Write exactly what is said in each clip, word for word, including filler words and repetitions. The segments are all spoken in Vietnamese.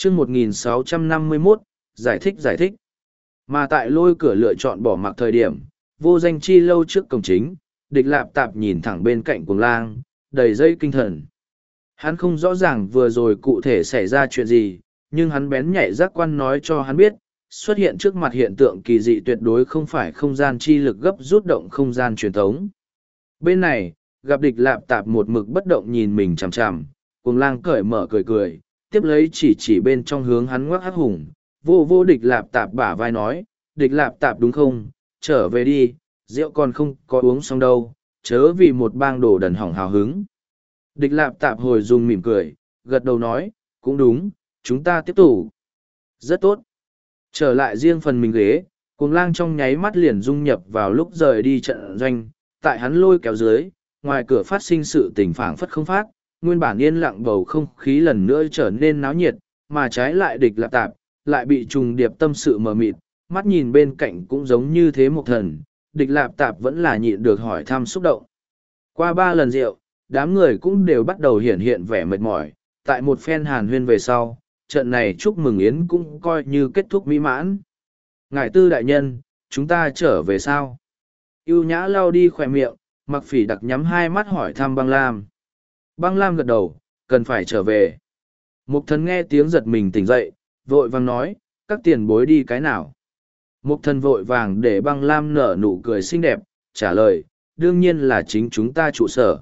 chương một nghìn sáu trăm năm mươi mốt, giải thích giải thích. Mà tại lôi cửa lựa chọn bỏ mặc thời điểm, vô danh chi lâu trước cổng chính, địch lạp tạp nhìn thẳng bên cạnh cuồng lang, đầy dây kinh thần. Hắn không rõ ràng vừa rồi cụ thể xảy ra chuyện gì, nhưng hắn bén nhạy giác quan nói cho hắn biết, xuất hiện trước mặt hiện tượng kỳ dị tuyệt đối không phải không gian chi lực gấp rút động không gian truyền thống. Bên này, gặp địch lạp tạp một mực bất động nhìn mình chằm chằm, cuồng lang cởi mở cười cười, tiếp lấy chỉ chỉ bên trong hướng hắn ngoắc hắc hùng, vô vô địch lạp tạp bả vai nói, địch lạp tạp đúng không, trở về đi, rượu còn không có uống xong đâu, chớ vì một bang đồ đần hỏng hào hứng. Địch lạp tạp hồi dùng mỉm cười, gật đầu nói, cũng đúng, chúng ta tiếp tục. Rất tốt. Trở lại riêng phần mình ghế, cuồng lang trong nháy mắt liền dung nhập vào lúc rời đi trận doanh, tại hắn lôi kéo dưới, ngoài cửa phát sinh sự tình phảng phất không phát, nguyên bản yên lặng bầu không khí lần nữa trở nên náo nhiệt, mà trái lại địch lạp tạp, lại bị trùng điệp tâm sự mờ mịt, mắt nhìn bên cạnh cũng giống như thế một thần, địch lạp tạp vẫn là nhịn được hỏi thăm xúc động. Qua ba lần rượu, đám người cũng đều bắt đầu hiện hiện vẻ mệt mỏi, tại một phen hàn huyên về sau, trận này chúc mừng yến cũng coi như kết thúc mỹ mãn. Ngài tư đại nhân, chúng ta trở về sao? Yêu nhã lau đi khỏe miệng, mặc phỉ đặc nhắm hai mắt hỏi thăm băng lam. Băng lam gật đầu, cần phải trở về. Mục thần nghe tiếng giật mình tỉnh dậy, vội vàng nói, các tiền bối đi cái nào? Mục thần vội vàng để băng lam nở nụ cười xinh đẹp, trả lời, đương nhiên là chính chúng ta trụ sở.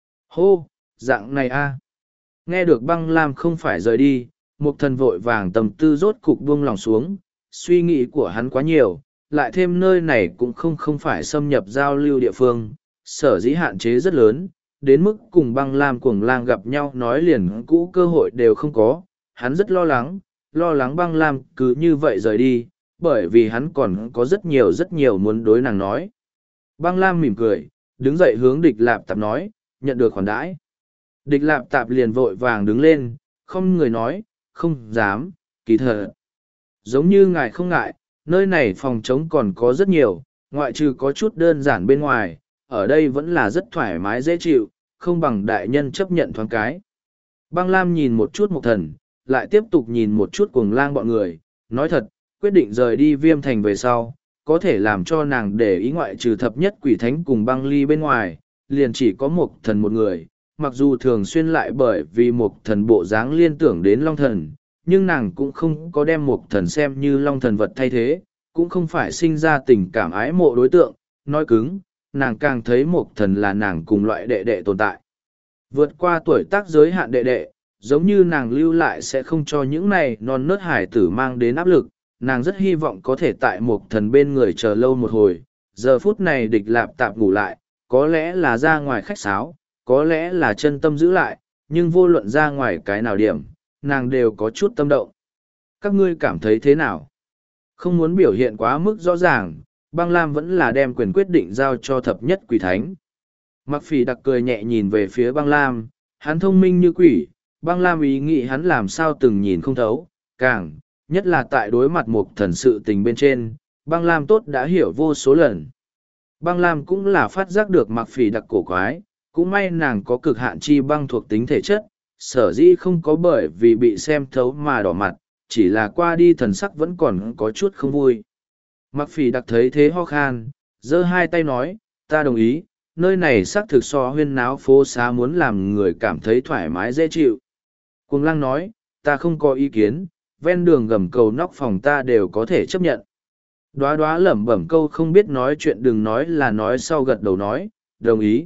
Hô, dạng này a. Nghe được băng lam không phải rời đi, mục thần vội vàng tầm tư rốt cục buông lòng xuống, suy nghĩ của hắn quá nhiều, lại thêm nơi này cũng không không phải xâm nhập giao lưu địa phương, sở dĩ hạn chế rất lớn, đến mức cùng băng lam cuồng lang gặp nhau nói liền cũ cơ hội đều không có, hắn rất lo lắng, lo lắng băng lam cứ như vậy rời đi, bởi vì hắn còn có rất nhiều rất nhiều muốn đối nàng nói. Băng lam mỉm cười, đứng dậy hướng địch lạp tạp nói, nhận được khoản đãi. Địch lạp tạp liền vội vàng đứng lên, không người nói, không dám, kỳ thật. Giống như ngài không ngại, nơi này phòng trống còn có rất nhiều, ngoại trừ có chút đơn giản bên ngoài, ở đây vẫn là rất thoải mái dễ chịu, không bằng đại nhân chấp nhận thoáng cái. Băng Lam nhìn một chút Mục Thần, lại tiếp tục nhìn một chút cuồng lang bọn người, nói thật, quyết định rời đi Viêm Thành về sau, có thể làm cho nàng để ý ngoại trừ thập nhất quỷ thánh cùng băng ly bên ngoài, liền chỉ có Mục Thần một người, mặc dù thường xuyên lại bởi vì Mục Thần bộ dáng liên tưởng đến Long Thần, nhưng nàng cũng không có đem Mục Thần xem như Long Thần vật thay thế, cũng không phải sinh ra tình cảm ái mộ đối tượng, nói cứng, nàng càng thấy Mục Thần là nàng cùng loại đệ đệ tồn tại. Vượt qua tuổi tác giới hạn đệ đệ, giống như nàng lưu lại sẽ không cho những này non nớt hải tử mang đến áp lực, nàng rất hy vọng có thể tại Mục Thần bên người chờ lâu một hồi, giờ phút này địch lạp tạp ngủ lại, có lẽ là ra ngoài khách sáo, có lẽ là chân tâm giữ lại, nhưng vô luận ra ngoài cái nào điểm, nàng đều có chút tâm động. Các ngươi cảm thấy thế nào? Không muốn biểu hiện quá mức rõ ràng, băng lam vẫn là đem quyền quyết định giao cho thập nhất quỷ thánh. Mặc phỉ đặc cười nhẹ nhìn về phía băng lam, hắn thông minh như quỷ, băng lam ý nghĩ hắn làm sao từng nhìn không thấu, càng, nhất là tại đối mặt một thần sự tình bên trên, băng lam tốt đã hiểu vô số lần. Băng lam cũng là phát giác được mặc phỉ đặc cổ quái, cũng may nàng có cực hạn chi băng thuộc tính thể chất, sở dĩ không có bởi vì bị xem thấu mà đỏ mặt, chỉ là qua đi thần sắc vẫn còn có chút không vui. Mặc phỉ đặc thấy thế ho khan, giơ hai tay nói, ta đồng ý, nơi này xác thực so huyên náo phố xá muốn làm người cảm thấy thoải mái dễ chịu. Cuồng lang nói, ta không có ý kiến, ven đường gầm cầu nóc phòng ta đều có thể chấp nhận. Đoá đoá lẩm bẩm câu không biết nói chuyện đừng nói là nói sau gật đầu nói, đồng ý.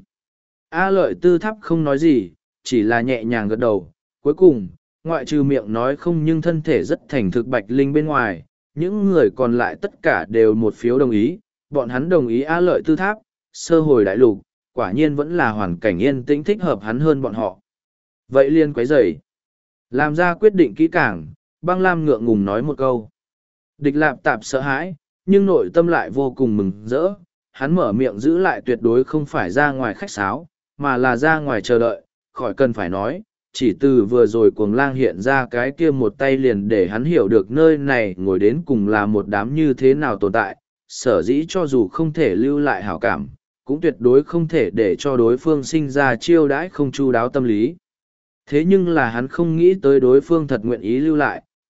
A lợi tư tháp không nói gì, chỉ là nhẹ nhàng gật đầu. Cuối cùng, ngoại trừ miệng nói không nhưng thân thể rất thành thực bạch linh bên ngoài, những người còn lại tất cả đều một phiếu đồng ý, bọn hắn đồng ý A lợi tư tháp, sơ hồi đại lục, quả nhiên vẫn là hoàn cảnh yên tĩnh thích hợp hắn hơn bọn họ. Vậy liên quấy rầy. Làm ra quyết định kỹ càng, băng lam ngượng ngùng nói một câu. Địch lạp tạp sợ hãi, nhưng nội tâm lại vô cùng mừng rỡ, hắn mở miệng giữ lại tuyệt đối không phải ra ngoài khách sáo, mà là ra ngoài chờ đợi, khỏi cần phải nói, chỉ từ vừa rồi cuồng lang hiện ra cái kia một tay liền để hắn hiểu được nơi này ngồi đến cùng là một đám như thế nào tồn tại, sở dĩ cho dù không thể lưu lại hảo cảm, cũng tuyệt đối không thể để cho đối phương sinh ra chiêu đãi không chu đáo tâm lý. Thế nhưng là hắn không nghĩ tới đối phương thật nguyện ý lưu lại,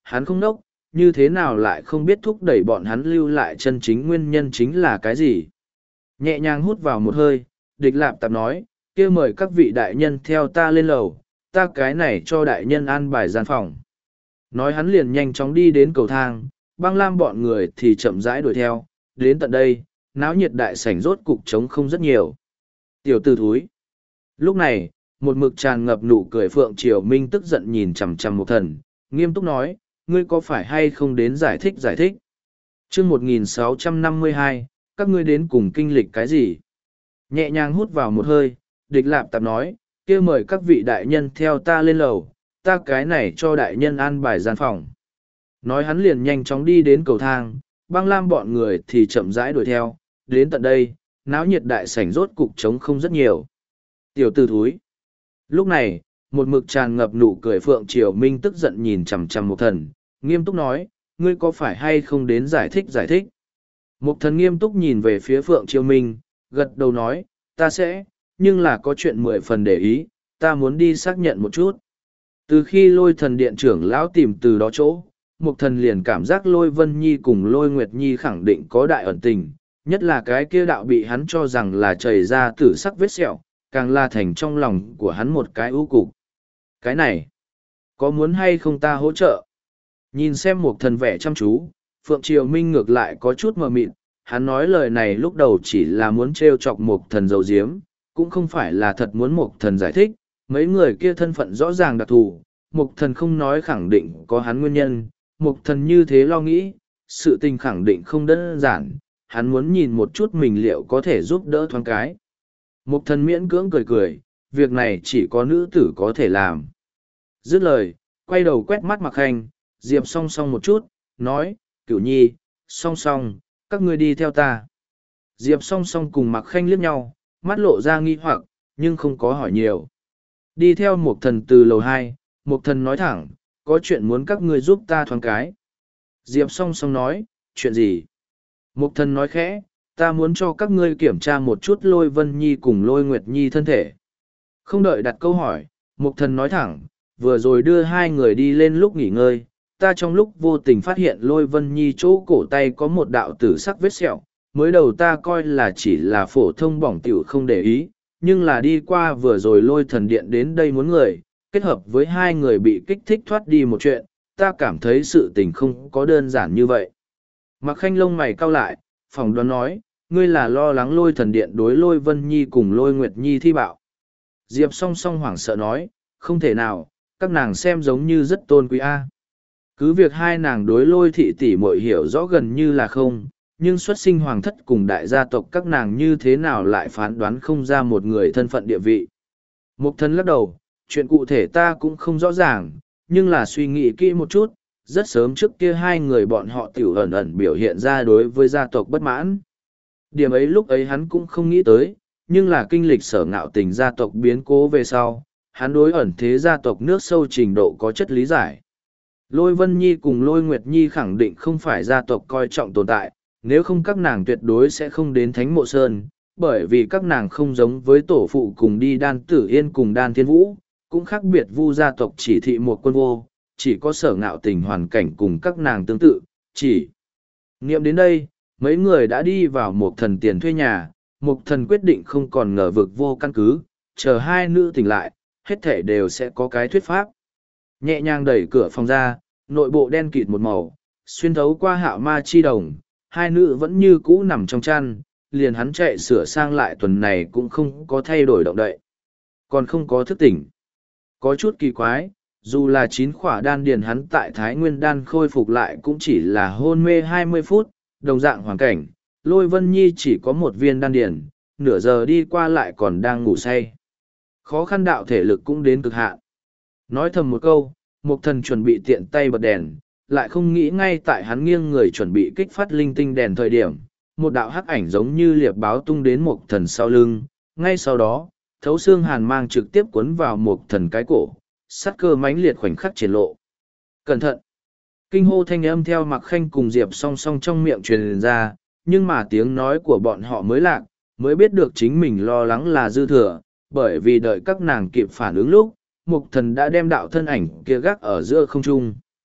hắn không nốc, như thế nào lại không biết thúc đẩy bọn hắn lưu lại chân chính nguyên nhân chính là cái gì. Nhẹ nhàng hút vào một hơi, địch lạp tạp nói, kia mời các vị đại nhân theo ta lên lầu, ta cái này cho đại nhân an bài gian phòng. Nói hắn liền nhanh chóng đi đến cầu thang, băng lam bọn người thì chậm rãi đuổi theo, đến tận đây, náo nhiệt đại sảnh rốt cục trống không rất nhiều. Tiểu tử thúi. Lúc này, một mực tràn ngập nụ cười Phượng Triều Minh tức giận nhìn chằm chằm Mục Thần, nghiêm túc nói, ngươi có phải hay không đến giải thích giải thích. Chương một nghìn sáu trăm năm mươi hai, các ngươi đến cùng kinh lịch cái gì? Nhẹ nhàng hút vào một hơi, địch lạp tạp nói, kia mời các vị đại nhân theo ta lên lầu, ta cái này cho đại nhân an bài gian phòng. Nói hắn liền nhanh chóng đi đến cầu thang, băng lam bọn người thì chậm rãi đuổi theo, đến tận đây, náo nhiệt đại sảnh rốt cục trống không rất nhiều. Tiểu tử thúi. Lúc này, một mực tràn ngập nụ cười Phượng Triều Minh tức giận nhìn chằm chằm Mục Thần, nghiêm túc nói, ngươi có phải hay không đến giải thích giải thích. Mục Thần nghiêm túc nhìn về phía Phượng Triều Minh, gật đầu nói, ta sẽ, nhưng là có chuyện mười phần để ý, ta muốn đi xác nhận một chút. Từ khi Lôi Thần điện trưởng lão tìm từ đó chỗ, Mục Thần liền cảm giác Lôi Vân Nhi cùng Lôi Nguyệt Nhi khẳng định có đại ẩn tình, nhất là cái kia đạo bị hắn cho rằng là chảy ra tử sắc vết sẹo, càng là thành trong lòng của hắn một cái ưu cục. Cái này, có muốn hay không ta hỗ trợ? Nhìn xem Mục Thần vẻ chăm chú, Phượng Triều Minh ngược lại có chút mờ mịt, hắn nói lời này lúc đầu chỉ là muốn trêu chọc Mục Thần dầu diếm, cũng không phải là thật muốn Mục Thần giải thích, mấy người kia thân phận rõ ràng đặc thù, Mục Thần không nói khẳng định có hắn nguyên nhân, Mục Thần như thế lo nghĩ, sự tình khẳng định không đơn giản, hắn muốn nhìn một chút mình liệu có thể giúp đỡ thoáng cái. Mục Thần miễn cưỡng cười cười, việc này chỉ có nữ tử có thể làm. Dứt lời, quay đầu quét mắt Mạc Khanh, Diệp song song một chút, nói, Cửu Nhi, song song, các ngươi đi theo ta. Diệp song song cùng Mạc Khanh liếc nhau, mắt lộ ra nghi hoặc, nhưng không có hỏi nhiều. Đi theo Mục Thần từ lầu hai, Mục Thần nói thẳng, có chuyện muốn các ngươi giúp ta thoáng cái. Diệp song song nói, chuyện gì? Mục Thần nói khẽ, ta muốn cho các ngươi kiểm tra một chút Lôi Vân Nhi cùng Lôi Nguyệt Nhi thân thể. Không đợi đặt câu hỏi, Mục Thần nói thẳng, vừa rồi đưa hai người đi lên lúc nghỉ ngơi, ta trong lúc vô tình phát hiện Lôi Vân Nhi chỗ cổ tay có một đạo tử sắc vết sẹo, mới đầu ta coi là chỉ là phổ thông bỏng tiểu không để ý, nhưng là đi qua vừa rồi Lôi Thần điện đến đây muốn người, kết hợp với hai người bị kích thích thoát đi một chuyện, ta cảm thấy sự tình không có đơn giản như vậy. Mạc Khanh lông mày cau lại, phỏng đoán nói, ngươi là lo lắng Lôi Thần điện đối Lôi Vân Nhi cùng Lôi Nguyệt Nhi thi bạo. Diệp song song hoảng sợ nói, không thể nào, các nàng xem giống như rất tôn quý a. Cứ việc hai nàng đối Lôi thị tỷ muội hiểu rõ gần như là không, nhưng xuất sinh hoàng thất cùng đại gia tộc các nàng như thế nào lại phán đoán không ra một người thân phận địa vị. Mục Thần lắc đầu, chuyện cụ thể ta cũng không rõ ràng, nhưng là suy nghĩ kỹ một chút, rất sớm trước kia hai người bọn họ tiểu ẩn ẩn biểu hiện ra đối với gia tộc bất mãn. Điểm ấy lúc ấy hắn cũng không nghĩ tới, nhưng là kinh lịch sở ngạo tình gia tộc biến cố về sau, hắn đối ẩn thế gia tộc nước sâu trình độ có chất lý giải. Lôi Vân Nhi cùng Lôi Nguyệt Nhi khẳng định không phải gia tộc coi trọng tồn tại, nếu không các nàng tuyệt đối sẽ không đến Thánh Mộ Sơn, bởi vì các nàng không giống với tổ phụ cùng đi Đan Tử Yên cùng Đan Thiên Vũ, cũng khác biệt Vu gia tộc chỉ thị một quân vô, chỉ có sở ngạo tình hoàn cảnh cùng các nàng tương tự, chỉ. Nghiệm đến đây, mấy người đã đi vào một thần tiền thuê nhà, một thần quyết định không còn ngờ vực vô căn cứ, chờ hai nữ tỉnh lại, hết thể đều sẽ có cái thuyết pháp. Nhẹ nhàng đẩy cửa phòng ra, nội bộ đen kịt một màu, xuyên thấu qua hạo ma chi đồng, hai nữ vẫn như cũ nằm trong chăn, liền hắn chạy sửa sang lại tuần này cũng không có thay đổi động đậy. Còn không có thức tỉnh. Có chút kỳ quái, dù là chín khỏa đan điền hắn tại Thái Nguyên đan khôi phục lại cũng chỉ là hôn mê hai mươi phút, đồng dạng hoàn cảnh, Lôi Vân Nhi chỉ có một viên đan điền, nửa giờ đi qua lại còn đang ngủ say. Khó khăn đạo thể lực cũng đến cực hạn. Nói thầm một câu, Mục Thần chuẩn bị tiện tay bật đèn, lại không nghĩ ngay tại hắn nghiêng người chuẩn bị kích phát linh tinh đèn thời điểm, một đạo hắc ảnh giống như liệp báo tung đến Mục Thần sau lưng, ngay sau đó, thấu xương hàn mang trực tiếp cuốn vào Mục Thần cái cổ, sát cơ mãnh liệt khoảnh khắc triển lộ. Cẩn thận! Kinh hô thanh âm theo Mạc Khanh cùng Diệp song song trong miệng truyền ra, nhưng mà tiếng nói của bọn họ mới lạc, mới biết được chính mình lo lắng là dư thừa, bởi vì đợi các nàng kịp phản ứng lúc, Mục Thần đã đem đạo thân ảnh kia gác ở giữa không trung.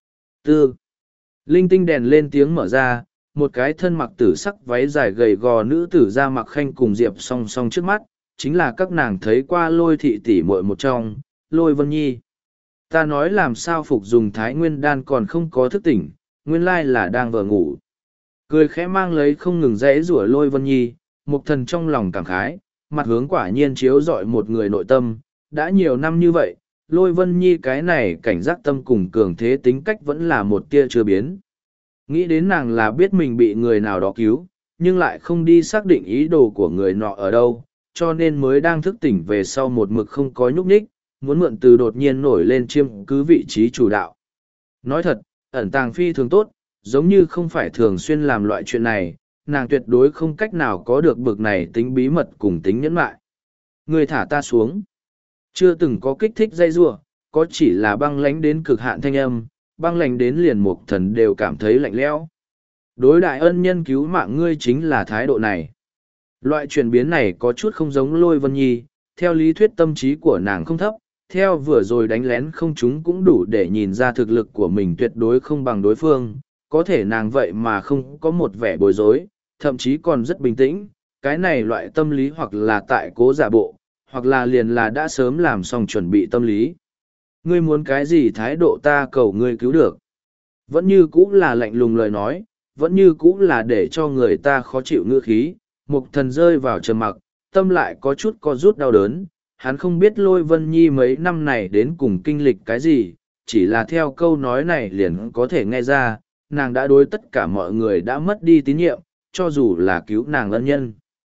Tư. Linh tinh đèn lên tiếng mở ra, một cái thân mặc tử sắc váy dài gầy gò nữ tử ra mặc khanh cùng Diệp song song trước mắt, chính là các nàng thấy qua lôi thị tỷ muội một trong, lôi vân nhi. Ta nói làm sao phục dùng thái nguyên đan còn không có thức tỉnh, nguyên lai là đang vờ ngủ. Cười khẽ mang lấy không ngừng rẽ rủa lôi vân nhi, mục thần trong lòng cảm khái, mặt hướng quả nhiên chiếu rọi một người nội tâm, đã nhiều năm như vậy, lôi vân nhi cái này cảnh giác tâm cùng cường thế tính cách vẫn là một tia chưa biến. Nghĩ đến nàng là biết mình bị người nào đó cứu, nhưng lại không đi xác định ý đồ của người nọ ở đâu, cho nên mới đang thức tỉnh về sau một mực không có nhúc nhích, muốn mượn từ đột nhiên nổi lên chiêm cứ vị trí chủ đạo. Nói thật, ẩn tàng phi thường tốt, giống như không phải thường xuyên làm loại chuyện này, nàng tuyệt đối không cách nào có được bực này tính bí mật cùng tính nhẫn mại. Người thả ta xuống. Chưa từng có kích thích dây rua, có chỉ là băng lánh đến cực hạn thanh âm, băng lánh đến liền mục thần đều cảm thấy lạnh lẽo. Đối đại ân nhân cứu mạng ngươi chính là thái độ này. Loại chuyển biến này có chút không giống lôi vân nhi, theo lý thuyết tâm trí của nàng không thấp, theo vừa rồi đánh lén không chúng cũng đủ để nhìn ra thực lực của mình tuyệt đối không bằng đối phương, có thể nàng vậy mà không có một vẻ bối rối, thậm chí còn rất bình tĩnh, cái này loại tâm lý hoặc là tại cố giả bộ, hoặc là liền là đã sớm làm xong chuẩn bị tâm lý. Ngươi muốn cái gì thái độ ta cầu ngươi cứu được. Vẫn như cũ là lạnh lùng lời nói, vẫn như cũ là để cho người ta khó chịu ngữ khí, mục thần rơi vào trầm mặc, tâm lại có chút co rút đau đớn. Hắn không biết lôi vân nhi mấy năm này đến cùng kinh lịch cái gì, chỉ là theo câu nói này liền có thể nghe ra, nàng đã đối tất cả mọi người đã mất đi tín nhiệm, cho dù là cứu nàng ân nhân.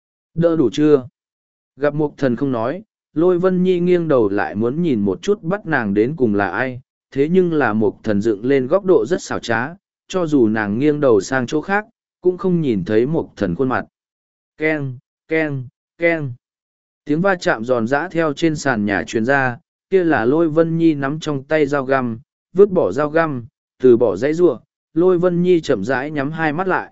Đỡ đủ chưa? Gặp mục thần không nói, lôi vân nhi nghiêng đầu lại muốn nhìn một chút bắt nàng đến cùng là ai, thế nhưng là mục thần dựng lên góc độ rất xảo trá, cho dù nàng nghiêng đầu sang chỗ khác, cũng không nhìn thấy mục thần khuôn mặt. Keng, keng, keng. Tiếng va chạm giòn giã theo trên sàn nhà truyền ra, kia là lôi vân nhi nắm trong tay dao găm, vứt bỏ dao găm, từ bỏ dãy ruộng, lôi vân nhi chậm rãi nhắm hai mắt lại.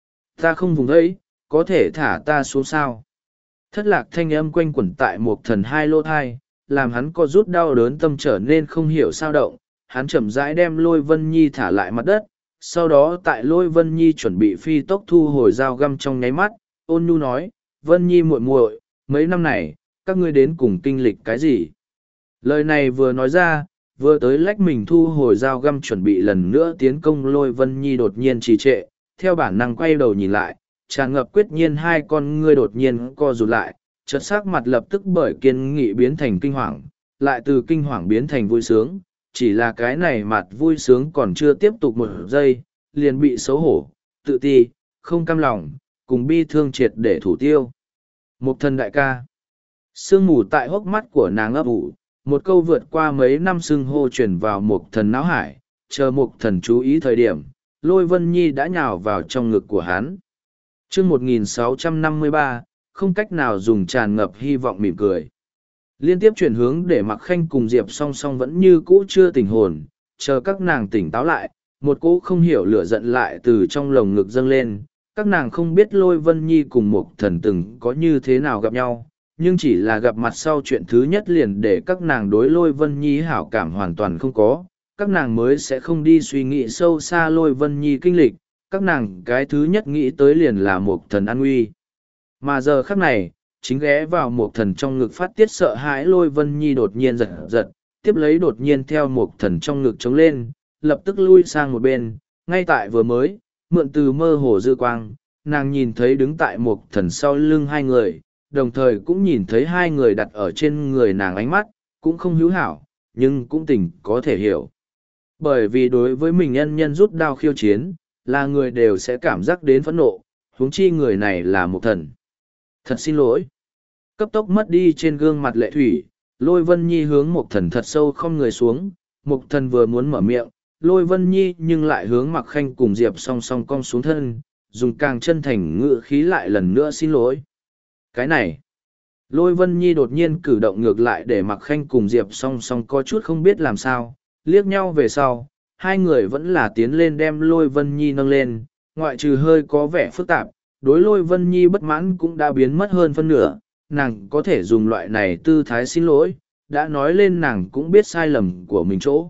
Ta không vùng ấy, có thể thả ta xuống sao. Thất lạc thanh âm quanh quẩn tại một thần hai lô thai, làm hắn có rút đau đớn tâm trở nên không hiểu sao động. Hắn chậm rãi đem lôi vân nhi thả lại mặt đất, sau đó tại lôi vân nhi chuẩn bị phi tốc thu hồi dao găm trong nháy mắt, ôn nhu nói, vân nhi muội muội, mấy năm này, các ngươi đến cùng kinh lịch cái gì? Lời này vừa nói ra, vừa tới lách mình thu hồi dao găm chuẩn bị lần nữa tiến công lôi vân nhi đột nhiên trì trệ, theo bản năng quay đầu nhìn lại, tràn ngập quyết nhiên hai con ngươi đột nhiên co rụt lại, chợt sắc mặt lập tức bởi kiên nghị biến thành kinh hoàng, lại từ kinh hoàng biến thành vui sướng, chỉ là cái này mặt vui sướng còn chưa tiếp tục một giây, liền bị xấu hổ, tự ti, không cam lòng, cùng bi thương triệt để thủ tiêu. Mục thần đại ca. Sương mù tại hốc mắt của nàng ấp ủ, một câu vượt qua mấy năm xưng hô truyền vào mục thần não hải, chờ mục thần chú ý thời điểm, lôi vân nhi đã nhào vào trong ngực của hắn. Chương một nghìn sáu trăm năm mươi ba, không cách nào dùng tràn ngập hy vọng mỉm cười. Liên tiếp chuyển hướng để mặc khanh cùng Diệp song song vẫn như cũ chưa tỉnh hồn, chờ các nàng tỉnh táo lại, một cỗ không hiểu lửa giận lại từ trong lồng ngực dâng lên. Các nàng không biết lôi vân nhi cùng một thần từng có như thế nào gặp nhau, nhưng chỉ là gặp mặt sau chuyện thứ nhất liền để các nàng đối lôi vân nhi hảo cảm hoàn toàn không có, các nàng mới sẽ không đi suy nghĩ sâu xa lôi vân nhi kinh lịch, các nàng cái thứ nhất nghĩ tới liền là một thần an nguy. Mà giờ khắc này, chính ghé vào một thần trong ngực phát tiết sợ hãi lôi vân nhi đột nhiên giật giật, tiếp lấy đột nhiên theo một thần trong ngực trống lên, lập tức lui sang một bên, ngay tại vừa mới, mượn từ mơ hồ dư quang, nàng nhìn thấy đứng tại một thần sau lưng hai người, đồng thời cũng nhìn thấy hai người đặt ở trên người nàng ánh mắt, cũng không hữu hảo, nhưng cũng tình có thể hiểu. Bởi vì đối với mình nhân nhân rút đao khiêu chiến, là người đều sẽ cảm giác đến phẫn nộ, huống chi người này là một thần. Thật xin lỗi. Cấp tốc mất đi trên gương mặt lệ thủy, lôi vân nhi hướng một thần thật sâu không người xuống, một thần vừa muốn mở miệng, lôi vân nhi nhưng lại hướng mặc khanh cùng Diệp song song cong xuống thân, dùng càng chân thành ngữ khí lại lần nữa xin lỗi. Cái này, lôi vân nhi đột nhiên cử động ngược lại để mặc khanh cùng Diệp song song có chút không biết làm sao, liếc nhau về sau, hai người vẫn là tiến lên đem lôi vân nhi nâng lên, ngoại trừ hơi có vẻ phức tạp, đối lôi vân nhi bất mãn cũng đã biến mất hơn phân nửa, nàng có thể dùng loại này tư thái xin lỗi, đã nói lên nàng cũng biết sai lầm của mình chỗ,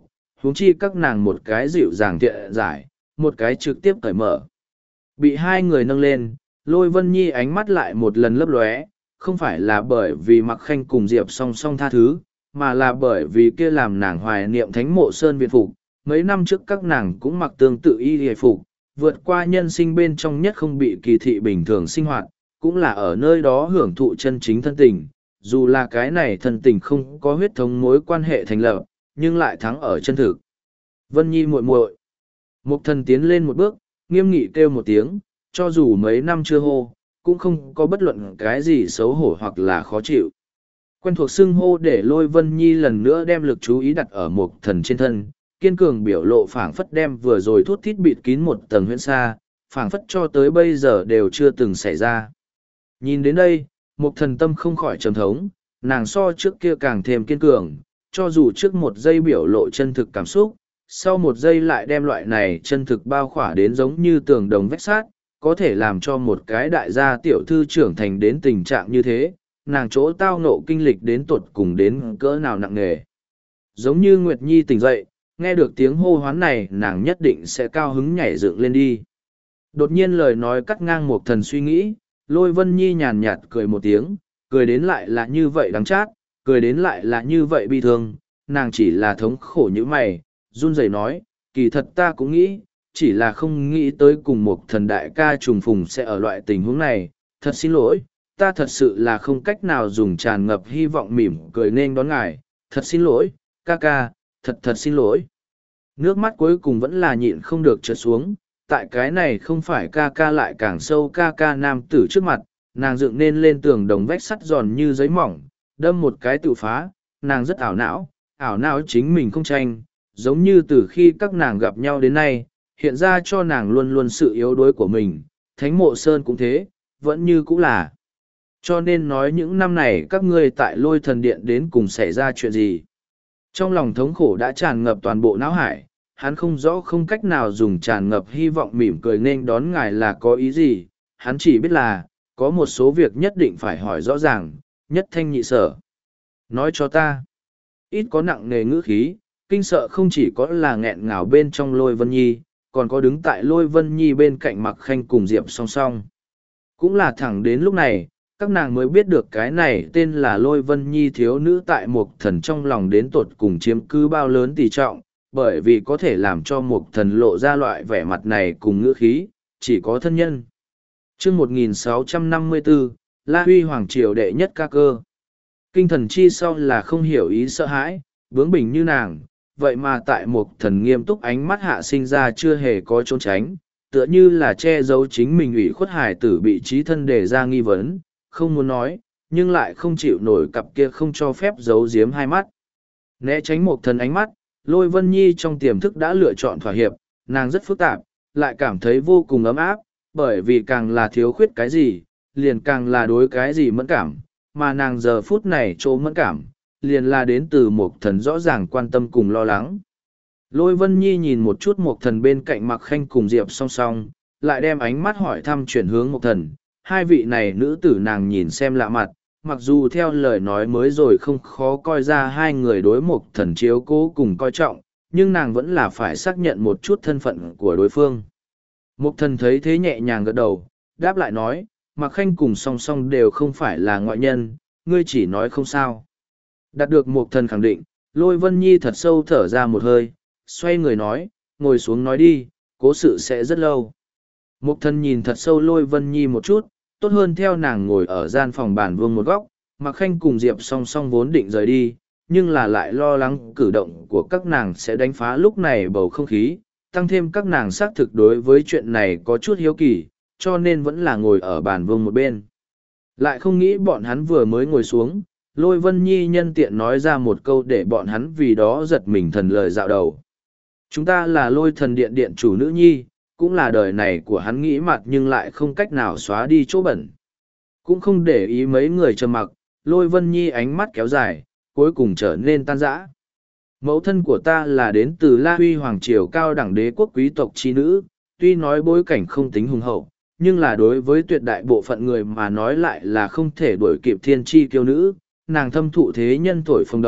huống chi các nàng một cái dịu dàng tiện giải, một cái trực tiếp cởi mở. Bị hai người nâng lên, Lôi Vân Nhi ánh mắt lại một lần lấp lóe, không phải là bởi vì Mặc Khanh cùng Diệp song song tha thứ, mà là bởi vì kia làm nàng hoài niệm thánh mộ sơn viện phục. Mấy năm trước các nàng cũng mặc tương tự y hề phục, vượt qua nhân sinh bên trong nhất không bị kỳ thị bình thường sinh hoạt, cũng là ở nơi đó hưởng thụ chân chính thân tình. Dù là cái này thân tình không có huyết thống mối quan hệ thành lập, nhưng lại thắng ở chân thực. Vân Nhi muội muội. Mục Thần tiến lên một bước, nghiêm nghị kêu một tiếng, cho dù mấy năm chưa hô, cũng không có bất luận cái gì xấu hổ hoặc là khó chịu. Quen thuộc xưng hô để Lôi Vân Nhi lần nữa đem lực chú ý đặt ở Mục Thần trên thân, kiên cường biểu lộ phảng phất đem vừa rồi thút thít bịt kín một tầng huyễn sa, phảng phất cho tới bây giờ đều chưa từng xảy ra. Nhìn đến đây, Mục Thần tâm không khỏi trầm thống, nàng so trước kia càng thêm kiên cường, cho dù trước một giây biểu lộ chân thực cảm xúc, sau một giây lại đem loại này chân thực bao khỏa đến giống như tường đồng vách sát, có thể làm cho một cái đại gia tiểu thư trưởng thành đến tình trạng như thế, nàng chỗ tao nộ kinh lịch đến tột cùng đến cỡ nào nặng nề. Giống như Nguyệt Nhi tỉnh dậy, nghe được tiếng hô hoán này nàng nhất định sẽ cao hứng nhảy dựng lên đi. Đột nhiên lời nói cắt ngang Mục Thần suy nghĩ, Lôi Vân Nhi nhàn nhạt cười một tiếng, cười đến lại là như vậy đắng chát, cười đến lại là như vậy bi thương, nàng chỉ là thống khổ như mày, run rẩy nói, kỳ thật ta cũng nghĩ, chỉ là không nghĩ tới cùng một thần đại ca trùng phùng sẽ ở loại tình huống này, thật xin lỗi, ta thật sự là không cách nào dùng tràn ngập hy vọng mỉm cười nên đón ngài, thật xin lỗi, ca ca, thật thật xin lỗi. Nước mắt cuối cùng vẫn là nhịn không được trượt xuống, tại cái này không phải ca ca lại càng sâu ca ca nam tử trước mặt, nàng dựng nên lên tường đồng vách sắt giòn như giấy mỏng, đâm một cái tự phá, nàng rất ảo não, ảo não chính mình không tranh, giống như từ khi các nàng gặp nhau đến nay, hiện ra cho nàng luôn luôn sự yếu đuối của mình, Thánh Mộ Sơn cũng thế, vẫn như cũng là. Cho nên nói những năm này các ngươi tại Lôi Thần Điện đến cùng xảy ra chuyện gì. Trong lòng thống khổ đã tràn ngập toàn bộ não hải, hắn không rõ không cách nào dùng tràn ngập hy vọng mỉm cười nên đón ngài là có ý gì, hắn chỉ biết là, có một số việc nhất định phải hỏi rõ ràng, nhất thanh nhị sở. Nói cho ta, ít có nặng nề ngữ khí, kinh sợ không chỉ có là nghẹn ngào bên trong Lôi Vân Nhi, còn có đứng tại Lôi Vân Nhi bên cạnh Mặc Khanh cùng Diệp song song. Cũng là thẳng đến lúc này, các nàng mới biết được cái này tên là Lôi Vân Nhi thiếu nữ tại Mục Thần trong lòng đến tột cùng chiếm cứ bao lớn tỷ trọng, bởi vì có thể làm cho Mục Thần lộ ra loại vẻ mặt này cùng ngữ khí, chỉ có thân nhân. Chương một nghìn sáu trăm năm mươi bốn, La Huy Hoàng Triều đệ nhất ca cơ. Kinh thần chi sau là không hiểu ý sợ hãi, bướng bỉnh như nàng, vậy mà tại Mục Thần nghiêm túc ánh mắt hạ sinh ra chưa hề có trốn tránh, tựa như là che giấu chính mình ủy khuất hải tử bị trí thân đề ra nghi vấn, không muốn nói, nhưng lại không chịu nổi cặp kia không cho phép giấu giếm hai mắt. Né tránh Mục Thần ánh mắt, Lôi Vân Nhi trong tiềm thức đã lựa chọn thỏa hiệp, nàng rất phức tạp, lại cảm thấy vô cùng ấm áp, bởi vì càng là thiếu khuyết cái gì, liền càng là đối cái gì mẫn cảm, mà nàng giờ phút này chỗ mẫn cảm, liền là đến từ Mục Thần rõ ràng quan tâm cùng lo lắng. Lôi Vân Nhi nhìn một chút Mục Thần bên cạnh Mặc Khanh cùng Diệp song song, lại đem ánh mắt hỏi thăm chuyển hướng Mục Thần, hai vị này nữ tử nàng nhìn xem lạ mặt, mặc dù theo lời nói mới rồi không khó coi ra hai người đối Mục Thần chiếu cố cùng coi trọng, nhưng nàng vẫn là phải xác nhận một chút thân phận của đối phương. Mục Thần thấy thế nhẹ nhàng gật đầu, đáp lại nói, Mặc Khanh cùng song song đều không phải là ngoại nhân, ngươi chỉ nói không sao. Đạt được Mục Thần khẳng định, Lôi Vân Nhi thật sâu thở ra một hơi, xoay người nói, ngồi xuống nói đi, cố sự sẽ rất lâu. Mục Thần nhìn thật sâu Lôi Vân Nhi một chút, tốt hơn theo nàng ngồi ở gian phòng bàn vương một góc, Mặc Khanh cùng Diệp song song vốn định rời đi, nhưng là lại lo lắng cử động của các nàng sẽ đánh phá lúc này bầu không khí, tăng thêm các nàng xác thực đối với chuyện này có chút hiếu kỳ, cho nên vẫn là ngồi ở bàn vương một bên. Lại không nghĩ bọn hắn vừa mới ngồi xuống, Lôi Vân Nhi nhân tiện nói ra một câu để bọn hắn vì đó giật mình thần lời dạo đầu. Chúng ta là Lôi Thần Điện điện chủ nữ nhi, cũng là đời này của hắn nghĩ mặt nhưng lại không cách nào xóa đi chỗ bẩn. Cũng không để ý mấy người trầm mặc, Lôi Vân Nhi ánh mắt kéo dài, cuối cùng trở nên tan rã. Mẫu thân của ta là đến từ La Huy Hoàng Triều cao đẳng đế quốc quý tộc chi nữ, tuy nói bối cảnh không tính hùng hậu, nhưng là đối với tuyệt đại bộ phận người mà nói lại là không thể đuổi kịp thiên chi kiêu nữ, nàng thâm thụ thế nhân thổi phồng đợi,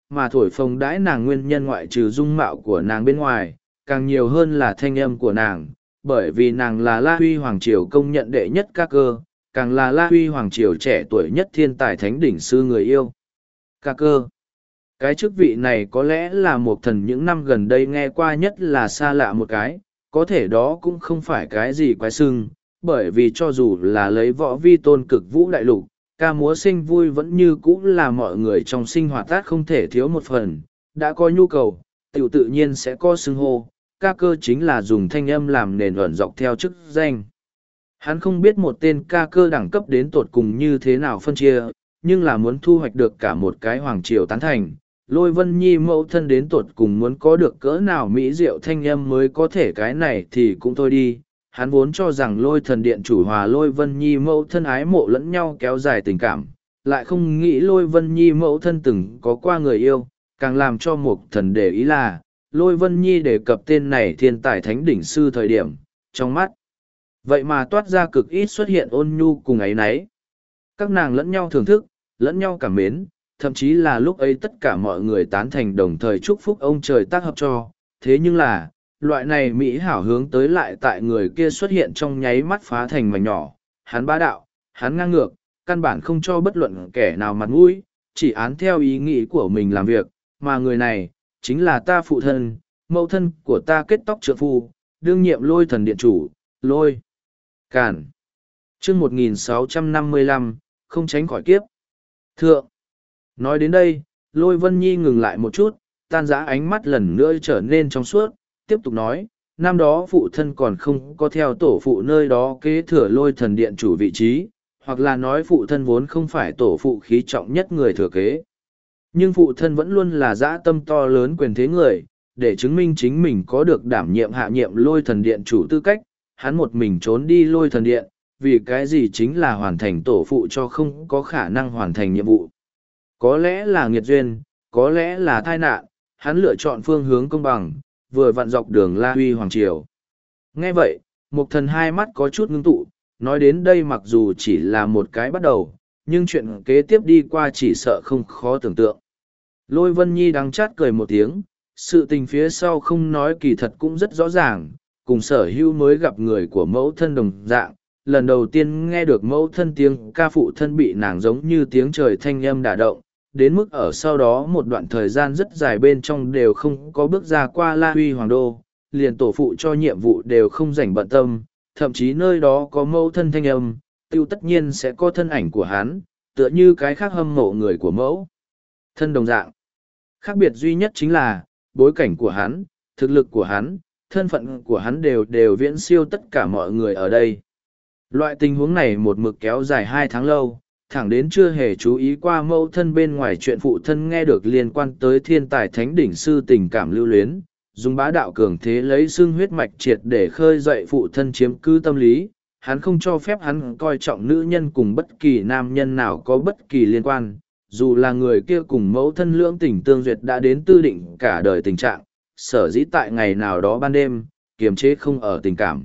mà thổi phồng đãi nàng nguyên nhân ngoại trừ dung mạo của nàng bên ngoài, càng nhiều hơn là thanh âm của nàng, bởi vì nàng là La Huy Hoàng Triều công nhận đệ nhất ca cơ, càng là La Huy Hoàng Triều trẻ tuổi nhất thiên tài thánh đỉnh sư người yêu. Ca cơ. Cái chức vị này có lẽ là một thần những năm gần đây nghe qua nhất là xa lạ một cái, có thể đó cũng không phải cái gì quái xưng, bởi vì cho dù là lấy võ vi tôn cực vũ đại lục, ca múa sinh vui vẫn như cũ là mọi người trong sinh hoạt tác không thể thiếu một phần, đã có nhu cầu, tiểu tự nhiên sẽ có xưng hô, ca cơ chính là dùng thanh âm làm nền ẩn dọc theo chức danh. Hắn không biết một tên ca cơ đẳng cấp đến tột cùng như thế nào phân chia, nhưng là muốn thu hoạch được cả một cái hoàng triều tán thành. Lôi Vân Nhi mẫu thân đến tột cùng muốn có được cỡ nào mỹ diệu thanh âm mới có thể cái này thì cũng thôi đi. Hắn vốn cho rằng lôi thần điện chủ hòa lôi Vân Nhi mẫu thân ái mộ lẫn nhau kéo dài tình cảm, lại không nghĩ lôi Vân Nhi mẫu thân từng có qua người yêu, càng làm cho một thần để ý là, lôi Vân Nhi đề cập tên này thiên tài thánh đỉnh sư thời điểm, trong mắt. Vậy mà toát ra cực ít xuất hiện ôn nhu cùng ấy nấy. Các nàng lẫn nhau thưởng thức, lẫn nhau cảm mến, thậm chí là lúc ấy tất cả mọi người tán thành đồng thời chúc phúc ông trời tác hợp cho. Thế nhưng là, loại này Mỹ hảo hướng tới lại tại người kia xuất hiện trong nháy mắt phá thành mảnh nhỏ. Hắn bá đạo, hắn ngang ngược, căn bản không cho bất luận kẻ nào mặt mũi, chỉ án theo ý nghĩ của mình làm việc, mà người này, chính là ta phụ thân, mẫu thân của ta kết tóc trượng phu, đương nhiệm lôi thần điện chủ, lôi. Cản. chương một nghìn sáu trăm năm mươi lăm, không tránh khỏi kiếp. Thượng. Nói đến đây, lôi Vân Nhi ngừng lại một chút, tan rã ánh mắt lần nữa trở nên trong suốt, tiếp tục nói, năm đó phụ thân còn không có theo tổ phụ nơi đó kế thừa lôi thần điện chủ vị trí, hoặc là nói phụ thân vốn không phải tổ phụ khí trọng nhất người thừa kế. Nhưng phụ thân vẫn luôn là dã tâm to lớn quyền thế người, để chứng minh chính mình có được đảm nhiệm hạ nhiệm lôi thần điện chủ tư cách, hắn một mình trốn đi lôi thần điện, vì cái gì chính là hoàn thành tổ phụ cho không có khả năng hoàn thành nhiệm vụ. Có lẽ là nghiệt duyên, có lẽ là tai nạn, hắn lựa chọn phương hướng công bằng, vừa vặn dọc đường La Huy Hoàng Triều. Nghe vậy, Mục Thần hai mắt có chút ngưng tụ, nói đến đây mặc dù chỉ là một cái bắt đầu, nhưng chuyện kế tiếp đi qua chỉ sợ không khó tưởng tượng. Lôi Vân Nhi đắng chát cười một tiếng, sự tình phía sau không nói kỳ thật cũng rất rõ ràng, cùng sở hữu mới gặp người của mẫu thân đồng dạng, lần đầu tiên nghe được mẫu thân tiếng ca phụ thân bị nàng giống như tiếng trời thanh âm đả động, đến mức ở sau đó một đoạn thời gian rất dài bên trong đều không có bước ra qua La Huy Hoàng Đô, liền tổ phụ cho nhiệm vụ đều không rảnh bận tâm, thậm chí nơi đó có mẫu thân thanh âm, tiêu tất nhiên sẽ có thân ảnh của hắn, tựa như cái khác hâm mộ người của mẫu thân đồng dạng. Khác biệt duy nhất chính là, bối cảnh của hắn, thực lực của hắn, thân phận của hắn đều đều viễn siêu tất cả mọi người ở đây. Loại tình huống này một mực kéo dài hai tháng lâu, thẳng đến chưa hề chú ý qua mẫu thân bên ngoài chuyện phụ thân nghe được liên quan tới thiên tài thánh đỉnh sư tình cảm lưu luyến, dùng bá đạo cường thế lấy xương huyết mạch triệt để khơi dậy phụ thân chiếm cứ tâm lý. Hắn không cho phép hắn coi trọng nữ nhân cùng bất kỳ nam nhân nào có bất kỳ liên quan, dù là người kia cùng mẫu thân lưỡng tình tương duyệt đã đến tư định cả đời tình trạng, sở dĩ tại ngày nào đó ban đêm, kiềm chế không ở tình cảm.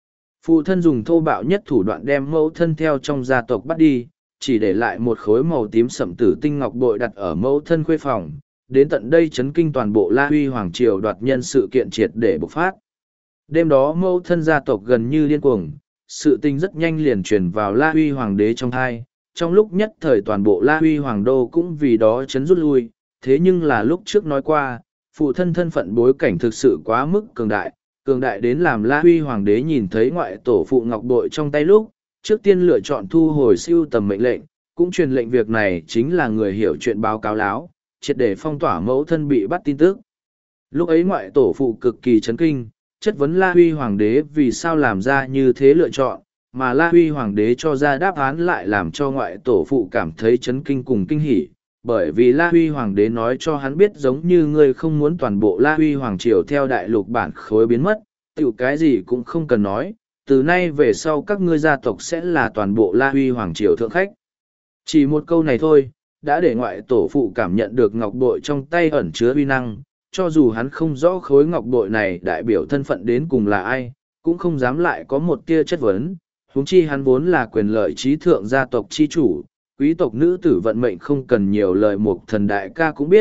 Phụ thân dùng thô bạo nhất thủ đoạn đem mẫu thân theo trong gia tộc bắt đi, chỉ để lại một khối màu tím sẫm tử tinh ngọc bội đặt ở mẫu thân khuê phòng, đến tận đây chấn kinh toàn bộ La Huy Hoàng Triều đoạt nhân sự kiện triệt để bộc phát. Đêm đó mẫu thân gia tộc gần như điên cuồng, sự tình rất nhanh liền truyền vào La Huy Hoàng đế trong thai, trong lúc nhất thời toàn bộ La Huy Hoàng đô cũng vì đó chấn rút lui, thế nhưng là lúc trước nói qua, phụ thân thân phận bối cảnh thực sự quá mức cường đại, cường đại đến làm La Huy Hoàng đế nhìn thấy ngoại tổ phụ ngọc bội trong tay lúc, trước tiên lựa chọn thu hồi siêu tầm mệnh lệnh, cũng truyền lệnh việc này chính là người hiểu chuyện báo cáo láo, triệt để phong tỏa mẫu thân bị bắt tin tức. Lúc ấy ngoại tổ phụ cực kỳ chấn kinh, chất vấn La Huy Hoàng đế vì sao làm ra như thế lựa chọn, mà La Huy Hoàng đế cho ra đáp án lại làm cho ngoại tổ phụ cảm thấy chấn kinh cùng kinh hỉ, bởi vì La Huy Hoàng đế nói cho hắn biết giống như ngươi không muốn toàn bộ La Huy Hoàng triều theo đại lục bản khối biến mất, tiểu cái gì cũng không cần nói, từ nay về sau các ngươi gia tộc sẽ là toàn bộ La Huy Hoàng triều thượng khách. Chỉ một câu này thôi, đã để ngoại tổ phụ cảm nhận được ngọc bội trong tay ẩn chứa uy năng, cho dù hắn không rõ khối ngọc bội này đại biểu thân phận đến cùng là ai, cũng không dám lại có một tia chất vấn, huống chi hắn vốn là quyền lợi trí thượng gia tộc chi chủ, quý tộc nữ tử vận mệnh không cần nhiều lời, một thần đại ca cũng biết,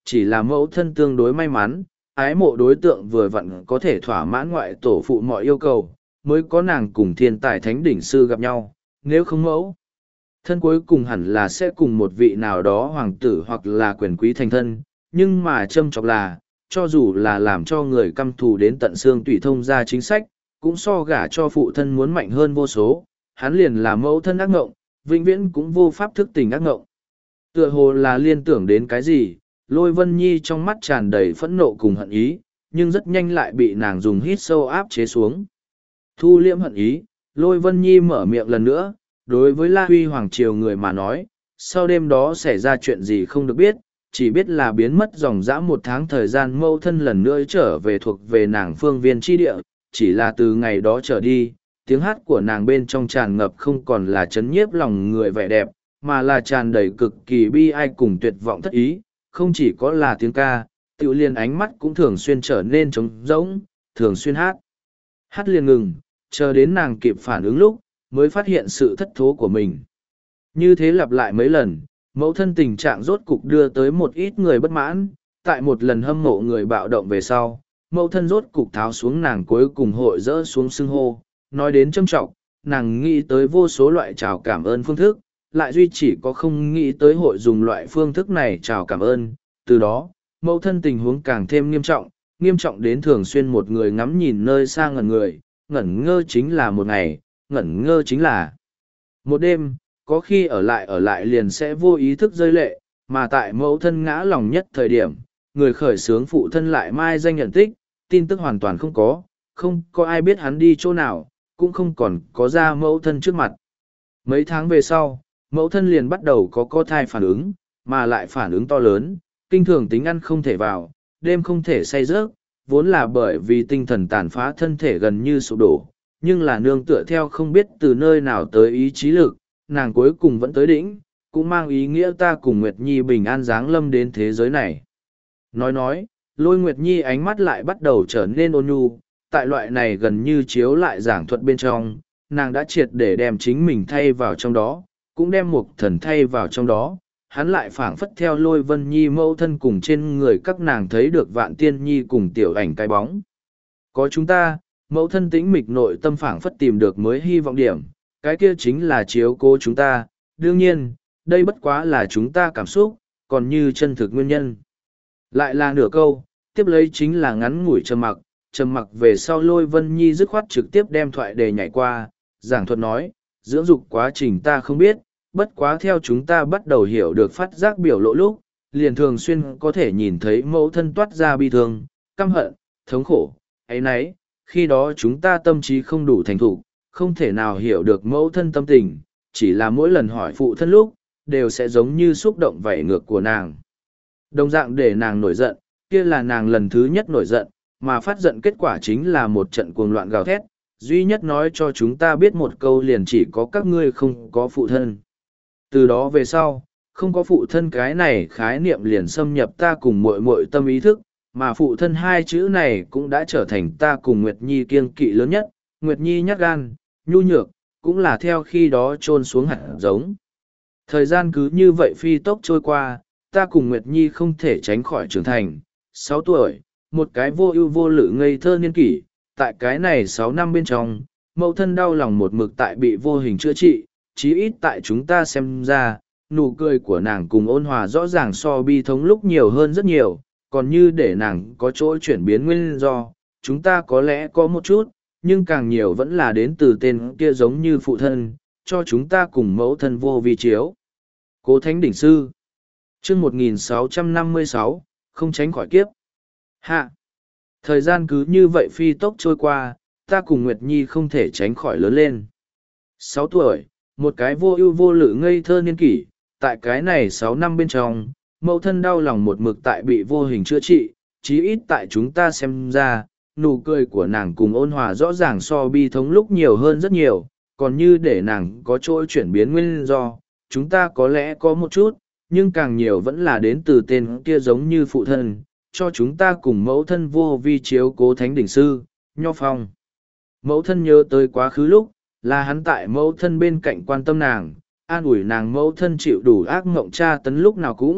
Chỉ là mẫu thân tương đối may mắn, ái mộ đối tượng vừa vặn có thể thỏa mãn ngoại tổ phụ mọi yêu cầu, mới có nàng cùng thiên tài thánh đỉnh sư gặp nhau, nếu không mẫu. Thân cuối cùng hẳn là sẽ cùng một vị nào đó hoàng tử hoặc là quyền quý thành thân, nhưng mà châm chọc là, cho dù là làm cho người căm thù đến tận xương tùy thông ra chính sách, cũng so gả cho phụ thân muốn mạnh hơn vô số, hắn liền là mẫu thân ác ngộng, vĩnh viễn cũng vô pháp thức tình ác ngộng. Tựa hồ là liên tưởng đến cái gì, Lôi Vân Nhi trong mắt tràn đầy phẫn nộ cùng hận ý, nhưng rất nhanh lại bị nàng dùng hít sâu áp chế xuống. Thu liễm hận ý, Lôi Vân Nhi mở miệng lần nữa, đối với La Huy Hoàng Triều người mà nói, sau đêm đó xảy ra chuyện gì không được biết, chỉ biết là biến mất dòng dã một tháng thời gian mâu thân lần nữa trở về thuộc về nàng phương viên tri địa, chỉ là từ ngày đó trở đi, tiếng hát của nàng bên trong tràn ngập không còn là chấn nhiếp lòng người vẻ đẹp, mà là tràn đầy cực kỳ bi ai cùng tuyệt vọng thất ý, không chỉ có là tiếng ca, tự liền ánh mắt cũng thường xuyên trở nên trống rỗng, thường xuyên hát. Hát liền ngừng, chờ đến nàng kịp phản ứng lúc, mới phát hiện sự thất thố của mình. Như thế lặp lại mấy lần, mẫu thân tình trạng rốt cục đưa tới một ít người bất mãn, tại một lần hâm mộ người bạo động về sau, mẫu thân rốt cục tháo xuống nàng cuối cùng hội dỡ xuống xưng hô, nói đến trâm trọng, nàng nghĩ tới vô số loại chào cảm ơn phương thức, lại duy chỉ có không nghĩ tới hội dùng loại phương thức này chào cảm ơn, từ đó, mẫu thân tình huống càng thêm nghiêm trọng, nghiêm trọng đến thường xuyên một người ngắm nhìn nơi xa ngẩn người, ngẩn ngơ chính là một ngày, ngẩn ngơ chính là một đêm, có khi ở lại ở lại liền sẽ vô ý thức rơi lệ, mà tại mẫu thân ngã lòng nhất thời điểm, người khởi sướng phụ thân lại mai danh nhận tích, tin tức hoàn toàn không có, không có ai biết hắn đi chỗ nào, cũng không còn có ra mẫu thân trước mặt. Mấy tháng về sau, mẫu thân liền bắt đầu có có thai phản ứng, mà lại phản ứng to lớn, kinh thường tính ăn không thể vào, đêm không thể say giấc, vốn là bởi vì tinh thần tàn phá thân thể gần như sụp đổ, nhưng là nương tựa theo không biết từ nơi nào tới ý chí lực, nàng cuối cùng vẫn tới đỉnh, cũng mang ý nghĩa ta cùng Nguyệt Nhi bình an giáng lâm đến thế giới này. Nói nói, Lôi Nguyệt Nhi ánh mắt lại bắt đầu trở nên ôn nhu, tại loại này gần như chiếu lại giảng thuật bên trong, nàng đã triệt để đem chính mình thay vào trong đó, cũng đem một thần thay vào trong đó. Hắn lại phảng phất theo Lôi Vân Nhi mẫu thân cùng trên người các nàng thấy được Vạn Tiên Nhi cùng tiểu ảnh cái bóng. Có chúng ta, mẫu thân tĩnh mịch nội tâm phảng phất tìm được mới hy vọng điểm, cái kia chính là chiếu cố chúng ta, đương nhiên, đây bất quá là chúng ta cảm xúc, còn như chân thực nguyên nhân. Lại là nửa câu, tiếp lấy chính là ngắn ngủi trầm mặc, trầm mặc về sau Lôi Vân Nhi dứt khoát trực tiếp đem thoại đề nhảy qua, giảng thuật nói, dưỡng dục quá trình ta không biết, bất quá theo chúng ta bắt đầu hiểu được phát giác biểu lộ lúc, liền thường xuyên có thể nhìn thấy mẫu thân toát ra bi thương, căm hận, thống khổ, ấy nấy, khi đó chúng ta tâm trí không đủ thành thục, không thể nào hiểu được mẫu thân tâm tình, chỉ là mỗi lần hỏi phụ thân lúc, đều sẽ giống như xúc động vảy ngược của nàng. Đồng dạng để nàng nổi giận, kia là nàng lần thứ nhất nổi giận, mà phát giận kết quả chính là một trận cuồng loạn gào thét, duy nhất nói cho chúng ta biết một câu liền chỉ có các ngươi không có phụ thân. Từ đó về sau, không có phụ thân cái này khái niệm liền xâm nhập ta cùng muội muội tâm ý thức, mà phụ thân hai chữ này cũng đã trở thành ta cùng Nguyệt Nhi kiêng kỵ lớn nhất, Nguyệt Nhi nhát gan, nhu nhược, cũng là theo khi đó trôn xuống hạt giống. Thời gian cứ như vậy phi tốc trôi qua, ta cùng Nguyệt Nhi không thể tránh khỏi trưởng thành. Sáu tuổi, một cái vô ưu vô lự ngây thơ niên kỷ, tại cái này sáu năm bên trong, mẫu thân đau lòng một mực tại bị vô hình chữa trị, chí ít tại chúng ta xem ra, nụ cười của nàng cùng ôn hòa rõ ràng so bi thống lúc nhiều hơn rất nhiều, còn như để nàng có chỗ chuyển biến nguyên do, chúng ta có lẽ có một chút, nhưng càng nhiều vẫn là đến từ tên kia giống như phụ thân, cho chúng ta cùng mẫu thân vô vi chiếu. Cố Thánh Đỉnh Sư chương một nghìn sáu trăm năm mươi sáu, không tránh khỏi kiếp. Hạ. Thời gian cứ như vậy phi tốc trôi qua, ta cùng Nguyệt Nhi không thể tránh khỏi lớn lên. Sáu tuổi, một cái vô ưu vô lự ngây thơ niên kỷ, tại cái này sáu năm bên trong, mẫu thân đau lòng một mực tại bị vô hình chữa trị, chí ít tại chúng ta xem ra, nụ cười của nàng cùng ôn hòa rõ ràng so bi thống lúc nhiều hơn rất nhiều, còn như để nàng có chỗ chuyển biến nguyên do, chúng ta có lẽ có một chút, nhưng càng nhiều vẫn là đến từ tên kia giống như phụ thân, cho chúng ta cùng mẫu thân vô vi chiếu cố Thánh Đỉnh Sư, Nho Phong. Mẫu thân nhớ tới quá khứ lúc, là hắn tại mẫu thân bên cạnh quan tâm nàng, an ủi nàng mẫu thân chịu đủ ác mộng tra tấn lúc nào cũng,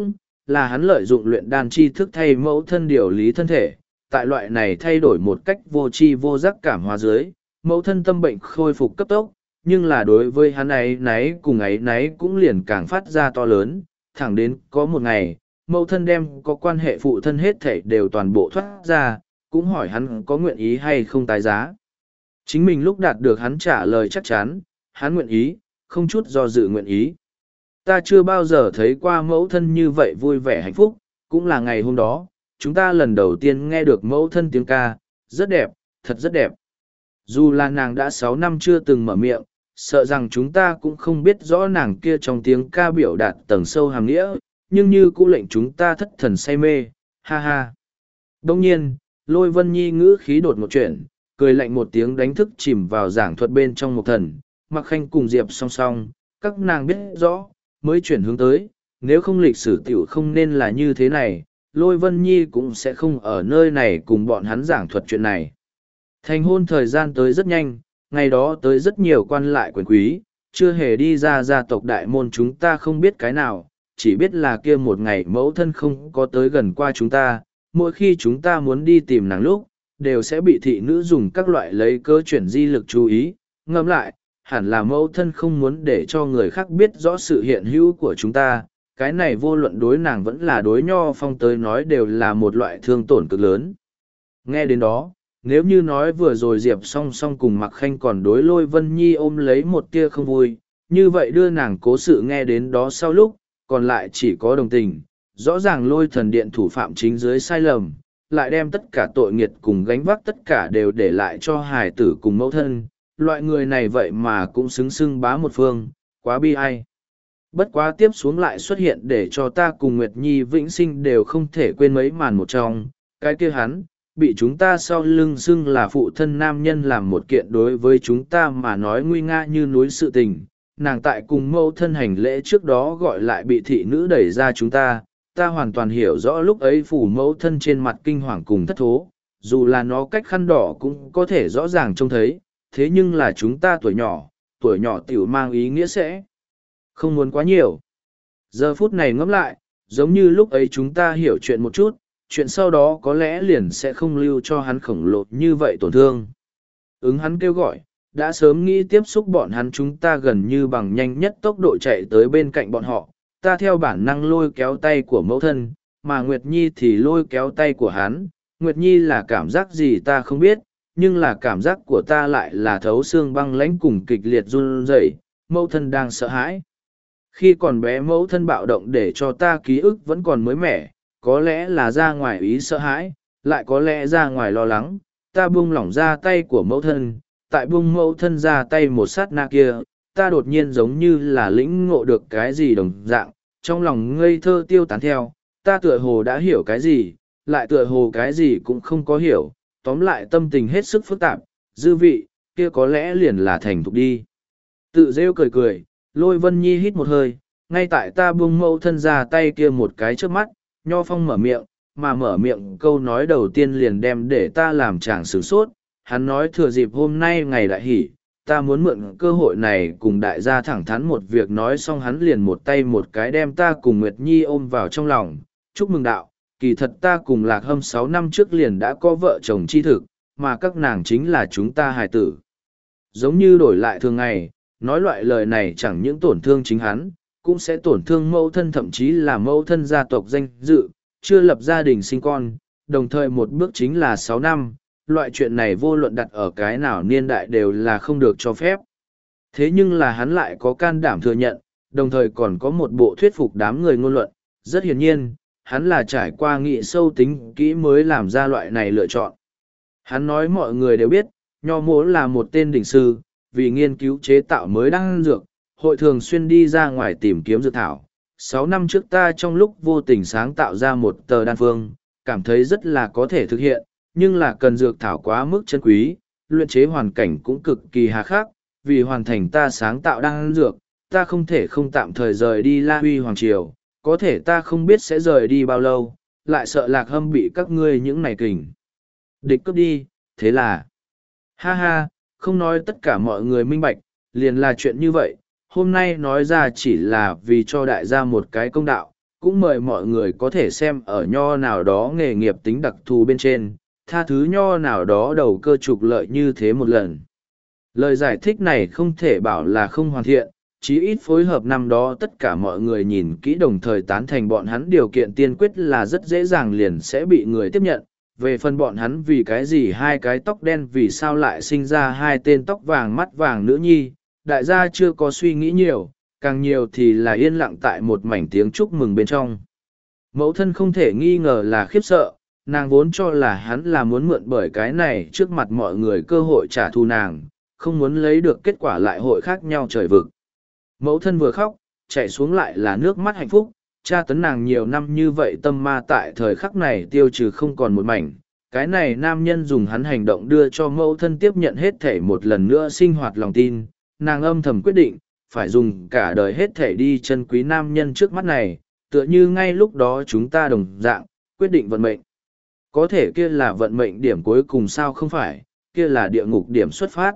là hắn lợi dụng luyện đan chi thức thay mẫu thân điều lý thân thể, tại loại này thay đổi một cách vô tri vô giác cảm hóa dưới, mẫu thân tâm bệnh khôi phục cấp tốc, nhưng là đối với hắn ấy náy cùng ấy náy cũng liền càng phát ra to lớn, thẳng đến có một ngày, mẫu thân đem có quan hệ phụ thân hết thảy đều toàn bộ thoát ra, cũng hỏi hắn có nguyện ý hay không tái giá. Chính mình lúc đạt được hắn trả lời chắc chắn, hắn nguyện ý, không chút do dự nguyện ý. Ta chưa bao giờ thấy qua mẫu thân như vậy vui vẻ hạnh phúc, cũng là ngày hôm đó, chúng ta lần đầu tiên nghe được mẫu thân tiếng ca, rất đẹp, thật rất đẹp. Dù là nàng đã sáu năm chưa từng mở miệng, sợ rằng chúng ta cũng không biết rõ nàng kia trong tiếng ca biểu đạt tầng sâu hàm nghĩa, nhưng như cũng lệnh chúng ta thất thần say mê, ha ha. Đông nhiên, Lôi Vân Nhi ngữ khí đột một chuyện, cười lạnh một tiếng đánh thức chìm vào giảng thuật bên trong một thần, Mặc Khanh cùng Diệp song song, các nàng biết rõ, mới chuyển hướng tới, nếu không lịch sử tiểu không nên là như thế này, Lôi Vân Nhi cũng sẽ không ở nơi này cùng bọn hắn giảng thuật chuyện này. Thành hôn thời gian tới rất nhanh, ngày đó tới rất nhiều quan lại quyền quý, chưa hề đi ra gia tộc đại môn chúng ta không biết cái nào, chỉ biết là kia một ngày mẫu thân không có tới gần qua chúng ta, mỗi khi chúng ta muốn đi tìm nàng lúc, đều sẽ bị thị nữ dùng các loại lấy cơ chuyển di lực chú ý, ngẫm lại, hẳn là mẫu thân không muốn để cho người khác biết rõ sự hiện hữu của chúng ta, cái này vô luận đối nàng vẫn là đối Nho Phong tới nói đều là một loại thương tổn cực lớn. Nghe đến đó, nếu như nói vừa rồi Diệp song song cùng Mặc Khanh còn đối Lôi Vân Nhi ôm lấy một tia không vui, như vậy đưa nàng cố sự nghe đến đó sau lúc, còn lại chỉ có đồng tình, rõ ràng Lôi Thần Điện thủ phạm chính dưới sai lầm, lại đem tất cả tội nghiệt cùng gánh vác tất cả đều để lại cho hài tử cùng mẫu thân, loại người này vậy mà cũng xứng xưng bá một phương, quá bi ai. Bất quá tiếp xuống lại xuất hiện để cho ta cùng Nguyệt Nhi vĩnh sinh đều không thể quên mấy màn một trong, cái kia hắn, bị chúng ta sau lưng xưng là phụ thân nam nhân làm một kiện đối với chúng ta mà nói nguy nga như núi sự tình. Nàng tại cùng mẫu thân hành lễ trước đó gọi lại bị thị nữ đẩy ra chúng ta, ta hoàn toàn hiểu rõ lúc ấy phủ mẫu thân trên mặt kinh hoàng cùng thất thố, dù là nó cách khăn đỏ cũng có thể rõ ràng trông thấy, thế nhưng là chúng ta tuổi nhỏ, tuổi nhỏ tiểu mang ý nghĩa sẽ không muốn quá nhiều. Giờ phút này ngẫm lại, giống như lúc ấy chúng ta hiểu chuyện một chút, chuyện sau đó có lẽ liền sẽ không lưu cho hắn khổng lồ như vậy tổn thương. Ứng hắn kêu gọi, đã sớm nghĩ tiếp xúc bọn hắn chúng ta gần như bằng nhanh nhất tốc độ chạy tới bên cạnh bọn họ, ta theo bản năng lôi kéo tay của mẫu thân, mà Nguyệt Nhi thì lôi kéo tay của hắn. Nguyệt Nhi là cảm giác gì ta không biết, nhưng là cảm giác của ta lại là thấu xương băng lãnh cùng kịch liệt run rẩy. Mẫu thân đang sợ hãi. Khi còn bé mẫu thân bạo động để cho ta ký ức vẫn còn mới mẻ, có lẽ là ra ngoài ý sợ hãi, lại có lẽ ra ngoài lo lắng, ta buông lỏng ra tay của mẫu thân, tại buông mẫu thân ra tay một sát na kia, ta đột nhiên giống như là lĩnh ngộ được cái gì đồng dạng, trong lòng ngây thơ tiêu tán theo, ta tựa hồ đã hiểu cái gì, lại tựa hồ cái gì cũng không có hiểu, tóm lại tâm tình hết sức phức tạp, dư vị, kia có lẽ liền là thành thục đi. Tự rêu cười cười, Lôi Vân Nhi hít một hơi, ngay tại ta buông mẫu thân ra tay kia một cái trước mắt, Nho Phong mở miệng, mà mở miệng câu nói đầu tiên liền đem để ta làm chàng sửng sốt. Hắn nói thừa dịp hôm nay ngày đại hỷ, ta muốn mượn cơ hội này cùng đại gia thẳng thắn một việc nói xong hắn liền một tay một cái đem ta cùng Nguyệt Nhi ôm vào trong lòng. Chúc mừng đạo, kỳ thật ta cùng Lạc Hâm sáu năm trước liền đã có vợ chồng chi thực, mà các nàng chính là chúng ta hài tử. Giống như đổi lại thường ngày, nói loại lời này chẳng những tổn thương chính hắn, cũng sẽ tổn thương mẫu thân thậm chí là mẫu thân gia tộc danh dự, chưa lập gia đình sinh con, đồng thời một bước chính là sáu năm, loại chuyện này vô luận đặt ở cái nào niên đại đều là không được cho phép. Thế nhưng là hắn lại có can đảm thừa nhận, đồng thời còn có một bộ thuyết phục đám người ngôn luận, rất hiển nhiên, hắn là trải qua nghị sâu tính kỹ mới làm ra loại này lựa chọn. Hắn nói mọi người đều biết, Nho Mỗ là một tên đỉnh sư, vì nghiên cứu chế tạo mới đan dược, hội thường xuyên đi ra ngoài tìm kiếm dược thảo. Sáu năm trước ta trong lúc vô tình sáng tạo ra một tờ đan phương, cảm thấy rất là có thể thực hiện, nhưng là cần dược thảo quá mức chân quý, luyện chế hoàn cảnh cũng cực kỳ hà khắc, vì hoàn thành ta sáng tạo đan dược, ta không thể không tạm thời rời đi La Huy Hoàng Triều, có thể ta không biết sẽ rời đi bao lâu, lại sợ Lạc Hâm bị các ngươi những này kình địch cướp đi, thế là ha ha, không nói tất cả mọi người minh bạch, liền là chuyện như vậy, hôm nay nói ra chỉ là vì cho đại gia một cái công đạo, cũng mời mọi người có thể xem ở nho nào đó nghề nghiệp tính đặc thù bên trên, tha thứ nho nào đó đầu cơ trục lợi như thế một lần. Lời giải thích này không thể bảo là không hoàn thiện, chí ít phối hợp năm đó tất cả mọi người nhìn kỹ đồng thời tán thành bọn hắn điều kiện tiên quyết là rất dễ dàng liền sẽ bị người tiếp nhận. Về phần bọn hắn vì cái gì hai cái tóc đen vì sao lại sinh ra hai tên tóc vàng mắt vàng nữ nhi, đại gia chưa có suy nghĩ nhiều, càng nhiều thì là yên lặng tại một mảnh tiếng chúc mừng bên trong. Mẫu thân không thể nghi ngờ là khiếp sợ, nàng vốn cho là hắn là muốn mượn bởi cái này trước mặt mọi người cơ hội trả thù nàng, không muốn lấy được kết quả lại hội khác nhau trời vực. Mẫu thân vừa khóc, chảy xuống lại là nước mắt hạnh phúc, cha tấn nàng nhiều năm như vậy tâm ma tại thời khắc này tiêu trừ không còn một mảnh. Cái này nam nhân dùng hắn hành động đưa cho mẫu thân tiếp nhận hết thể một lần nữa sinh hoạt lòng tin, nàng âm thầm quyết định, phải dùng cả đời hết thể đi chân quý nam nhân trước mắt này, tựa như ngay lúc đó chúng ta đồng dạng, quyết định vận mệnh. Có thể kia là vận mệnh điểm cuối cùng sao không phải, kia là địa ngục điểm xuất phát.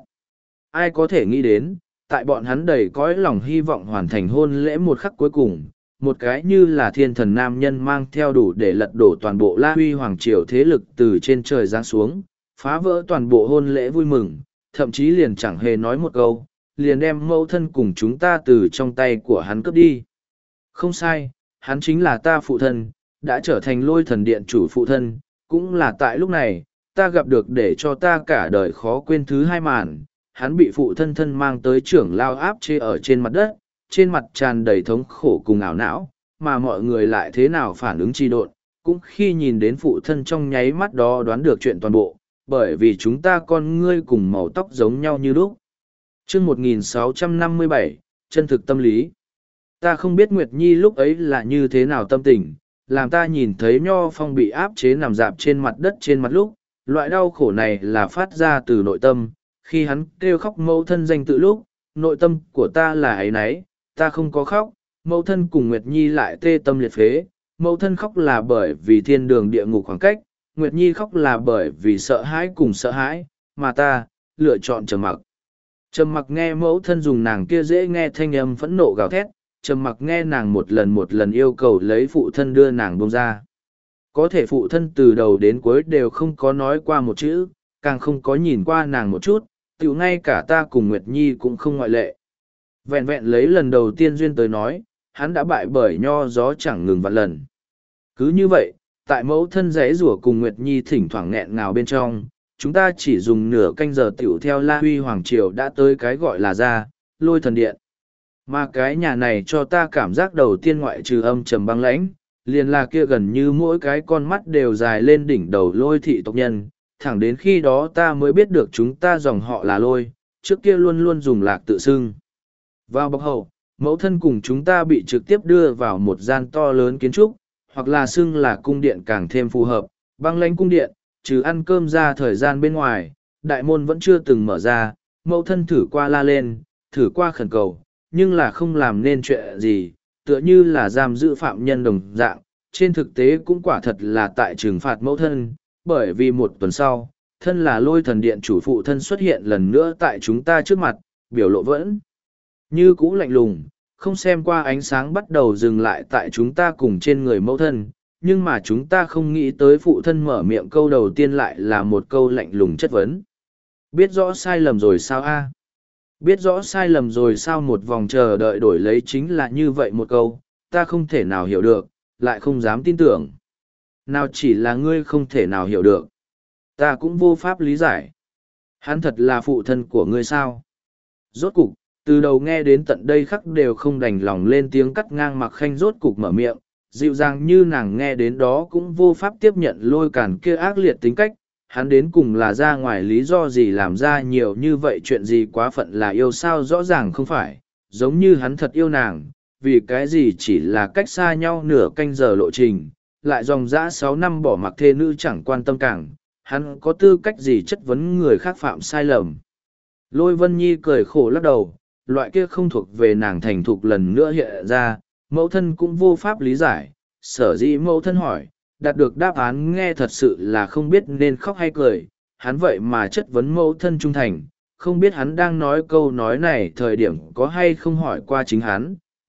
Ai có thể nghĩ đến, tại bọn hắn đầy cõi lòng hy vọng hoàn thành hôn lễ một khắc cuối cùng, một cái như là thiên thần nam nhân mang theo đủ để lật đổ toàn bộ La Huy Hoàng Triều thế lực từ trên trời giáng xuống, phá vỡ toàn bộ hôn lễ vui mừng, thậm chí liền chẳng hề nói một câu, liền đem mẫu thân cùng chúng ta từ trong tay của hắn cướp đi. Không sai, hắn chính là ta phụ thân, đã trở thành Lôi Thần Điện chủ phụ thân, cũng là tại lúc này, ta gặp được để cho ta cả đời khó quên thứ hai màn. Hắn bị phụ thân thân mang tới trưởng lao áp chế ở trên mặt đất, trên mặt tràn đầy thống khổ cùng ảo não, mà mọi người lại thế nào phản ứng chi độn, cũng khi nhìn đến phụ thân trong nháy mắt đó đoán được chuyện toàn bộ, bởi vì chúng ta con ngươi cùng màu tóc giống nhau như lúc. Chương một nghìn sáu trăm năm mươi bảy, chân thực tâm lý. Ta không biết Nguyệt Nhi lúc ấy là như thế nào tâm tình, làm ta nhìn thấy Nho Phong bị áp chế nằm dạp trên mặt đất trên mặt lúc, loại đau khổ này là phát ra từ nội tâm. Khi hắn kêu khóc mẫu thân danh tự lúc, nội tâm của ta là ấy nấy, ta không có khóc, mẫu thân cùng Nguyệt Nhi lại tê tâm liệt phế, mẫu thân khóc là bởi vì thiên đường địa ngục khoảng cách, Nguyệt Nhi khóc là bởi vì sợ hãi cùng sợ hãi, mà ta, lựa chọn trầm mặc. Trầm mặc nghe mẫu thân dùng nàng kia dễ nghe thanh âm phẫn nộ gào thét, trầm mặc nghe nàng một lần một lần yêu cầu lấy phụ thân đưa nàng bông ra. Có thể phụ thân từ đầu đến cuối đều không có nói qua một chữ, càng không có nhìn qua nàng một chút, tiểu ngay cả ta cùng Nguyệt Nhi cũng không ngoại lệ. Vẹn vẹn lấy lần đầu tiên duyên tới nói, hắn đã bại bởi nho gió chẳng ngừng vạn lần. Cứ như vậy, tại mẫu thân giấy rủa cùng Nguyệt Nhi thỉnh thoảng nghẹn ngào bên trong, chúng ta chỉ dùng nửa canh giờ tiểu theo La Huy Hoàng Triều đã tới cái gọi là ra, Lôi Thần Điện. Mà cái nhà này cho ta cảm giác đầu tiên ngoại trừ âm trầm băng lãnh, liền là kia gần như mỗi cái con mắt đều dài lên đỉnh đầu Lôi thị tộc nhân. Thẳng đến khi đó ta mới biết được chúng ta dòng họ là Lôi, trước kia luôn luôn dùng lạc tự xưng. Vào bậc hậu, mẫu thân cùng chúng ta bị trực tiếp đưa vào một gian to lớn kiến trúc, hoặc là xưng là cung điện càng thêm phù hợp, băng lãnh cung điện, trừ ăn cơm ra thời gian bên ngoài, đại môn vẫn chưa từng mở ra, mẫu thân thử qua la lên, thử qua khẩn cầu, nhưng là không làm nên chuyện gì, tựa như là giam giữ phạm nhân đồng dạng, trên thực tế cũng quả thật là tại trừng phạt mẫu thân, bởi vì một tuần sau, thân là Lôi Thần Điện chủ phụ thân xuất hiện lần nữa tại chúng ta trước mặt, biểu lộ vẫn như cũ lạnh lùng, không xem qua ánh sáng bắt đầu dừng lại tại chúng ta cùng trên người mẫu thân, nhưng mà chúng ta không nghĩ tới phụ thân mở miệng câu đầu tiên lại là một câu lạnh lùng chất vấn. Biết rõ sai lầm rồi sao a? Biết rõ sai lầm rồi sao? Một vòng chờ đợi đổi lấy chính là như vậy một câu, ta không thể nào hiểu được, lại không dám tin tưởng. Nào chỉ là ngươi không thể nào hiểu được. Ta cũng vô pháp lý giải. Hắn thật là phụ thân của ngươi sao? Rốt cục, từ đầu nghe đến tận đây khắc đều không đành lòng lên tiếng cắt ngang Mặc Khanh rốt cục mở miệng, dịu dàng như nàng nghe đến đó cũng vô pháp tiếp nhận Lôi Càn kia ác liệt tính cách. Hắn đến cùng là ra ngoài lý do gì làm ra nhiều như vậy, chuyện gì quá phận là yêu sao, rõ ràng không phải, giống như hắn thật yêu nàng, vì cái gì chỉ là cách xa nhau nửa canh giờ lộ trình, lại dòng dã sáu năm bỏ mặc thê nữ chẳng quan tâm càng, hắn có tư cách gì chất vấn người khác phạm sai lầm. Lôi Vân Nhi cười khổ lắc đầu, loại kia không thuộc về nàng thành thục lần nữa hiện ra, mẫu thân cũng vô pháp lý giải, sở dĩ mẫu thân hỏi, đạt được đáp án nghe thật sự là không biết nên khóc hay cười, hắn vậy mà chất vấn mẫu thân trung thành, không biết hắn đang nói câu nói này thời điểm có hay không hỏi qua chính hắn,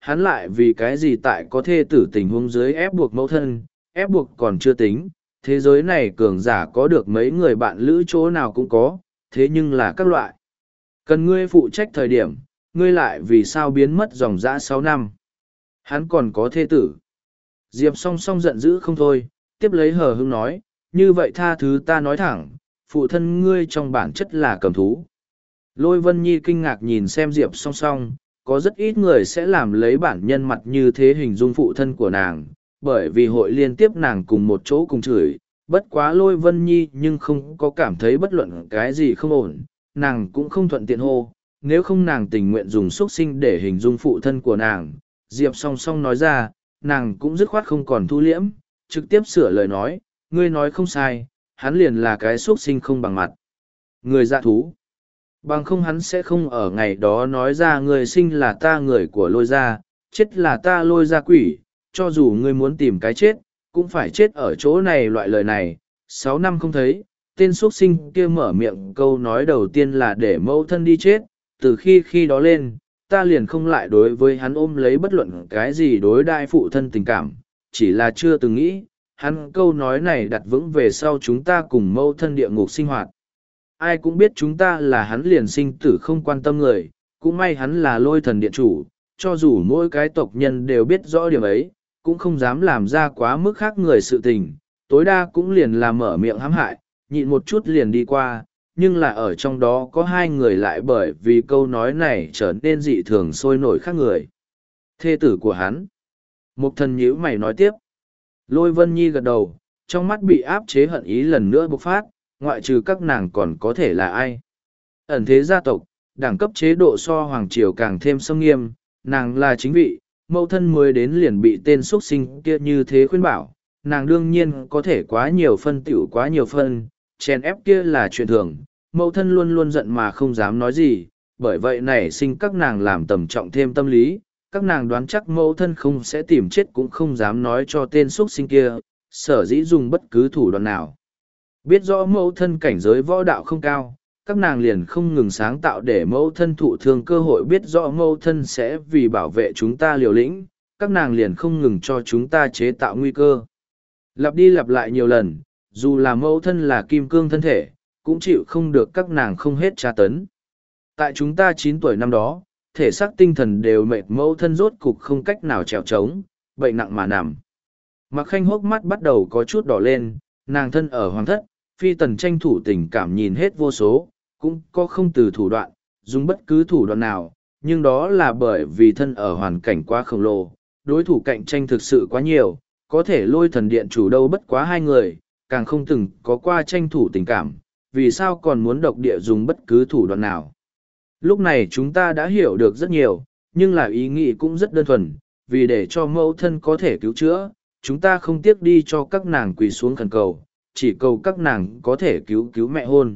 hắn lại vì cái gì tại có thê tử tình huống dưới ép buộc mẫu thân, ép buộc còn chưa tính, thế giới này cường giả có được mấy người bạn lữ chỗ nào cũng có, thế nhưng là các loại. Cần ngươi phụ trách thời điểm, ngươi lại vì sao biến mất dòng dã sáu năm. Hắn còn có thê tử. Diệp song song giận dữ không thôi, tiếp lấy hờ hững nói, như vậy tha thứ ta nói thẳng, phụ thân ngươi trong bản chất là cầm thú. Lôi Vân Nhi kinh ngạc nhìn xem Diệp song song, có rất ít người sẽ làm lấy bản nhân mặt như thế hình dung phụ thân của nàng, bởi vì hội liên tiếp nàng cùng một chỗ cùng chửi, bất quá Lôi Vân Nhi nhưng không có cảm thấy bất luận cái gì không ổn, nàng cũng không thuận tiện hô, nếu không nàng tình nguyện dùng xuất sinh để hình dung phụ thân của nàng. Diệp song song nói ra, nàng cũng dứt khoát không còn thu liễm, trực tiếp sửa lời nói, ngươi nói không sai, hắn liền là cái xuất sinh không bằng mặt. Người dạ thú. Bằng không hắn sẽ không ở ngày đó nói ra người sinh là ta người của lôi gia, chết là ta lôi gia quỷ, cho dù ngươi muốn tìm cái chết, cũng phải chết ở chỗ này loại lời này. Sáu năm không thấy, tên xuất sinh kia mở miệng câu nói đầu tiên là để mẫu thân đi chết, từ khi khi đó lên, ta liền không lại đối với hắn ôm lấy bất luận cái gì đối đai phụ thân tình cảm, chỉ là chưa từng nghĩ, hắn câu nói này đặt vững về sau chúng ta cùng mẫu thân địa ngục sinh hoạt. Ai cũng biết chúng ta là hắn liền sinh tử không quan tâm người, cũng may hắn là lôi thần điện chủ, cho dù mỗi cái tộc nhân đều biết rõ điểm ấy, cũng không dám làm ra quá mức khác người sự tình, tối đa cũng liền là mở miệng hãm hại, nhịn một chút liền đi qua, nhưng là ở trong đó có hai người lại bởi vì câu nói này trở nên dị thường sôi nổi khác người. Thê tử của hắn. Mục thần nhíu mày nói tiếp. Lôi Vân Nhi gật đầu, trong mắt bị áp chế hận ý lần nữa bộc phát, ngoại trừ các nàng còn có thể là ai. Ẩn thế gia tộc, đẳng cấp chế độ so hoàng triều càng thêm xâm nghiêm, nàng là chính vị, mẫu thân mới đến liền bị tên xuất sinh kia như thế khuyên bảo, nàng đương nhiên có thể quá nhiều phân tiểu quá nhiều phân, chèn ép kia là chuyện thường, mẫu thân luôn luôn giận mà không dám nói gì, bởi vậy nảy sinh các nàng làm tầm trọng thêm tâm lý, các nàng đoán chắc mẫu thân không sẽ tìm chết cũng không dám nói cho tên xuất sinh kia, sở dĩ dùng bất cứ thủ đoạn nào. Biết rõ mẫu thân cảnh giới võ đạo không cao, các nàng liền không ngừng sáng tạo để mẫu thân thụ thương cơ hội, biết rõ mẫu thân sẽ vì bảo vệ chúng ta liều lĩnh, các nàng liền không ngừng cho chúng ta chế tạo nguy cơ. Lặp đi lặp lại nhiều lần, dù là mẫu thân là kim cương thân thể, cũng chịu không được các nàng không hết tra tấn. Tại chúng ta chín tuổi năm đó, thể xác tinh thần đều mệt, mẫu thân rốt cục không cách nào trèo trống, bệnh nặng mà nằm. Mạc Khanh hốc mắt bắt đầu có chút đỏ lên, nàng thân ở hoàng thất, phi tần tranh thủ tình cảm nhìn hết vô số, cũng có không từ thủ đoạn, dùng bất cứ thủ đoạn nào, nhưng đó là bởi vì thân ở hoàn cảnh quá khổng lồ, đối thủ cạnh tranh thực sự quá nhiều, có thể lôi thần điện chủ đâu bất quá hai người, càng không từng có qua tranh thủ tình cảm, vì sao còn muốn độc địa dùng bất cứ thủ đoạn nào. Lúc này chúng ta đã hiểu được rất nhiều, nhưng là ý nghĩ cũng rất đơn thuần, vì để cho mẫu thân có thể cứu chữa, chúng ta không tiếc đi cho các nàng quỳ xuống khẩn cầu, chỉ cầu các nàng có thể cứu cứu mẹ hôn.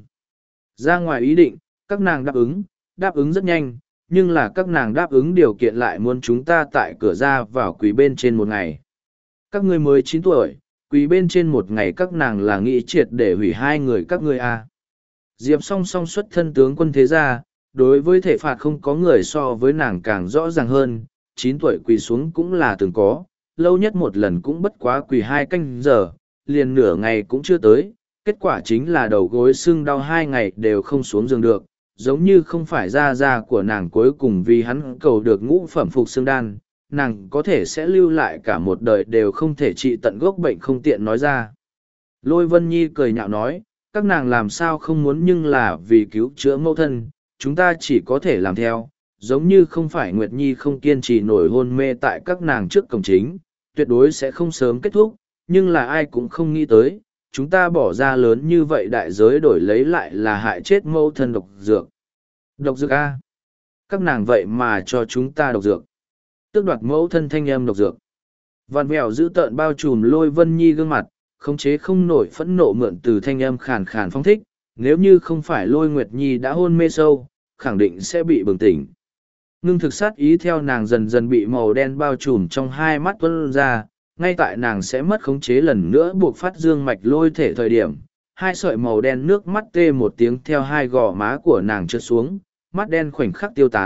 Ra ngoài ý định, các nàng đáp ứng, đáp ứng rất nhanh, nhưng là các nàng đáp ứng điều kiện lại muốn chúng ta tại cửa ra vào quỳ bên trên một ngày. Các ngươi mới chín tuổi, quỳ bên trên một ngày các nàng là nghĩ triệt để hủy hai người các ngươi à. Diệp song song xuất thân tướng quân thế gia, đối với thể phạt không có người so với nàng càng rõ ràng hơn, chín tuổi quỳ xuống cũng là từng có, lâu nhất một lần cũng bất quá quỳ hai canh giờ, liền nửa ngày cũng chưa tới, kết quả chính là đầu gối sưng đau hai ngày đều không xuống giường được, giống như không phải da da của nàng cuối cùng vì hắn cầu được ngũ phẩm phục xương đan, nàng có thể sẽ lưu lại cả một đời đều không thể trị tận gốc bệnh không tiện nói ra. Lôi Vân Nhi cười nhạo nói, các nàng làm sao không muốn nhưng là vì cứu chữa mẫu thân, chúng ta chỉ có thể làm theo, giống như không phải Nguyệt Nhi không kiên trì nổi hôn mê tại các nàng trước cổng chính, tuyệt đối sẽ không sớm kết thúc, nhưng là ai cũng không nghĩ tới, chúng ta bỏ ra lớn như vậy đại giới đổi lấy lại là hại chết mẫu thân độc dược. Độc dược A. Các nàng vậy mà cho chúng ta độc dược. Tước đoạt mẫu thân thanh âm độc dược. Vằn vẹo giữ tợn bao trùm Lôi Vân Nhi gương mặt, khống chế không nổi phẫn nộ mượn từ thanh âm khàn khàn phong thích, nếu như không phải Lôi Nguyệt Nhi đã hôn mê sâu, khẳng định sẽ bị bừng tỉnh. Ngưng thực sát ý theo nàng dần dần bị màu đen bao trùm trong hai mắt tuôn ra, ngay tại nàng sẽ mất khống chế lần nữa buộc phát dương mạch lôi thể thời điểm, hai sợi màu đen nước mắt tê một tiếng theo hai gò má của nàng trượt xuống, mắt đen khoảnh khắc tiêu tán,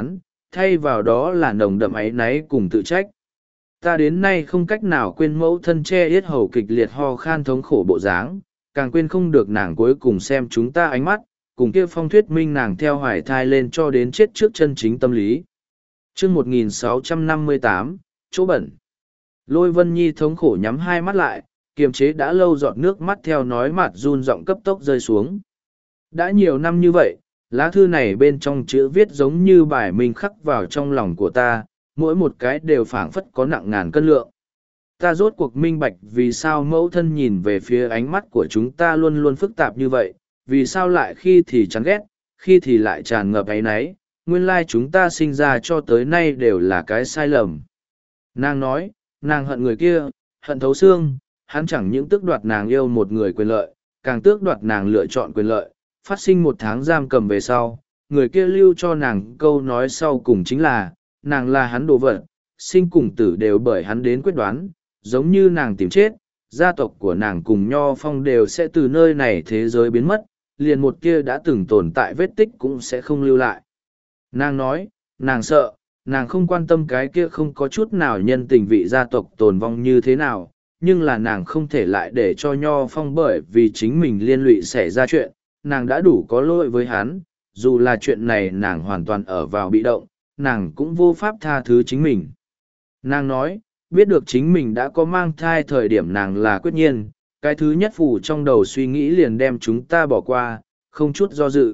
thay vào đó là nồng đậm áy náy cùng tự trách. Ta đến nay không cách nào quên mẫu thân che yết hầu kịch liệt ho khan thống khổ bộ dáng, càng quên không được nàng cuối cùng xem chúng ta ánh mắt, cùng kia phong thuyết minh nàng theo hoài thai lên cho đến chết trước chân chính tâm lý. chương một nghìn sáu trăm năm mươi tám, chỗ bẩn. Lôi Vân Nhi thống khổ nhắm hai mắt lại, kiềm chế đã lâu giọt nước mắt theo nói mặt run giọng cấp tốc rơi xuống. Đã nhiều năm như vậy, lá thư này bên trong chữ viết giống như bài minh khắc vào trong lòng của ta, mỗi một cái đều phảng phất có nặng ngàn cân lượng. Ta rốt cuộc minh bạch vì sao mẫu thân nhìn về phía ánh mắt của chúng ta luôn luôn phức tạp như vậy, vì sao lại khi thì chán ghét, khi thì lại tràn ngập áy náy, nguyên lai chúng ta sinh ra cho tới nay đều là cái sai lầm. Nàng nói, nàng hận người kia, hận thấu xương, hắn chẳng những tước đoạt nàng yêu một người quyền lợi, càng tước đoạt nàng lựa chọn quyền lợi, phát sinh một tháng giam cầm về sau, người kia lưu cho nàng câu nói sau cùng chính là, nàng là hắn đồ vật, sinh cùng tử đều bởi hắn đến quyết đoán, giống như nàng tìm chết, gia tộc của nàng cùng Nho Phong đều sẽ từ nơi này thế giới biến mất, liền một kia đã từng tồn tại vết tích cũng sẽ không lưu lại. Nàng nói, nàng sợ, nàng không quan tâm cái kia không có chút nào nhân tình vị gia tộc tồn vong như thế nào, nhưng là nàng không thể lại để cho Nho Phong bởi vì chính mình liên lụy xảy ra chuyện, nàng đã đủ có lỗi với hắn, dù là chuyện này nàng hoàn toàn ở vào bị động, nàng cũng vô pháp tha thứ chính mình. Nàng nói, biết được chính mình đã có mang thai thời điểm nàng là quyết nhiên, cái thứ nhất phủ trong đầu suy nghĩ liền đem chúng ta bỏ qua, không chút do dự.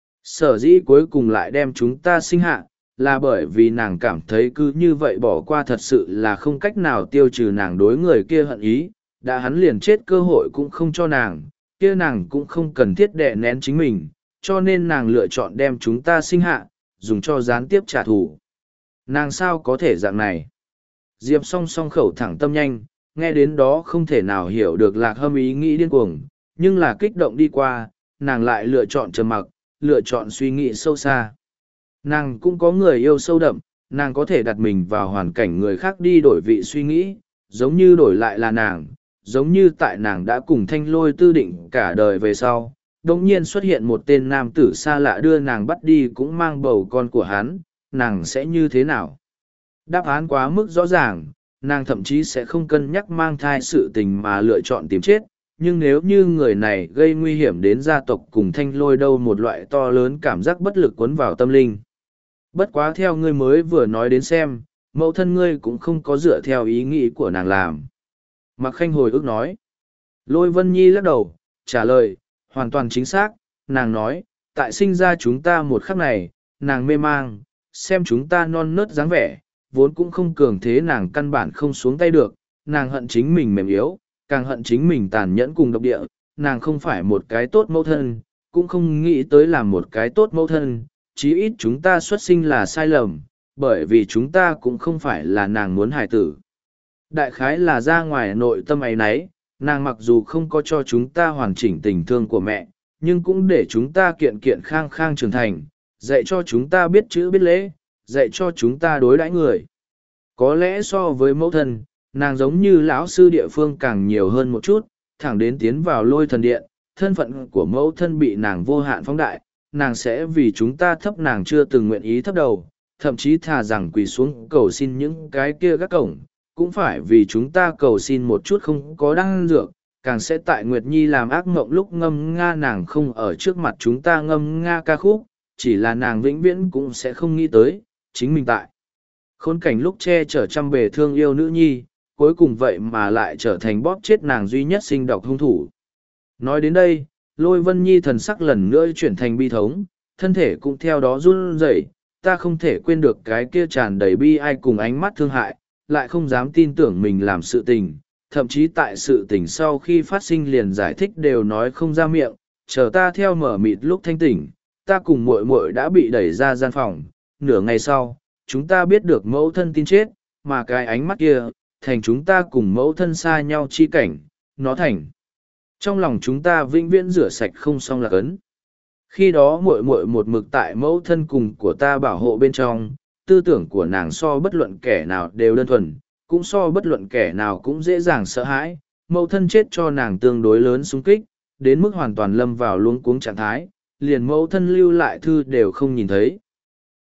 Sở dĩ cuối cùng lại đem chúng ta sinh hạ, là bởi vì nàng cảm thấy cứ như vậy bỏ qua thật sự là không cách nào tiêu trừ nàng đối người kia hận ý, đã hắn liền chết cơ hội cũng không cho nàng, kia nàng cũng không cần thiết đè nén chính mình, cho nên nàng lựa chọn đem chúng ta sinh hạ, dùng cho gián tiếp trả thù. Nàng sao có thể dạng này? Diệp song song khẩu thẳng tâm nhanh, nghe đến đó không thể nào hiểu được Lạc Hâm ý nghĩ điên cuồng, nhưng là kích động đi qua, nàng lại lựa chọn trầm mặc, lựa chọn suy nghĩ sâu xa. Nàng cũng có người yêu sâu đậm, nàng có thể đặt mình vào hoàn cảnh người khác đi đổi vị suy nghĩ, giống như đổi lại là nàng, giống như tại nàng đã cùng Thanh Lôi tư định cả đời về sau. Đột nhiên xuất hiện một tên nam tử xa lạ đưa nàng bắt đi cũng mang bầu con của hắn, nàng sẽ như thế nào? Đáp án quá mức rõ ràng, nàng thậm chí sẽ không cân nhắc mang thai sự tình mà lựa chọn tìm chết, nhưng nếu như người này gây nguy hiểm đến gia tộc cùng Thanh Lôi đâu một loại to lớn cảm giác bất lực cuốn vào tâm linh. Bất quá theo ngươi mới vừa nói đến xem, mẫu thân ngươi cũng không có dựa theo ý nghĩ của nàng làm. Mạc Khanh hồi ức nói. Lôi Vân Nhi lắc đầu, trả lời, hoàn toàn chính xác, nàng nói, tại sinh ra chúng ta một khắc này, nàng mê mang, xem chúng ta non nớt dáng vẻ, vốn cũng không cường thế nàng căn bản không xuống tay được, nàng hận chính mình mềm yếu, càng hận chính mình tàn nhẫn cùng độc địa, nàng không phải một cái tốt mẫu thân, cũng không nghĩ tới làm một cái tốt mẫu thân, chí ít chúng ta xuất sinh là sai lầm, bởi vì chúng ta cũng không phải là nàng muốn hài tử. Đại khái là ra ngoài nội tâm ấy nấy, nàng mặc dù không có cho chúng ta hoàn chỉnh tình thương của mẹ, nhưng cũng để chúng ta kiện kiện khang khang trưởng thành, dạy cho chúng ta biết chữ biết lễ, dạy cho chúng ta đối đãi người. Có lẽ so với mẫu thân, nàng giống như lão sư địa phương càng nhiều hơn một chút, thẳng đến tiến vào Lôi Thần Điện, thân phận của mẫu thân bị nàng vô hạn phóng đại, nàng sẽ vì chúng ta thấp nàng chưa từng nguyện ý thấp đầu, thậm chí thà rằng quỳ xuống cầu xin những cái kia gác cổng, cũng phải vì chúng ta cầu xin một chút không có đăng dược, càng sẽ tại Nguyệt Nhi làm ác mộng lúc ngâm nga nàng không ở trước mặt chúng ta ngâm nga ca khúc, chỉ là nàng vĩnh viễn cũng sẽ không nghĩ tới, chính mình tại. Khốn cảnh lúc che chở trăm bề thương yêu nữ nhi, cuối cùng vậy mà lại trở thành bóp chết nàng duy nhất sinh độc hung thủ. Nói đến đây, Lôi Vân Nhi thần sắc lần nữa chuyển thành bi thống, thân thể cũng theo đó run rẩy. Ta không thể quên được cái kia tràn đầy bi ai cùng ánh mắt thương hại, lại không dám tin tưởng mình làm sự tình, thậm chí tại sự tình sau khi phát sinh liền giải thích đều nói không ra miệng, chờ ta theo mở mịt lúc thanh tỉnh, ta cùng muội muội đã bị đẩy ra gian phòng, nửa ngày sau, chúng ta biết được mẫu thân tin chết, mà cái ánh mắt kia, thành chúng ta cùng mẫu thân xa nhau chi cảnh, nó thành. Trong lòng chúng ta vĩnh viễn rửa sạch không xong là cấn. Khi đó muội muội một mực tại mẫu thân cùng của ta bảo hộ bên trong, tư tưởng của nàng so bất luận kẻ nào đều đơn thuần, cũng so bất luận kẻ nào cũng dễ dàng sợ hãi, mẫu thân chết cho nàng tương đối lớn xung kích, đến mức hoàn toàn lâm vào luống cuống trạng thái, liền mẫu thân lưu lại thư đều không nhìn thấy.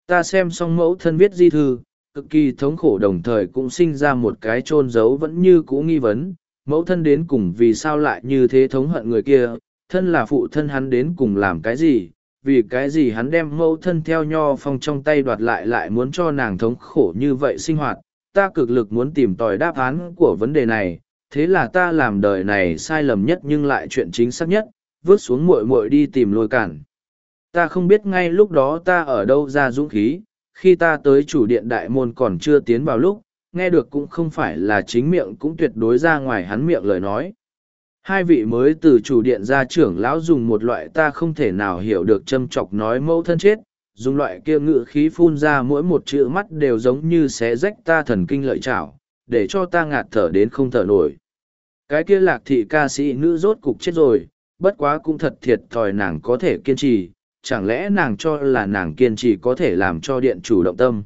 Ta xem xong mẫu thân viết di thư, cực kỳ thống khổ đồng thời cũng sinh ra một cái chôn giấu vẫn như cũ nghi vấn, mẫu thân đến cùng vì sao lại như thế thống hận người kia, thân là phụ thân hắn đến cùng làm cái gì, vì cái gì hắn đem mẫu thân theo nho phong trong tay đoạt lại lại muốn cho nàng thống khổ như vậy sinh hoạt, ta cực lực muốn tìm tòi đáp án của vấn đề này, thế là ta làm đời này sai lầm nhất nhưng lại chuyện chính xác nhất, vứt xuống muội muội đi tìm lôi cản. Ta không biết ngay lúc đó ta ở đâu ra dũng khí, khi ta tới chủ điện đại môn còn chưa tiến vào lúc, nghe được cũng không phải là chính miệng cũng tuyệt đối ra ngoài hắn miệng lời nói. Hai vị mới từ chủ điện ra trưởng lão dùng một loại ta không thể nào hiểu được châm chọc nói mẫu thân chết, dùng loại kia ngự khí phun ra mỗi một chữ mắt đều giống như xé rách ta thần kinh lợi chảo, để cho ta ngạt thở đến không thở nổi. Cái kia lạc thị ca sĩ nữ rốt cục chết rồi, bất quá cũng thật thiệt thòi nàng có thể kiên trì, chẳng lẽ nàng cho là nàng kiên trì có thể làm cho điện chủ động tâm.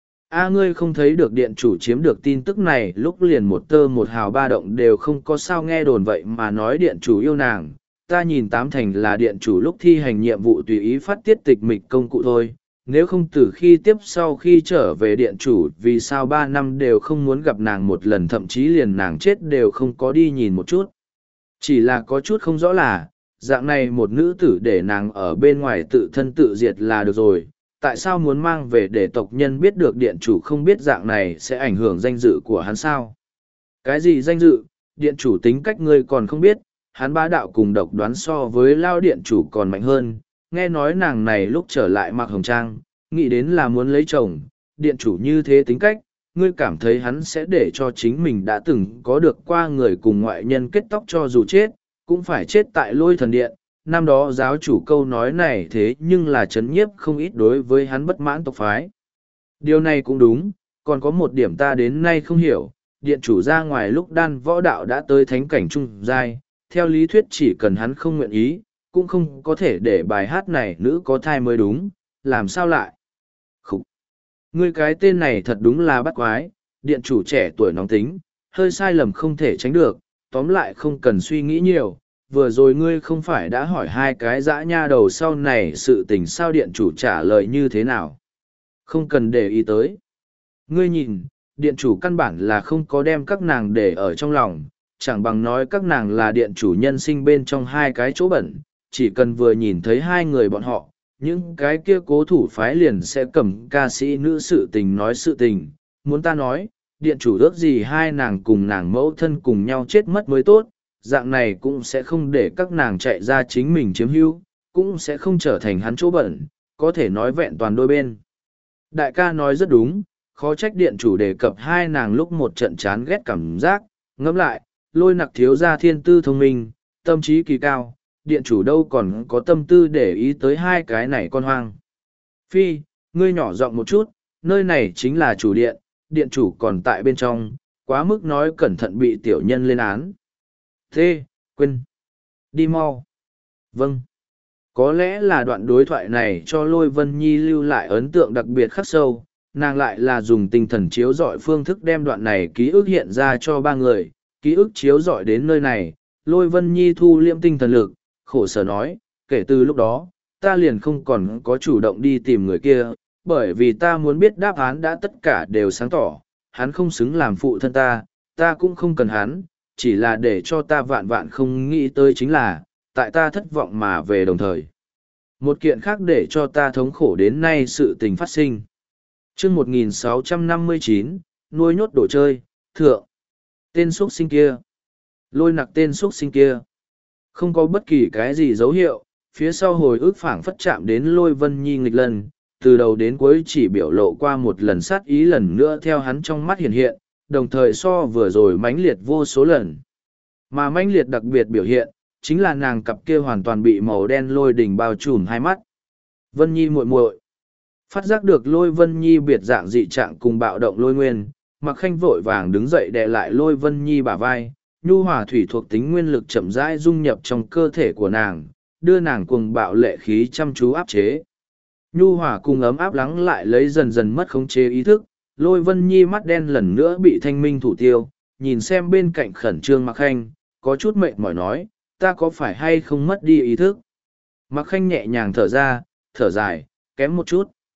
A ngươi không thấy được điện chủ chiếm được tin tức này lúc liền một tơ một hào ba động đều không có sao nghe đồn vậy mà nói điện chủ yêu nàng, ta nhìn tám thành là điện chủ lúc thi hành nhiệm vụ tùy ý phát tiết tịch mịch công cụ thôi, nếu không từ khi tiếp sau khi trở về điện chủ vì sao ba năm đều không muốn gặp nàng một lần thậm chí liền nàng chết đều không có đi nhìn một chút. Chỉ là có chút không rõ là, dạng này một nữ tử để nàng ở bên ngoài tự thân tự diệt là được rồi, tại sao muốn mang về để tộc nhân biết được điện chủ không biết dạng này sẽ ảnh hưởng danh dự của hắn sao? Cái gì danh dự, điện chủ tính cách ngươi còn không biết, hắn bá đạo cùng độc đoán so với lao điện chủ còn mạnh hơn, nghe nói nàng này lúc trở lại mặc hồng trang, nghĩ đến là muốn lấy chồng, điện chủ như thế tính cách, ngươi cảm thấy hắn sẽ để cho chính mình đã từng có được qua người cùng ngoại nhân kết tóc cho dù chết, cũng phải chết tại lôi thần điện. Năm đó giáo chủ câu nói này thế nhưng là chấn nhiếp không ít đối với hắn bất mãn tộc phái. Điều này cũng đúng, còn có một điểm ta đến nay không hiểu, điện chủ ra ngoài lúc đan võ đạo đã tới thánh cảnh trung giai, theo lý thuyết chỉ cần hắn không nguyện ý, cũng không có thể để bài hát này nữ có thai mới đúng, làm sao lại? Khúc! Ngươi cái tên này thật đúng là bắt quái, điện chủ trẻ tuổi nóng tính, hơi sai lầm không thể tránh được, tóm lại không cần suy nghĩ nhiều. Vừa rồi ngươi không phải đã hỏi hai cái dã nha đầu sau này sự tình sao điện chủ trả lời như thế nào? Không cần để ý tới. Ngươi nhìn, điện chủ căn bản là không có đem các nàng để ở trong lòng, chẳng bằng nói các nàng là điện chủ nhân sinh bên trong hai cái chỗ bẩn, chỉ cần vừa nhìn thấy hai người bọn họ, những cái kia cố thủ phái liền sẽ cầm ca sĩ nữ sự tình nói sự tình. Muốn ta nói, điện chủ ước gì hai nàng cùng nàng mẫu thân cùng nhau chết mất mới tốt, dạng này cũng sẽ không để các nàng chạy ra chính mình chiếm hữu, cũng sẽ không trở thành hắn chỗ bẩn, có thể nói vẹn toàn đôi bên. Đại ca nói rất đúng, khó trách điện chủ đề cập hai nàng lúc một trận chán ghét cảm giác, ngẫm lại, lôi nặc thiếu gia thiên tư thông minh, tâm trí kỳ cao, điện chủ đâu còn có tâm tư để ý tới hai cái này con hoang. Phi, ngươi nhỏ giọng một chút, nơi này chính là chủ điện, điện chủ còn tại bên trong, quá mức nói cẩn thận bị tiểu nhân lên án. Thế, quên. Đi mau. Vâng. Có lẽ là đoạn đối thoại này cho Lôi Vân Nhi lưu lại ấn tượng đặc biệt khắc sâu, nàng lại là dùng tinh thần chiếu dọi phương thức đem đoạn này ký ức hiện ra cho ba người, ký ức chiếu dọi đến nơi này, Lôi Vân Nhi thu liễm tinh thần lực, khổ sở nói, kể từ lúc đó, ta liền không còn có chủ động đi tìm người kia, bởi vì ta muốn biết đáp án đã tất cả đều sáng tỏ, hắn không xứng làm phụ thân ta, ta cũng không cần hắn, chỉ là để cho ta vạn vạn không nghĩ tới chính là, tại ta thất vọng mà về đồng thời. Một kiện khác để cho ta thống khổ đến nay sự tình phát sinh. Chương một nghìn sáu trăm năm mươi chín, nuôi nhốt đồ chơi, thượng. Tên xuất sinh kia. Lôi nặc tên xuất sinh kia. Không có bất kỳ cái gì dấu hiệu, phía sau hồi ức phảng phất chạm đến Lôi Vân Nhi nghịch lần, từ đầu đến cuối chỉ biểu lộ qua một lần sát ý lần nữa theo hắn trong mắt hiện hiện, đồng thời so vừa rồi mãnh liệt vô số lần. Mà mãnh liệt đặc biệt biểu hiện, chính là nàng cặp kia hoàn toàn bị màu đen lôi đỉnh bao trùm hai mắt. Vân Nhi muội muội. Phát giác được Lôi Vân Nhi biệt dạng dị trạng cùng bạo động lôi nguyên, Mặc Khanh vội vàng đứng dậy đè lại Lôi Vân Nhi bả vai, nhu hòa thủy thuộc tính nguyên lực chậm rãi dung nhập trong cơ thể của nàng, đưa nàng cuồng bạo lệ khí chăm chú áp chế. Nhu hòa cùng ấm áp lắng lại lấy dần dần mất khống chế ý thức, Lôi Vân Nhi mắt đen lần nữa bị thanh minh thủ tiêu, nhìn xem bên cạnh khẩn trương Mặc Khanh, có chút mệt mỏi nói, ta có phải hay không mất đi ý thức? Mặc Khanh nhẹ nhàng thở ra, thở dài, kém một chút.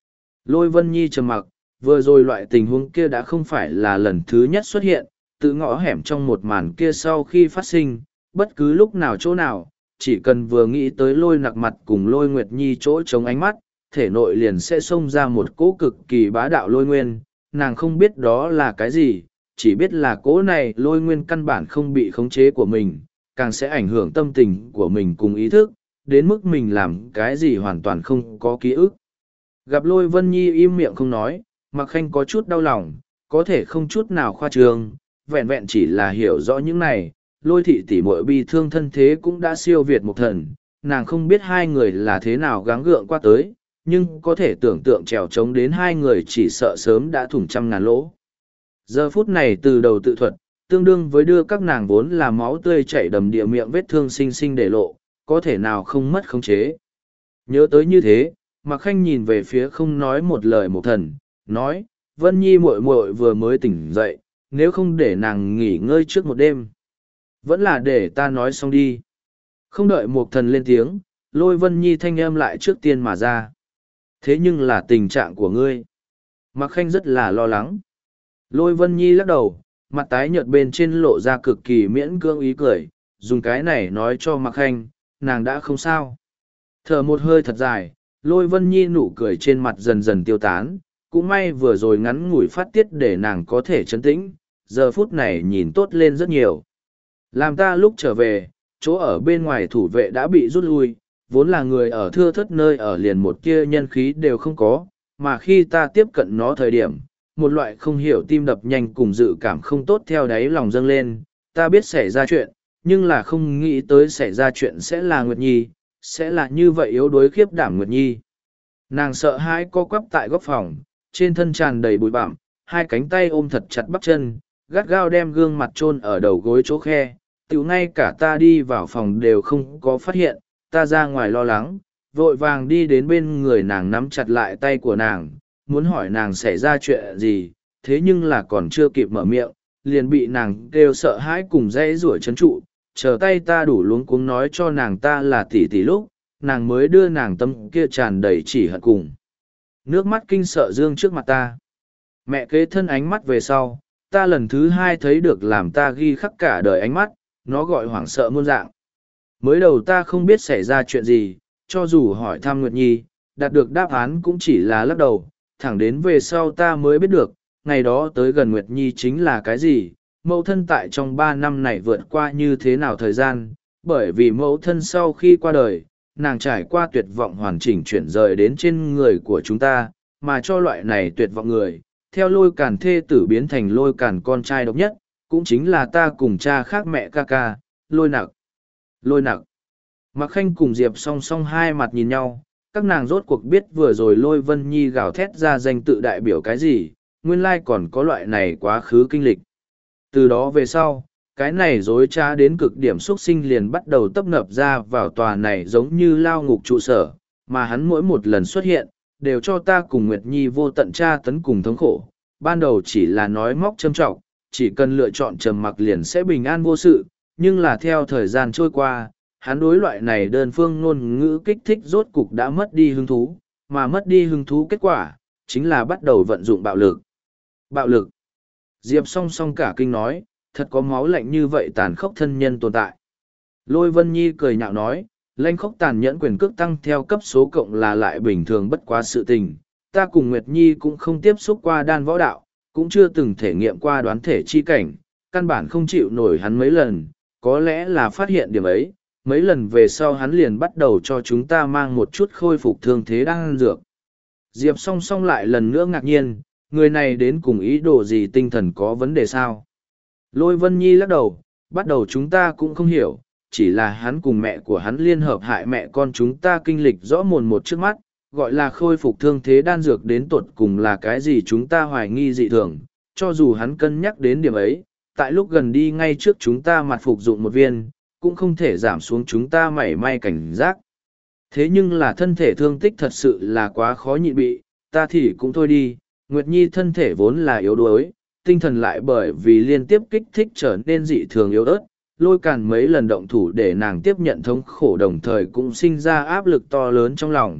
Lôi Vân Nhi trầm mặc, vừa rồi loại tình huống kia đã không phải là lần thứ nhất xuất hiện, tự ngõ hẻm trong một màn kia sau khi phát sinh, bất cứ lúc nào chỗ nào, chỉ cần vừa nghĩ tới lôi nặc mặt cùng lôi Nguyệt Nhi chỗ chống ánh mắt, thể nội liền sẽ xông ra một cỗ cực kỳ bá đạo lôi nguyên, nàng không biết đó là cái gì, chỉ biết là cỗ này lôi nguyên căn bản không bị khống chế của mình, càng sẽ ảnh hưởng tâm tình của mình cùng ý thức, đến mức mình làm cái gì hoàn toàn không có ký ức. Gặp lôi Vân Nhi im miệng không nói, Mạc Khanh có chút đau lòng, có thể không chút nào khoa trương, vẹn vẹn chỉ là hiểu rõ những này, lôi thị tỷ muội bi thương thân thế cũng đã siêu việt một thần, nàng không biết hai người là thế nào gắng gượng qua tới, nhưng có thể tưởng tượng trèo trống đến hai người chỉ sợ sớm đã thủng trăm ngàn lỗ. Giờ phút này từ đầu tự thuật, tương đương với đưa các nàng vốn là máu tươi chảy đầm địa miệng vết thương xinh xinh để lộ, có thể nào không mất khống chế. Nhớ tới như thế, Mạc Khanh nhìn về phía không nói một lời một thần, nói, Vân Nhi muội muội vừa mới tỉnh dậy, nếu không để nàng nghỉ ngơi trước một đêm. Vẫn là để ta nói xong đi. Không đợi một thần lên tiếng, lôi Vân Nhi thanh âm lại trước tiên mà ra. Thế nhưng là tình trạng của ngươi. Mạc Khanh rất là lo lắng. Lôi Vân Nhi lắc đầu, mặt tái nhợt bên trên lộ ra cực kỳ miễn cưỡng ý cười, dùng cái này nói cho Mạc Khanh, nàng đã không sao. Thở một hơi thật dài, lôi Vân Nhi nụ cười trên mặt dần dần tiêu tán, cũng may vừa rồi ngắn ngủi phát tiết để nàng có thể trấn tĩnh, giờ phút này nhìn tốt lên rất nhiều. Làm ta lúc trở về, chỗ ở bên ngoài thủ vệ đã bị rút lui, vốn là người ở thưa thất nơi ở liền một kia nhân khí đều không có, mà khi ta tiếp cận nó thời điểm, một loại không hiểu tim đập nhanh cùng dự cảm không tốt theo đáy lòng dâng lên, ta biết xảy ra chuyện, nhưng là không nghĩ tới xảy ra chuyện sẽ là Nguyệt Nhi, sẽ là như vậy yếu đuối khiếp đảm Nguyệt Nhi. Nàng sợ hãi co quắp tại góc phòng, trên thân tràn đầy bụi bặm, hai cánh tay ôm thật chặt bắp chân, gắt gao đem gương mặt chôn ở đầu gối chỗ khe, tiểu ngay cả ta đi vào phòng đều không có phát hiện, ta ra ngoài lo lắng, vội vàng đi đến bên người nàng nắm chặt lại tay của nàng, muốn hỏi nàng xảy ra chuyện gì, thế nhưng là còn chưa kịp mở miệng, liền bị nàng kêu sợ hãi cùng dãy rủa chấn trụ, chờ tay ta đủ luống cuống nói cho nàng ta là tỷ tỷ lúc, nàng mới đưa nàng tâm kia tràn đầy chỉ hận cùng. Nước mắt kinh sợ dương trước mặt ta. Mẹ kế thân ánh mắt về sau, ta lần thứ hai thấy được làm ta ghi khắc cả đời ánh mắt, nó gọi hoảng sợ muôn dạng. Mới đầu ta không biết xảy ra chuyện gì, cho dù hỏi thăm Nguyệt Nhi, đạt được đáp án cũng chỉ là lắc đầu, thẳng đến về sau ta mới biết được, ngày đó tới gần Nguyệt Nhi chính là cái gì, mẫu thân tại trong ba năm này vượt qua như thế nào thời gian, bởi vì mẫu thân sau khi qua đời, nàng trải qua tuyệt vọng hoàn chỉnh chuyển rời đến trên người của chúng ta, mà cho loại này tuyệt vọng người, theo lôi càn thê tử biến thành lôi càn con trai độc nhất, cũng chính là ta cùng cha khác mẹ ca ca, lôi nặc. Lôi nặc. Mạc Khanh cùng Diệp song song hai mặt nhìn nhau, các nàng rốt cuộc biết vừa rồi lôi Vân Nhi gào thét ra danh tự đại biểu cái gì, nguyên lai còn có loại này quá khứ kinh lịch. Từ đó về sau, cái này dối trá đến cực điểm xuất sinh liền bắt đầu tấp nập ra vào tòa này giống như lao ngục trụ sở, mà hắn mỗi một lần xuất hiện, đều cho ta cùng Nguyệt Nhi vô tận tra tấn cùng thống khổ. Ban đầu chỉ là nói móc châm trọng, chỉ cần lựa chọn trầm mặc liền sẽ bình an vô sự, nhưng là theo thời gian trôi qua, hắn đối loại này đơn phương ngôn ngữ kích thích rốt cục đã mất đi hứng thú, mà mất đi hứng thú kết quả, chính là bắt đầu vận dụng bạo lực. Bạo lực. Diệp song song cả kinh nói, thật có máu lạnh như vậy tàn khốc thân nhân tồn tại. Lôi Vân Nhi cười nhạo nói, lanh khốc tàn nhẫn quyền cước tăng theo cấp số cộng là lại bình thường bất quá sự tình. Ta cùng Nguyệt Nhi cũng không tiếp xúc qua đan võ đạo, cũng chưa từng thể nghiệm qua đoán thể chi cảnh, căn bản không chịu nổi hắn mấy lần, có lẽ là phát hiện điểm ấy. Mấy lần về sau hắn liền bắt đầu cho chúng ta mang một chút khôi phục thương thế đang dược. Diệp song song lại lần nữa ngạc nhiên, người này đến cùng ý đồ gì tinh thần có vấn đề sao? Lôi Vân Nhi lắc đầu, bắt đầu chúng ta cũng không hiểu, chỉ là hắn cùng mẹ của hắn liên hợp hại mẹ con chúng ta kinh lịch rõ mồn một trước mắt, gọi là khôi phục thương thế đan dược đến tột cùng là cái gì chúng ta hoài nghi dị thường, cho dù hắn cân nhắc đến điểm ấy, tại lúc gần đi ngay trước chúng ta mặt phục dụng một viên, cũng không thể giảm xuống chúng ta mảy may cảnh giác. Thế nhưng là thân thể thương tích thật sự là quá khó nhịn bị, ta thì cũng thôi đi, Nguyệt Nhi thân thể vốn là yếu đuối, tinh thần lại bởi vì liên tiếp kích thích trở nên dị thường yếu ớt, lôi càn mấy lần động thủ để nàng tiếp nhận thống khổ đồng thời cũng sinh ra áp lực to lớn trong lòng,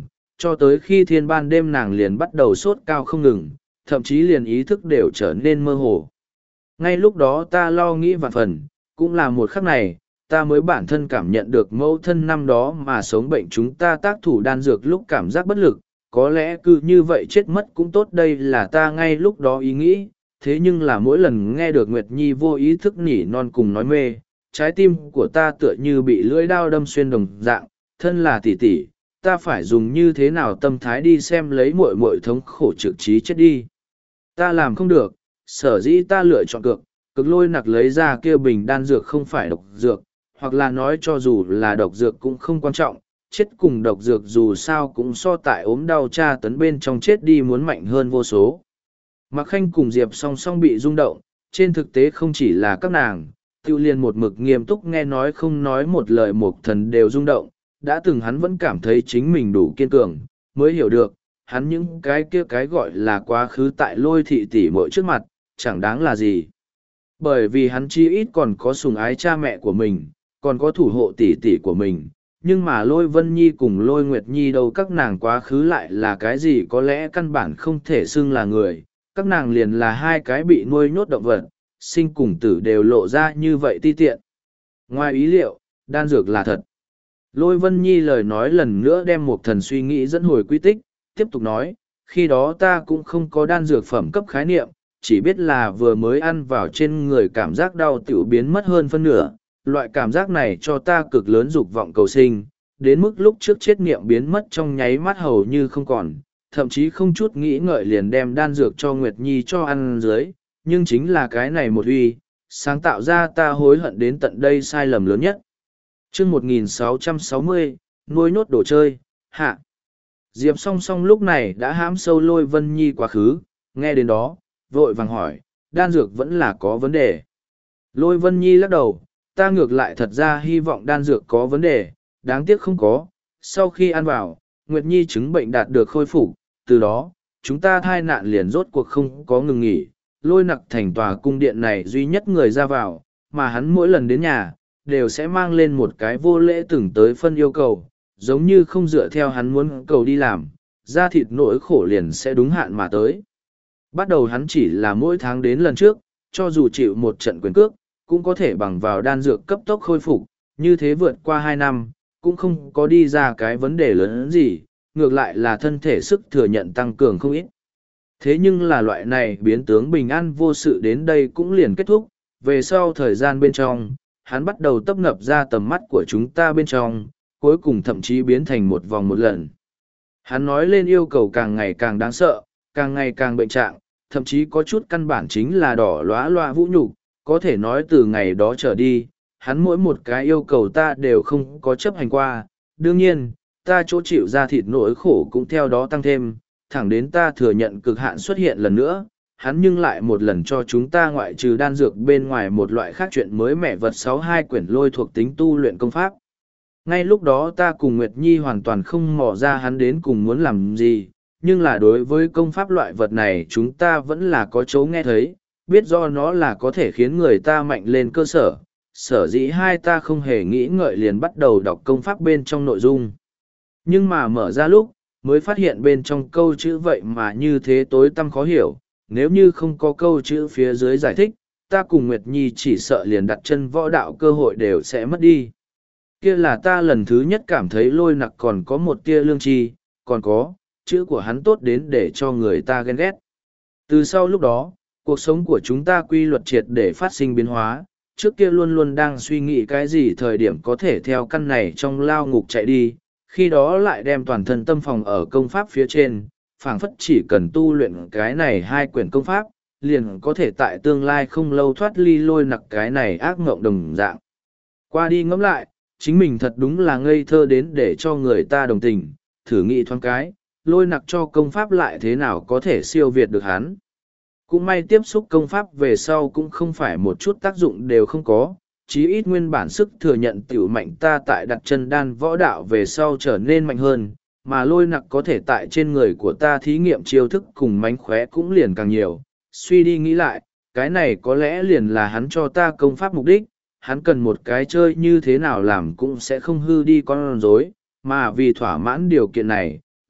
cho tới khi thiên ban đêm nàng liền bắt đầu sốt cao không ngừng, thậm chí liền ý thức đều trở nên mơ hồ. Ngay lúc đó ta lo nghĩ vạn phần, cũng là một khắc này, ta mới bản thân cảm nhận được mẫu thân năm đó mà sống bệnh chúng ta tác thủ đan dược lúc cảm giác bất lực, có lẽ cứ như vậy chết mất cũng tốt, đây là ta ngay lúc đó ý nghĩ, thế nhưng là mỗi lần nghe được Nguyệt Nhi vô ý thức nỉ non cùng nói mê, trái tim của ta tựa như bị lưỡi đao đâm xuyên đồng dạng, thân là tỷ tỷ, ta phải dùng như thế nào tâm thái đi xem lấy muội muội thống khổ trực trí chết đi. Ta làm không được, sở dĩ ta lựa chọn cược, cực lôi nặc lấy ra kia bình đan dược không phải độc dược, hoặc là nói cho dù là độc dược cũng không quan trọng, chết cùng độc dược dù sao cũng so tại ốm đau tra tấn bên trong chết đi muốn mạnh hơn vô số. Mạc Khanh cùng Diệp song song bị rung động, trên thực tế không chỉ là các nàng, tiêu liên một mực nghiêm túc nghe nói không nói một lời một thần đều rung động, đã từng hắn vẫn cảm thấy chính mình đủ kiên cường, mới hiểu được, hắn những cái kia cái gọi là quá khứ tại lôi thị tỷ muội trước mặt, chẳng đáng là gì. Bởi vì hắn chi ít còn có sủng ái cha mẹ của mình, còn có thủ hộ tỷ tỷ của mình, nhưng mà lôi Vân Nhi cùng lôi Nguyệt Nhi đâu các nàng quá khứ lại là cái gì có lẽ căn bản không thể xưng là người, các nàng liền là hai cái bị nuôi nhốt động vật, sinh cùng tử đều lộ ra như vậy ti tiện. Ngoài ý liệu, đan dược là thật. Lôi Vân Nhi lời nói lần nữa đem một thần suy nghĩ dẫn hồi quy tích, tiếp tục nói, khi đó ta cũng không có đan dược phẩm cấp khái niệm, chỉ biết là vừa mới ăn vào trên người cảm giác đau tiểu biến mất hơn phân nửa, loại cảm giác này cho ta cực lớn dục vọng cầu sinh, đến mức lúc trước chết niệm biến mất trong nháy mắt hầu như không còn, thậm chí không chút nghĩ ngợi liền đem đan dược cho Nguyệt Nhi cho ăn dưới, nhưng chính là cái này một uy, sáng tạo ra ta hối hận đến tận đây sai lầm lớn nhất. Chương một nghìn sáu trăm sáu mươi, nuôi nốt đồ chơi, hạ. Diệp song song lúc này đã hãm sâu lôi Vân Nhi quá khứ, nghe đến đó, vội vàng hỏi, đan dược vẫn là có vấn đề. Lôi Vân Nhi lắc đầu, ta ngược lại thật ra hy vọng đan dược có vấn đề, đáng tiếc không có. Sau khi ăn vào, Nguyệt Nhi chứng bệnh đạt được khôi phục, từ đó, chúng ta thai nạn liền rốt cuộc không có ngừng nghỉ. Lôi nặc thành tòa cung điện này duy nhất người ra vào, mà hắn mỗi lần đến nhà, đều sẽ mang lên một cái vô lễ từng tới phân yêu cầu, giống như không dựa theo hắn muốn cầu đi làm, da thịt nỗi khổ liền sẽ đúng hạn mà tới. Bắt đầu hắn chỉ là mỗi tháng đến lần trước, cho dù chịu một trận quyền cước, cũng có thể bằng vào đan dược cấp tốc khôi phục, như thế vượt qua hai năm, cũng không có đi ra cái vấn đề lớn gì, ngược lại là thân thể sức thừa nhận tăng cường không ít. Thế nhưng là loại này biến tướng bình an vô sự đến đây cũng liền kết thúc, về sau thời gian bên trong, hắn bắt đầu tấp nập ra tầm mắt của chúng ta bên trong, cuối cùng thậm chí biến thành một vòng một lần. Hắn nói lên yêu cầu càng ngày càng đáng sợ, càng ngày càng bệnh trạng, thậm chí có chút căn bản chính là đỏ lóa loa vũ nhục, có thể nói từ ngày đó trở đi, hắn mỗi một cái yêu cầu ta đều không có chấp hành qua, đương nhiên, ta chỗ chịu ra thịt nỗi khổ cũng theo đó tăng thêm, thẳng đến ta thừa nhận cực hạn xuất hiện lần nữa, hắn nhưng lại một lần cho chúng ta ngoại trừ đan dược bên ngoài một loại khác chuyện mới mẻ vật sáu hai quyển lôi thuộc tính tu luyện công pháp. Ngay lúc đó ta cùng Nguyệt Nhi hoàn toàn không mò ra hắn đến cùng muốn làm gì, nhưng là đối với công pháp loại vật này chúng ta vẫn là có chỗ nghe thấy, biết do nó là có thể khiến người ta mạnh lên cơ sở. Sở dĩ hai ta không hề nghĩ ngợi liền bắt đầu đọc công pháp bên trong nội dung. Nhưng mà mở ra lúc, mới phát hiện bên trong câu chữ vậy mà như thế tối tăm khó hiểu, nếu như không có câu chữ phía dưới giải thích, ta cùng Nguyệt Nhi chỉ sợ liền đặt chân võ đạo cơ hội đều sẽ mất đi. Kia là ta lần thứ nhất cảm thấy lôi nặc còn có một tia lương tri, còn có, chữ của hắn tốt đến để cho người ta ghen ghét. Từ sau lúc đó, cuộc sống của chúng ta quy luật triệt để phát sinh biến hóa, trước kia luôn luôn đang suy nghĩ cái gì thời điểm có thể theo căn này trong lao ngục chạy đi, khi đó lại đem toàn thân tâm phòng ở công pháp phía trên, phảng phất chỉ cần tu luyện cái này hai quyển công pháp, liền có thể tại tương lai không lâu thoát ly lôi nặc cái này ác mộng đồng dạng. Qua đi ngẫm lại, chính mình thật đúng là ngây thơ đến để cho người ta đồng tình, thử nghĩ thoáng cái, lôi nặc cho công pháp lại thế nào có thể siêu việt được hắn. Cũng may tiếp xúc công pháp về sau cũng không phải một chút tác dụng đều không có, chí ít nguyên bản sức thừa nhận tiểu mạnh ta tại đặt chân đan võ đạo về sau trở nên mạnh hơn, mà lôi nặc có thể tại trên người của ta thí nghiệm chiêu thức cùng mánh khóe cũng liền càng nhiều. Suy đi nghĩ lại, cái này có lẽ liền là hắn cho ta công pháp mục đích, hắn cần một cái chơi như thế nào làm cũng sẽ không hư đi con rối, mà vì thỏa mãn điều kiện này,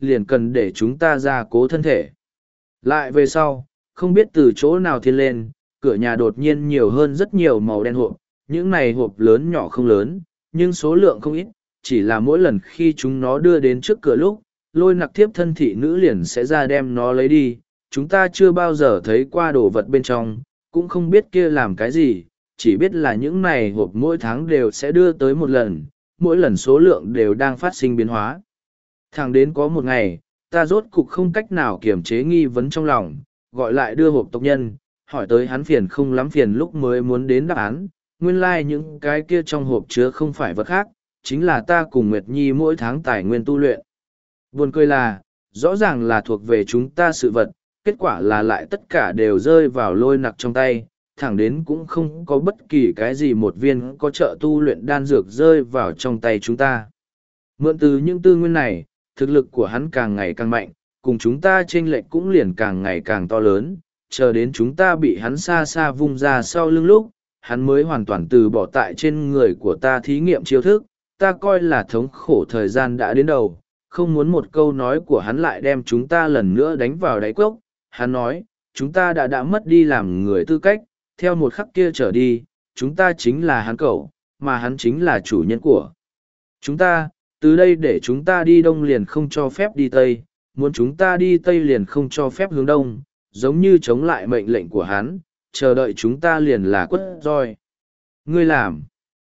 liền cần để chúng ta ra cố thân thể. Lại về sau, không biết từ chỗ nào thiên lên, cửa nhà đột nhiên nhiều hơn rất nhiều màu đen hộp, những này hộp lớn nhỏ không lớn, nhưng số lượng không ít, chỉ là mỗi lần khi chúng nó đưa đến trước cửa lúc, lôi nặc thiếp thân thị nữ liền sẽ ra đem nó lấy đi. Chúng ta chưa bao giờ thấy qua đồ vật bên trong, cũng không biết kia làm cái gì, chỉ biết là những này hộp mỗi tháng đều sẽ đưa tới một lần, mỗi lần số lượng đều đang phát sinh biến hóa. Thẳng đến có một ngày, ta rốt cục không cách nào kiềm chế nghi vấn trong lòng, gọi lại đưa hộp tộc nhân, hỏi tới hắn phiền không lắm phiền lúc mới muốn đến đáp án, nguyên lai like những cái kia trong hộp chứa không phải vật khác, chính là ta cùng Nguyệt Nhi mỗi tháng tài nguyên tu luyện. Buồn cười là, rõ ràng là thuộc về chúng ta sự vật, kết quả là lại tất cả đều rơi vào lôi nặc trong tay, thẳng đến cũng không có bất kỳ cái gì một viên có trợ tu luyện đan dược rơi vào trong tay chúng ta. Mượn từ những tư nguyên này, thực lực của hắn càng ngày càng mạnh, cùng chúng ta chênh lệch cũng liền càng ngày càng to lớn, chờ đến chúng ta bị hắn xa xa vung ra sau lưng lúc, hắn mới hoàn toàn từ bỏ tại trên người của ta thí nghiệm chiêu thức, ta coi là thống khổ thời gian đã đến đầu, không muốn một câu nói của hắn lại đem chúng ta lần nữa đánh vào đáy cốc. Hắn nói, chúng ta đã đã mất đi làm người tư cách, theo một khắc kia trở đi, chúng ta chính là hắn cậu, mà hắn chính là chủ nhân của chúng ta, từ đây để chúng ta đi đông liền không cho phép đi tây, muốn chúng ta đi tây liền không cho phép hướng đông, giống như chống lại mệnh lệnh của hắn, chờ đợi chúng ta liền là quất roi. Ngươi làm.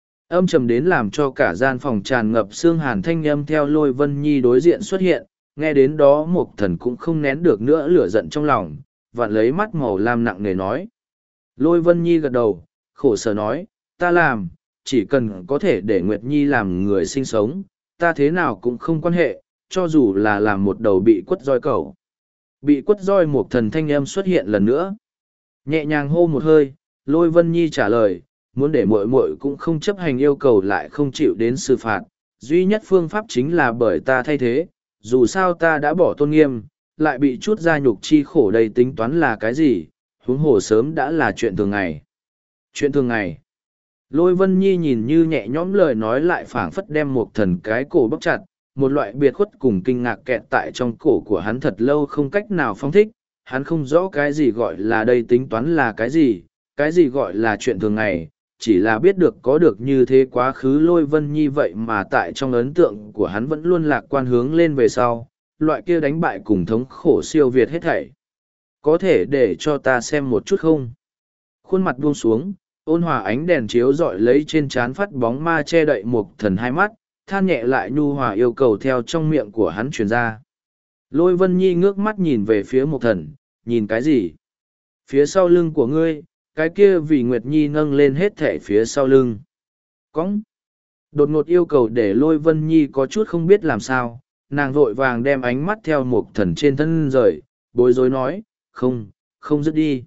Âm trầm đến làm cho cả gian phòng tràn ngập xương hàn thanh âm theo Lôi Vân Nhi đối diện xuất hiện, nghe đến đó Mộc Thần cũng không nén được nữa lửa giận trong lòng, vặn lấy mắt màu lam nặng nề nói. Lôi Vân Nhi gật đầu, khổ sở nói, ta làm, chỉ cần có thể để Nguyệt Nhi làm người sinh sống, ta thế nào cũng không quan hệ, cho dù là làm một đầu bị quất roi cẩu. Bị quất roi Mộc Thần thanh âm xuất hiện lần nữa. Nhẹ nhàng hô một hơi, Lôi Vân Nhi trả lời, muốn để muội muội cũng không chấp hành yêu cầu lại không chịu đến xử phạt, duy nhất phương pháp chính là bởi ta thay thế, dù sao ta đã bỏ tôn nghiêm, lại bị chút ra nhục chi khổ đây tính toán là cái gì, huống hồ sớm đã là chuyện thường ngày. Chuyện thường ngày. Lôi Vân Nhi nhìn như nhẹ nhõm lời nói lại phảng phất đem một thần cái cổ bóc chặt, một loại biệt khuất cùng kinh ngạc kẹt tại trong cổ của hắn thật lâu không cách nào phong thích, hắn không rõ cái gì gọi là đây tính toán là cái gì, cái gì gọi là chuyện thường ngày, chỉ là biết được có được như thế quá khứ Lôi Vân Nhi vậy mà tại trong ấn tượng của hắn vẫn luôn lạc quan hướng lên về sau, loại kia đánh bại cùng thống khổ siêu việt hết thảy. Có thể để cho ta xem một chút không? Khuôn mặt buông xuống, ôn hòa ánh đèn chiếu rọi lấy trên trán phát bóng ma che đậy một thần hai mắt, than nhẹ lại nhu hòa yêu cầu theo trong miệng của hắn truyền ra. Lôi Vân Nhi ngước mắt nhìn về phía một thần, nhìn cái gì? Phía sau lưng của ngươi, cái kia vì Nguyệt Nhi nâng lên hết thể phía sau lưng. Cóng! Đột ngột yêu cầu để Lôi Vân Nhi có chút không biết làm sao, nàng vội vàng đem ánh mắt theo một thần trên thân rời, bối rối nói, không, không dứt đi.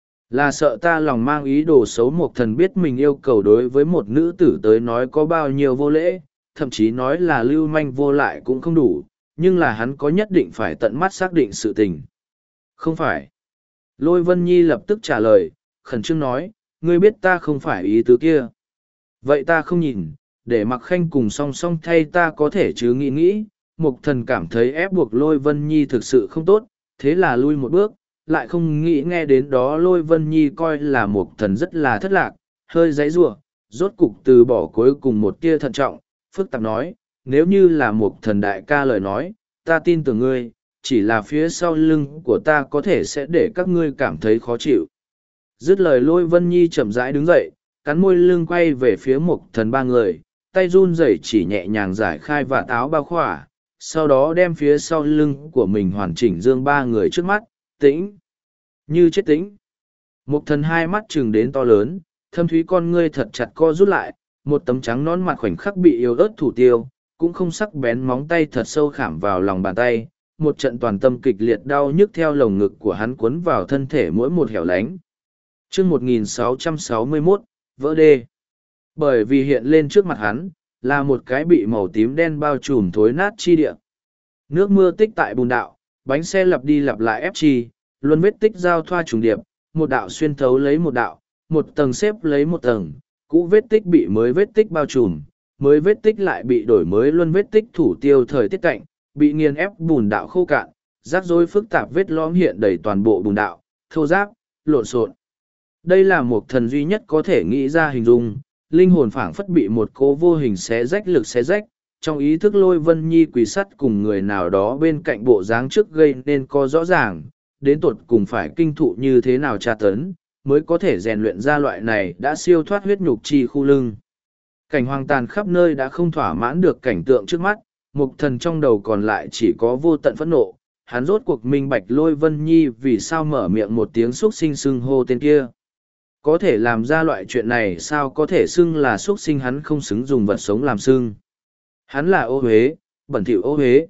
Là sợ ta lòng mang ý đồ xấu một thần biết mình yêu cầu đối với một nữ tử tới nói có bao nhiêu vô lễ, thậm chí nói là lưu manh vô lại cũng không đủ, nhưng là hắn có nhất định phải tận mắt xác định sự tình. Không phải. Lôi Vân Nhi lập tức trả lời, khẩn trương nói, ngươi biết ta không phải ý tứ kia. Vậy ta không nhìn, để mặc khanh cùng song song thay ta có thể chứ nghĩ nghĩ, mục thần cảm thấy ép buộc Lôi Vân Nhi thực sự không tốt, thế là lui một bước, lại không nghĩ nghe đến đó Lôi Vân Nhi coi là mục thần rất là thất lạc, hơi giãy giụa, rốt cục từ bỏ cuối cùng một tia thận trọng, phức tạp nói, nếu như là mục thần đại ca lời nói, ta tin tưởng ngươi, chỉ là phía sau lưng của ta có thể sẽ để các ngươi cảm thấy khó chịu. Dứt lời Lôi Vân Nhi chậm rãi đứng dậy, cắn môi lưng quay về phía mục thần ba người, tay run rẩy chỉ nhẹ nhàng giải khai vạt áo bao khỏa, sau đó đem phía sau lưng của mình hoàn chỉnh dương ba người trước mắt, tĩnh, như chết tĩnh. Mục thần hai mắt trừng đến to lớn, thâm thúy con ngươi thật chặt co rút lại, một tấm trắng nón mặt khoảnh khắc bị yếu ớt thủ tiêu, cũng không sắc bén móng tay thật sâu khảm vào lòng bàn tay, một trận toàn tâm kịch liệt đau nhức theo lồng ngực của hắn cuốn vào thân thể mỗi một hẻo lánh. Chương một nghìn sáu trăm sáu mươi mốt, vỡ đê. Bởi vì hiện lên trước mặt hắn, là một cái bị màu tím đen bao trùm thối nát chi địa. Nước mưa tích tại bùn đạo, bánh xe lặp đi lặp lại ép chi, luân vết tích giao thoa trùng điệp, một đạo xuyên thấu lấy một đạo, một tầng xếp lấy một tầng, cũ vết tích bị mới vết tích bao trùm, mới vết tích lại bị đổi mới luân vết tích thủ tiêu thời tiết cạnh, bị nghiền ép bùn đạo khô cạn, rắc rối phức tạp vết lõm hiện đầy toàn bộ bùn đạo, thô ráp, lộn xộn. Đây là một thần duy nhất có thể nghĩ ra hình dung, linh hồn phảng phất bị một cỗ vô hình xé rách lực xé rách, trong ý thức Lôi Vân Nhi quỳ sắt cùng người nào đó bên cạnh bộ dáng trước gây nên có rõ ràng, đến tột cùng phải kinh thụ như thế nào tra tấn, mới có thể rèn luyện ra loại này đã siêu thoát huyết nhục chi khu lưng. Cảnh hoang tàn khắp nơi đã không thỏa mãn được cảnh tượng trước mắt, mục thần trong đầu còn lại chỉ có vô tận phẫn nộ, hắn rốt cuộc minh bạch Lôi Vân Nhi vì sao mở miệng một tiếng xúc sinh xưng hô tên kia. Có thể làm ra loại chuyện này sao có thể xưng là xúc sinh, hắn không xứng dùng vật sống làm xưng. Hắn là ô huế, bẩn thỉu ô huế.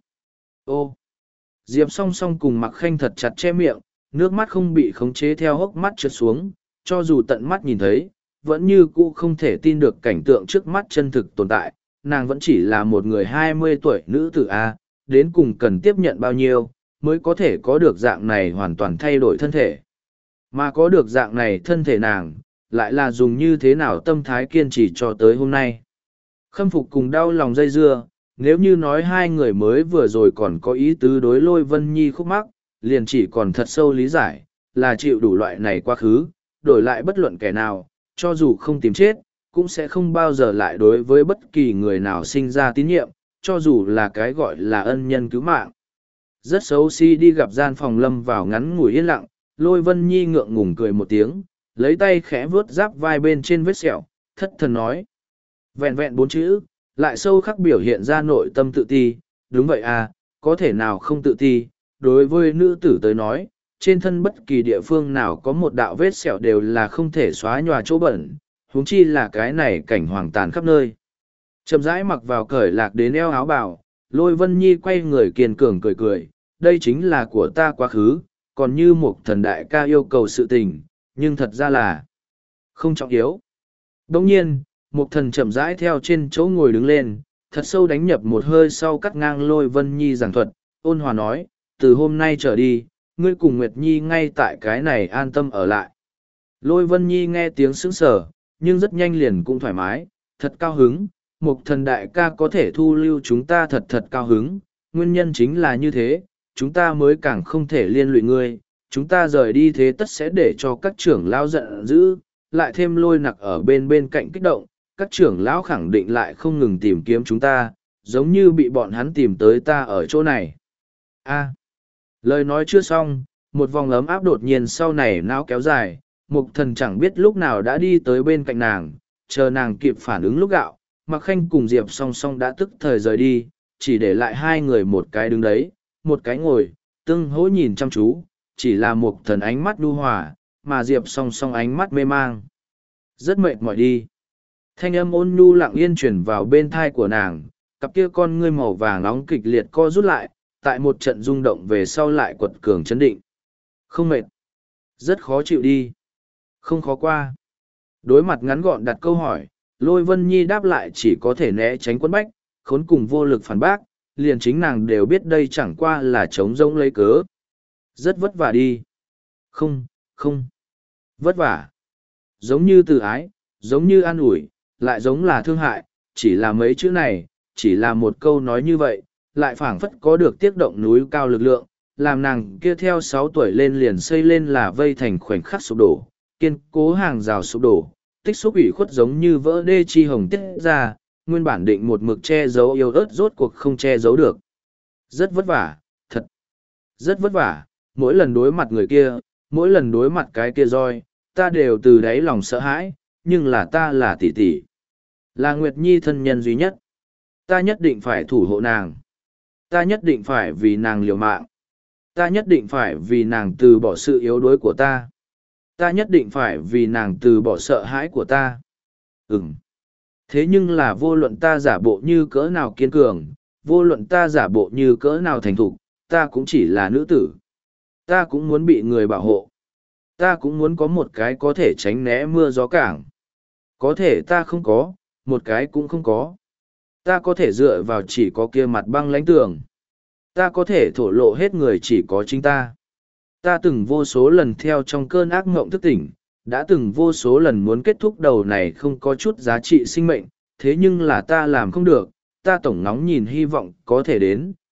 Ô. Diệp song song cùng Mặc Khanh thật chặt che miệng, nước mắt không bị khống chế theo hốc mắt trượt xuống, cho dù tận mắt nhìn thấy, vẫn như cũ không thể tin được cảnh tượng trước mắt chân thực tồn tại. Nàng vẫn chỉ là một người hai mươi tuổi nữ tử A, đến cùng cần tiếp nhận bao nhiêu, mới có thể có được dạng này hoàn toàn thay đổi thân thể. Mà có được dạng này thân thể nàng, lại là dùng như thế nào tâm thái kiên trì cho tới hôm nay. Khâm phục cùng đau lòng dây dưa, nếu như nói hai người mới vừa rồi còn có ý tứ đối Lôi Vân Nhi khúc mắc, liền chỉ còn thật sâu lý giải, là chịu đủ loại này quá khứ, đổi lại bất luận kẻ nào, cho dù không tìm chết, cũng sẽ không bao giờ lại đối với bất kỳ người nào sinh ra tín nhiệm, cho dù là cái gọi là ân nhân cứu mạng. Rất xấu xí đi gặp gian phòng lâm vào ngắn ngủi yên lặng, Lôi Vân Nhi ngượng ngùng cười một tiếng, lấy tay khẽ vuốt giáp vai bên trên vết sẹo, thất thần nói. Vẹn vẹn bốn chữ, lại sâu khắc biểu hiện ra nội tâm tự ti, đúng vậy à, có thể nào không tự ti, đối với nữ tử tới nói, trên thân bất kỳ địa phương nào có một đạo vết sẹo đều là không thể xóa nhòa chỗ bẩn, huống chi là cái này cảnh hoàng tàn khắp nơi. Chậm rãi mặc vào cởi lạc đến eo áo bào, Lôi Vân Nhi quay người kiên cường cười cười, đây chính là của ta quá khứ, còn như một thần đại ca yêu cầu sự tình, nhưng thật ra là không trọng yếu. Đồng nhiên, một thần chậm rãi theo trên chỗ ngồi đứng lên, thật sâu đánh nhập một hơi sau cắt ngang Lôi Vân Nhi giảng thuật, ôn hòa nói, từ hôm nay trở đi, ngươi cùng Nguyệt Nhi ngay tại cái này an tâm ở lại. Lôi Vân Nhi nghe tiếng sững sờ, nhưng rất nhanh liền cũng thoải mái, thật cao hứng, một thần đại ca có thể thu lưu chúng ta thật thật cao hứng, nguyên nhân chính là như thế, chúng ta mới càng không thể liên lụy ngươi, chúng ta rời đi thế tất sẽ để cho các trưởng lão giận dữ, lại thêm Lôi Nặc ở bên bên cạnh kích động, các trưởng lão khẳng định lại không ngừng tìm kiếm chúng ta, giống như bị bọn hắn tìm tới ta ở chỗ này. A. Lời nói chưa xong, một vòng ấm áp đột nhiên sau này não kéo dài, mục thần chẳng biết lúc nào đã đi tới bên cạnh nàng, chờ nàng kịp phản ứng lúc gạo, Mặc Khanh cùng Diệp song song đã tức thời rời đi, chỉ để lại hai người một cái đứng đấy, một cái ngồi, tương hỗ nhìn chăm chú, chỉ là mục thần ánh mắt nhu hòa, mà Diệp song song ánh mắt mê mang. Rất mệt mỏi đi. Thanh âm ôn nhu lặng yên chuyển vào bên thai của nàng, cặp kia con ngươi màu vàng nóng kịch liệt co rút lại, tại một trận rung động về sau lại quật cường chấn định. Không mệt. Rất khó chịu đi. Không khó qua. Đối mặt ngắn gọn đặt câu hỏi, Lôi Vân Nhi đáp lại chỉ có thể né tránh quấn bách, khốn cùng vô lực phản bác, liền chính nàng đều biết đây chẳng qua là trống rỗng lấy cớ. Rất vất vả đi. Không, không. Vất vả. Giống như từ ái, giống như an ủi, lại giống là thương hại, chỉ là mấy chữ này, chỉ là một câu nói như vậy, lại phảng phất có được tiếc động núi cao lực lượng, làm nàng kia theo sáu tuổi lên liền xây lên là vây thành khoảnh khắc sụp đổ, kiên cố hàng rào sụp đổ, tích xúc ủy khuất giống như vỡ đê chi hồng tiết ra, nguyên bản định một mực che giấu yêu ớt rốt cuộc không che giấu được. Rất vất vả, thật, rất vất vả, mỗi lần đối mặt người kia, mỗi lần đối mặt cái kia roi, ta đều từ đáy lòng sợ hãi, nhưng là ta là tỷ tỷ, là Nguyệt Nhi thân nhân duy nhất. Ta nhất định phải thủ hộ nàng. Ta nhất định phải vì nàng liều mạng. Ta nhất định phải vì nàng từ bỏ sự yếu đuối của ta. Ta nhất định phải vì nàng từ bỏ sợ hãi của ta. Ừm. Thế nhưng là vô luận ta giả bộ như cỡ nào kiên cường, vô luận ta giả bộ như cỡ nào thành thục, ta cũng chỉ là nữ tử. Ta cũng muốn bị người bảo hộ. Ta cũng muốn có một cái có thể tránh né mưa gió cảng. Có thể ta không có, một cái cũng không có. Ta có thể dựa vào chỉ có kia mặt băng lãnh tường. Ta có thể thổ lộ hết người chỉ có chính ta. Ta từng vô số lần theo trong cơn ác mộng thức tỉnh, đã từng vô số lần muốn kết thúc đầu này không có chút giá trị sinh mệnh, thế nhưng là ta làm không được, ta tổng nóng nhìn hy vọng có thể đến,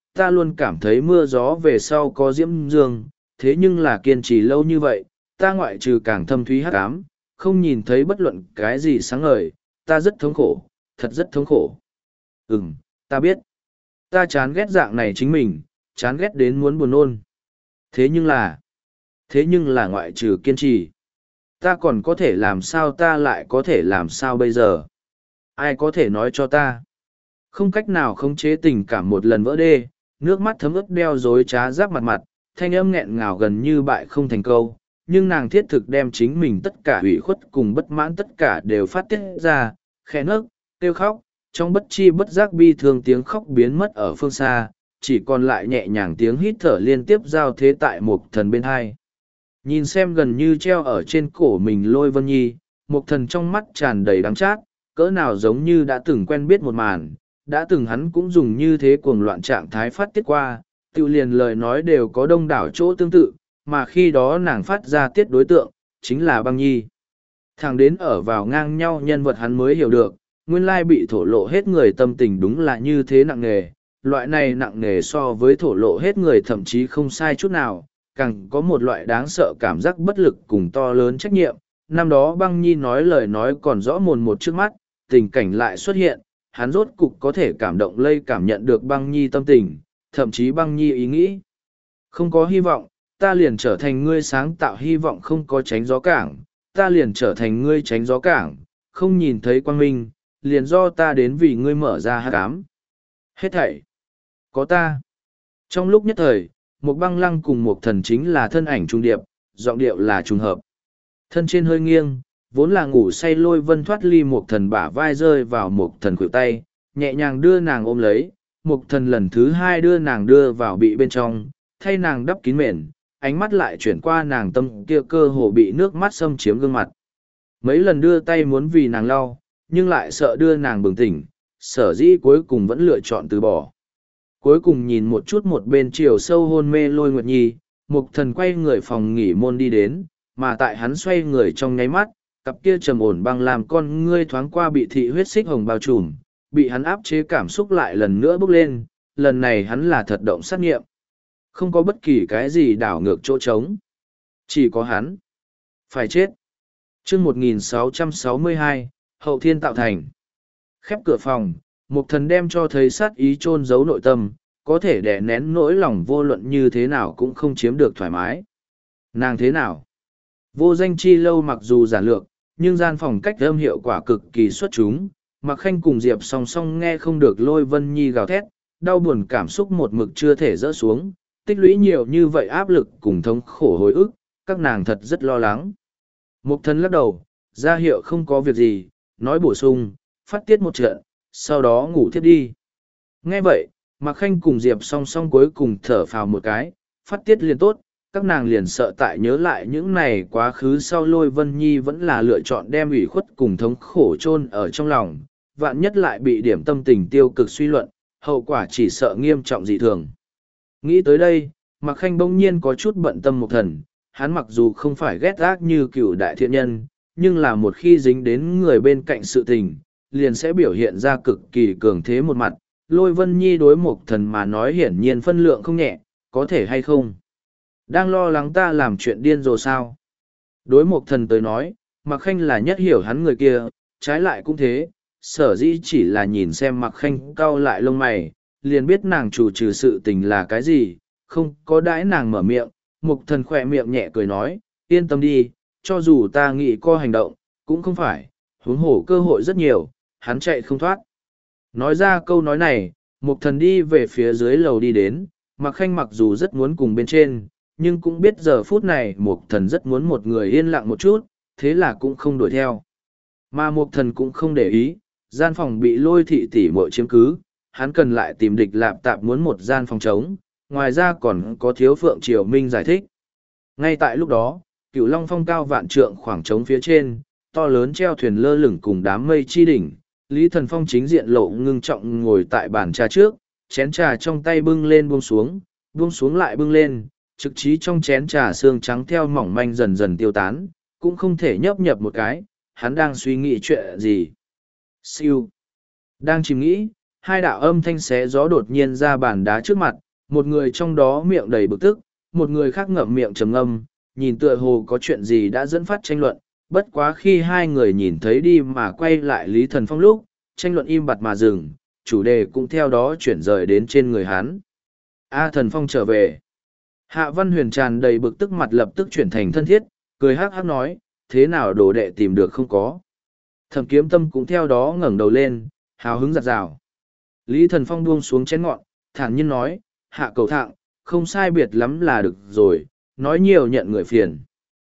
ta luôn cảm thấy mưa gió về sau có diễm dương, thế nhưng là kiên trì lâu như vậy, ta ngoại trừ càng thâm thúy hắc ám, không nhìn thấy bất luận cái gì sáng ngời, ta rất thống khổ, thật rất thống khổ. Ừm, ta biết. Ta chán ghét dạng này chính mình, chán ghét đến muốn buồn nôn. Thế nhưng là, thế nhưng là ngoại trừ kiên trì. Ta còn có thể làm sao, ta lại có thể làm sao bây giờ? Ai có thể nói cho ta? Không cách nào khống chế tình cảm một lần vỡ đê, nước mắt thấm ướt đeo dối trá giáp mặt mặt, thanh âm nghẹn ngào gần như bại không thành câu, nhưng nàng thiết thực đem chính mình tất cả ủy khuất cùng bất mãn tất cả đều phát tiết ra, khẽ nấc, kêu khóc, trong bất chi bất giác bi thương tiếng khóc biến mất ở phương xa, chỉ còn lại nhẹ nhàng tiếng hít thở liên tiếp giao thế tại một thần bên hai. Nhìn xem gần như treo ở trên cổ mình Lôi Vân Nhi, một thần trong mắt tràn đầy đắng chát, cỡ nào giống như đã từng quen biết một màn, đã từng hắn cũng dùng như thế cuồng loạn trạng thái phát tiết qua, tự liền lời nói đều có đông đảo chỗ tương tự, mà khi đó nàng phát ra tiết đối tượng, chính là Băng Nhi. Thẳng đến ở vào ngang nhau nhân vật hắn mới hiểu được, nguyên lai bị thổ lộ hết người tâm tình đúng là như thế nặng nề, loại này nặng nề so với thổ lộ hết người thậm chí không sai chút nào, càng có một loại đáng sợ cảm giác bất lực cùng to lớn trách nhiệm. Năm đó Băng Nhi nói lời nói còn rõ mồn một trước mắt, tình cảnh lại xuất hiện, hắn rốt cục có thể cảm động lây cảm nhận được Băng Nhi tâm tình, thậm chí Băng Nhi ý nghĩ. Không có hy vọng, ta liền trở thành ngươi sáng tạo hy vọng, không có tránh gió cảng, ta liền trở thành ngươi tránh gió cảng, không nhìn thấy quang minh, liền do ta đến vì ngươi mở ra hát cám. Hết thảy, có ta. Trong lúc nhất thời, một băng lăng cùng một thần chính là thân ảnh trung điệp, giọng điệu là trùng hợp. Thân trên hơi nghiêng, vốn là ngủ say Lôi Vân thoát ly một thần bả vai rơi vào một thần khuỷu tay, nhẹ nhàng đưa nàng ôm lấy, một thần lần thứ hai đưa nàng đưa vào bị bên trong, thay nàng đắp kín mền, ánh mắt lại chuyển qua nàng tâm kia cơ hồ bị nước mắt xâm chiếm gương mặt. Mấy lần đưa tay muốn vì nàng lau, nhưng lại sợ đưa nàng bừng tỉnh, sở dĩ cuối cùng vẫn lựa chọn từ bỏ. Cuối cùng nhìn một chút một bên chiều sâu hôn mê Lôi Nguyệt Nhi, Mục Thần quay người phòng nghỉ môn đi đến, mà tại hắn xoay người trong nháy mắt, cặp kia trầm ổn băng làm con ngươi thoáng qua bị thị huyết xích hồng bao trùm, bị hắn áp chế cảm xúc lại lần nữa bốc lên, lần này hắn là thật động sát nghiệm. Không có bất kỳ cái gì đảo ngược chỗ trống. Chỉ có hắn. Phải chết. chương một nghìn sáu trăm sáu mươi hai, Hậu Thiên tạo thành. Khép cửa phòng, Mục Thần đem cho thấy sát ý chôn giấu nội tâm, có thể đè nén nỗi lòng vô luận như thế nào cũng không chiếm được thoải mái. Nàng thế nào? Vô Danh Chi Lâu mặc dù giản lược, nhưng gian phòng cách âm hiệu quả cực kỳ xuất chúng. Mạc Khanh cùng Diệp song song nghe không được Lôi Vân Nhi gào thét, đau buồn cảm xúc một mực chưa thể dỡ xuống, tích lũy nhiều như vậy áp lực cùng thống khổ hồi ức, các nàng thật rất lo lắng. Mục Thần lắc đầu, ra hiệu không có việc gì, nói bổ sung, phát tiết một trận, sau đó ngủ thiếp đi. Nghe vậy, Mạc Khanh cùng Diệp song song cuối cùng thở phào một cái, phát tiết liền tốt, các nàng liền sợ tại nhớ lại những này quá khứ sau Lôi Vân Nhi vẫn là lựa chọn đem ủy khuất cùng thống khổ chôn ở trong lòng, vạn nhất lại bị điểm tâm tình tiêu cực suy luận, hậu quả chỉ sợ nghiêm trọng dị thường. Nghĩ tới đây, Mạc Khanh bỗng nhiên có chút bận tâm Mục Thần, hắn mặc dù không phải ghét ác như cựu đại thiện nhân, nhưng là một khi dính đến người bên cạnh sự tình, liền sẽ biểu hiện ra cực kỳ cường thế một mặt. Lôi Vân Nhi đối Mục Thần mà nói hiển nhiên phân lượng không nhẹ, có thể hay không? Đang lo lắng ta làm chuyện điên rồ sao? Đối Mục Thần tới nói, Mạc Khanh là nhất hiểu hắn người kia, trái lại cũng thế, sở dĩ chỉ là nhìn xem Mạc Khanh cau lại lông mày, liền biết nàng chủ trừ sự tình là cái gì, không có đãi nàng mở miệng, Mục Thần khỏe miệng nhẹ cười nói, yên tâm đi, cho dù ta nghĩ co hành động, cũng không phải, huống hổ cơ hội rất nhiều, hắn chạy không thoát. Nói ra câu nói này, Mục Thần đi về phía dưới lầu đi đến, Mạc Khanh mặc dù rất muốn cùng bên trên, nhưng cũng biết giờ phút này Mục Thần rất muốn một người yên lặng một chút, thế là cũng không đuổi theo. Mà Mục Thần cũng không để ý, gian phòng bị Lôi thị tỷ muội chiếm cứ, hắn cần lại tìm địch lạp tạp muốn một gian phòng trống, ngoài ra còn có thiếu Phượng Triều Minh giải thích. Ngay tại lúc đó, Cửu Long Phong cao vạn trượng khoảng trống phía trên, to lớn treo thuyền lơ lửng cùng đám mây chi đỉnh, Lý Thần Phong chính diện lộ ngưng trọng ngồi tại bàn trà trước, chén trà trong tay bưng lên buông xuống, buông xuống lại bưng lên, trực trí trong chén trà xương trắng theo mỏng manh dần dần tiêu tán, cũng không thể nhấp nhập một cái, hắn đang suy nghĩ chuyện gì. Siêu. Đang chìm nghĩ, hai đạo âm thanh xé gió đột nhiên ra bàn đá trước mặt, một người trong đó miệng đầy bực tức, một người khác ngậm miệng trầm ngâm, nhìn tựa hồ có chuyện gì đã dẫn phát tranh luận, bất quá khi hai người nhìn thấy đi mà quay lại Lý Thần Phong lúc, tranh luận im bặt mà dừng, chủ đề cũng theo đó chuyển rời đến trên người hắn. A Thần Phong trở về. Hạ Văn Huyền tràn đầy bực tức mặt lập tức chuyển thành thân thiết, cười hắc hắc nói, thế nào đồ đệ tìm được không có. Thẩm Kiếm Tâm cũng theo đó ngẩng đầu lên, hào hứng giặt rào. Lý Thần Phong buông xuống chén ngọn, thản nhiên nói, Hạ cầu thạng, không sai biệt lắm là được rồi, nói nhiều nhận người phiền.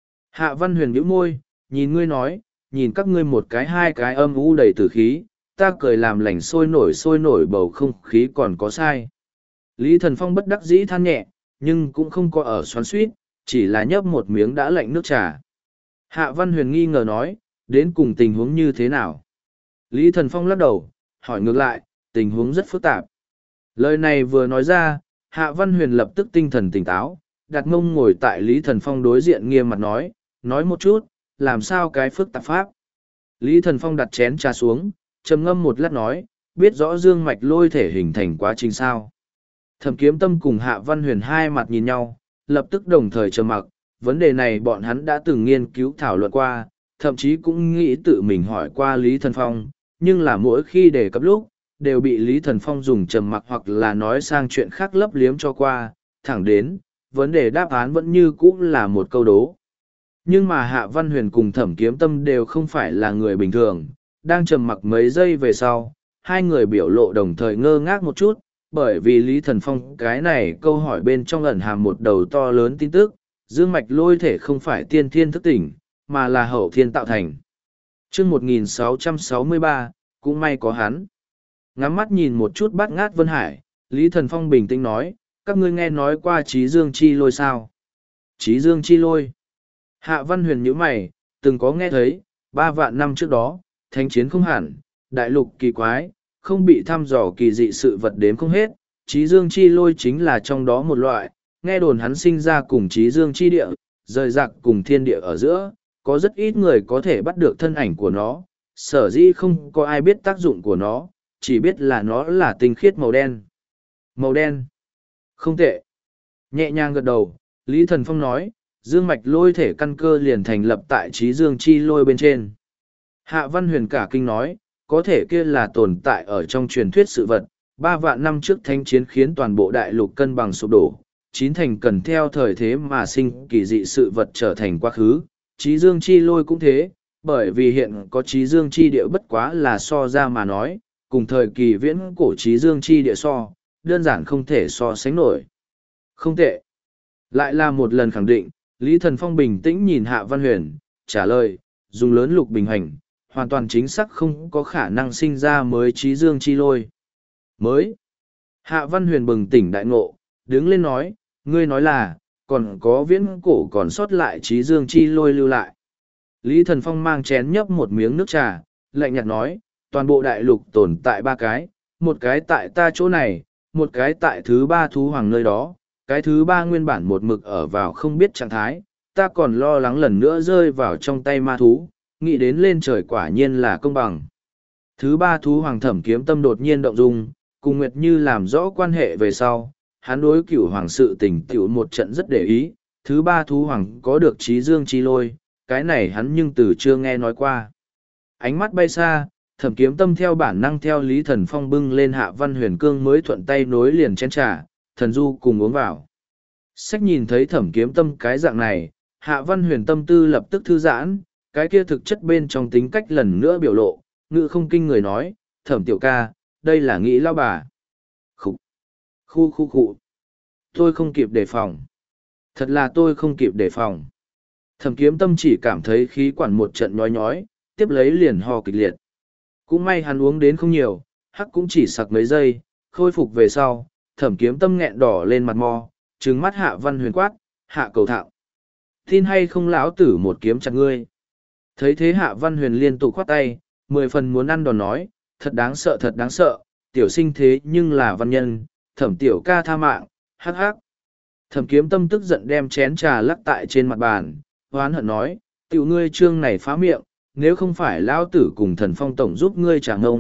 Hạ Văn Huyền bĩu môi, nhìn ngươi nói, nhìn các ngươi một cái hai cái âm u đầy tử khí, ta cười làm lành sôi nổi sôi nổi bầu không khí còn có sai. Lý Thần Phong bất đắc dĩ than nhẹ, nhưng cũng không có ở xoắn suýt, chỉ là nhấp một miếng đã lạnh nước trà. Hạ Văn Huyền nghi ngờ nói, đến cùng tình huống như thế nào? Lý Thần Phong lắc đầu, hỏi ngược lại, tình huống rất phức tạp. Lời này vừa nói ra, Hạ Văn Huyền lập tức tinh thần tỉnh táo, đặt mông ngồi tại Lý Thần Phong đối diện nghiêm mặt nói, nói một chút, làm sao cái phức tạp pháp. Lý Thần Phong đặt chén trà xuống, trầm ngâm một lát nói, biết rõ dương mạch lôi thể hình thành quá trình sao. Thẩm Kiếm Tâm cùng Hạ Văn Huyền hai mặt nhìn nhau, lập tức đồng thời trầm mặc, vấn đề này bọn hắn đã từng nghiên cứu thảo luận qua, thậm chí cũng nghĩ tự mình hỏi qua Lý Thần Phong, nhưng là mỗi khi đề cập lúc, đều bị Lý Thần Phong dùng trầm mặc hoặc là nói sang chuyện khác lấp liếm cho qua, thẳng đến, vấn đề đáp án vẫn như cũ là một câu đố. Nhưng mà Hạ Văn Huyền cùng Thẩm Kiếm Tâm đều không phải là người bình thường, đang trầm mặc mấy giây về sau, hai người biểu lộ đồng thời ngơ ngác một chút, bởi vì Lý Thần Phong cái này câu hỏi bên trong ẩn hàm một đầu to lớn tin tức, dương mạch lôi thể không phải tiên thiên thức tỉnh, mà là hậu thiên tạo thành. Chương một nghìn sáu trăm sáu mươi ba, cũng may có hắn. Ngắm mắt nhìn một chút bát ngát Vân Hải, Lý Thần Phong bình tĩnh nói, các ngươi nghe nói qua Trí Dương Chi Lôi sao? Trí Dương Chi Lôi. Hạ Văn Huyền nhíu mày, từng có nghe thấy, ba vạn năm trước đó, thánh chiến không hẳn, đại lục kỳ quái, không bị thăm dò kỳ dị sự vật đếm không hết, Trí Dương Chi Lôi chính là trong đó một loại, nghe đồn hắn sinh ra cùng Trí Dương Chi Địa, rời rạc cùng thiên địa ở giữa, có rất ít người có thể bắt được thân ảnh của nó, sở dĩ không có ai biết tác dụng của nó, chỉ biết là nó là tinh khiết màu đen. Màu đen. Không tệ. Nhẹ nhàng gật đầu, Lý Thần Phong nói, dương mạch lôi thể căn cơ liền thành lập tại Trí Dương Chi Lôi bên trên. Hạ Văn Huyền cả kinh nói, có thể kia là tồn tại ở trong truyền thuyết sự vật, ba vạn năm trước thánh chiến khiến toàn bộ đại lục cân bằng sụp đổ, chín thành cần theo thời thế mà sinh kỳ dị sự vật trở thành quá khứ, Trí Dương Chi Lôi cũng thế, bởi vì hiện có Trí Dương Chi Địa bất quá là so ra mà nói, cùng thời kỳ viễn cổ Trí Dương Chi Địa so, đơn giản không thể so sánh nổi. Không tệ. Lại là một lần khẳng định, Lý Thần Phong bình tĩnh nhìn Hạ Văn Huyền, trả lời, dùng lớn lục bình hành, hoàn toàn chính xác không có khả năng sinh ra mới Trí Dương Chi Lôi. Mới. Hạ Văn Huyền bừng tỉnh đại ngộ, đứng lên nói, ngươi nói là, còn có viễn cổ còn sót lại Trí Dương Chi Lôi lưu lại. Lý Thần Phong mang chén nhấp một miếng nước trà, lạnh nhạt nói, toàn bộ đại lục tồn tại ba cái, một cái tại ta chỗ này, một cái tại thứ ba thú hoàng nơi đó, cái thứ ba nguyên bản một mực ở vào không biết trạng thái, ta còn lo lắng lần nữa rơi vào trong tay ma thú, nghĩ đến lên trời quả nhiên là công bằng. Thứ ba thú hoàng Thẩm Kiếm Tâm đột nhiên động dung, cùng Nguyệt Như làm rõ quan hệ về sau, hắn đối cửu hoàng sự tình tiểu một trận rất để ý, thứ ba thú hoàng có được Trí Dương Chi Lôi, cái này hắn nhưng từ chưa nghe nói qua. Ánh mắt bay xa, Thẩm Kiếm Tâm theo bản năng theo Lý Thần Phong bưng lên Hạ Văn Huyền cương mới thuận tay nối liền chén trà, thần du cùng uống vào. Sách nhìn thấy Thẩm Kiếm Tâm cái dạng này, Hạ Văn Huyền tâm tư lập tức thư giãn, cái kia thực chất bên trong tính cách lần nữa biểu lộ, ngự không kinh người nói, Thẩm tiểu ca, đây là nghĩ lao bà. Khủ, khu khu khu. Tôi không kịp đề phòng. Thật là tôi không kịp đề phòng. Thẩm Kiếm Tâm chỉ cảm thấy khí quản một trận nhói nhói, tiếp lấy liền ho kịch liệt. Cũng may hắn uống đến không nhiều, hắc cũng chỉ sặc mấy giây, khôi phục về sau, Thẩm Kiếm Tâm nghẹn đỏ lên mặt mò, trừng mắt Hạ Văn Huyền quát, Hạ cầu thạo. Tin hay không lão tử một kiếm chặt ngươi. Thấy thế Hạ Văn Huyền liên tục khoát tay, mười phần muốn ăn đòn nói, thật đáng sợ thật đáng sợ, tiểu sinh thế nhưng là văn nhân, Thẩm tiểu ca tha mạng, hắc hắc. Thẩm Kiếm Tâm tức giận đem chén trà lắc tại trên mặt bàn, hoán hận nói, tiểu ngươi trương này phá miệng, nếu không phải lão tử cùng Thần Phong tổng giúp ngươi trả ngông,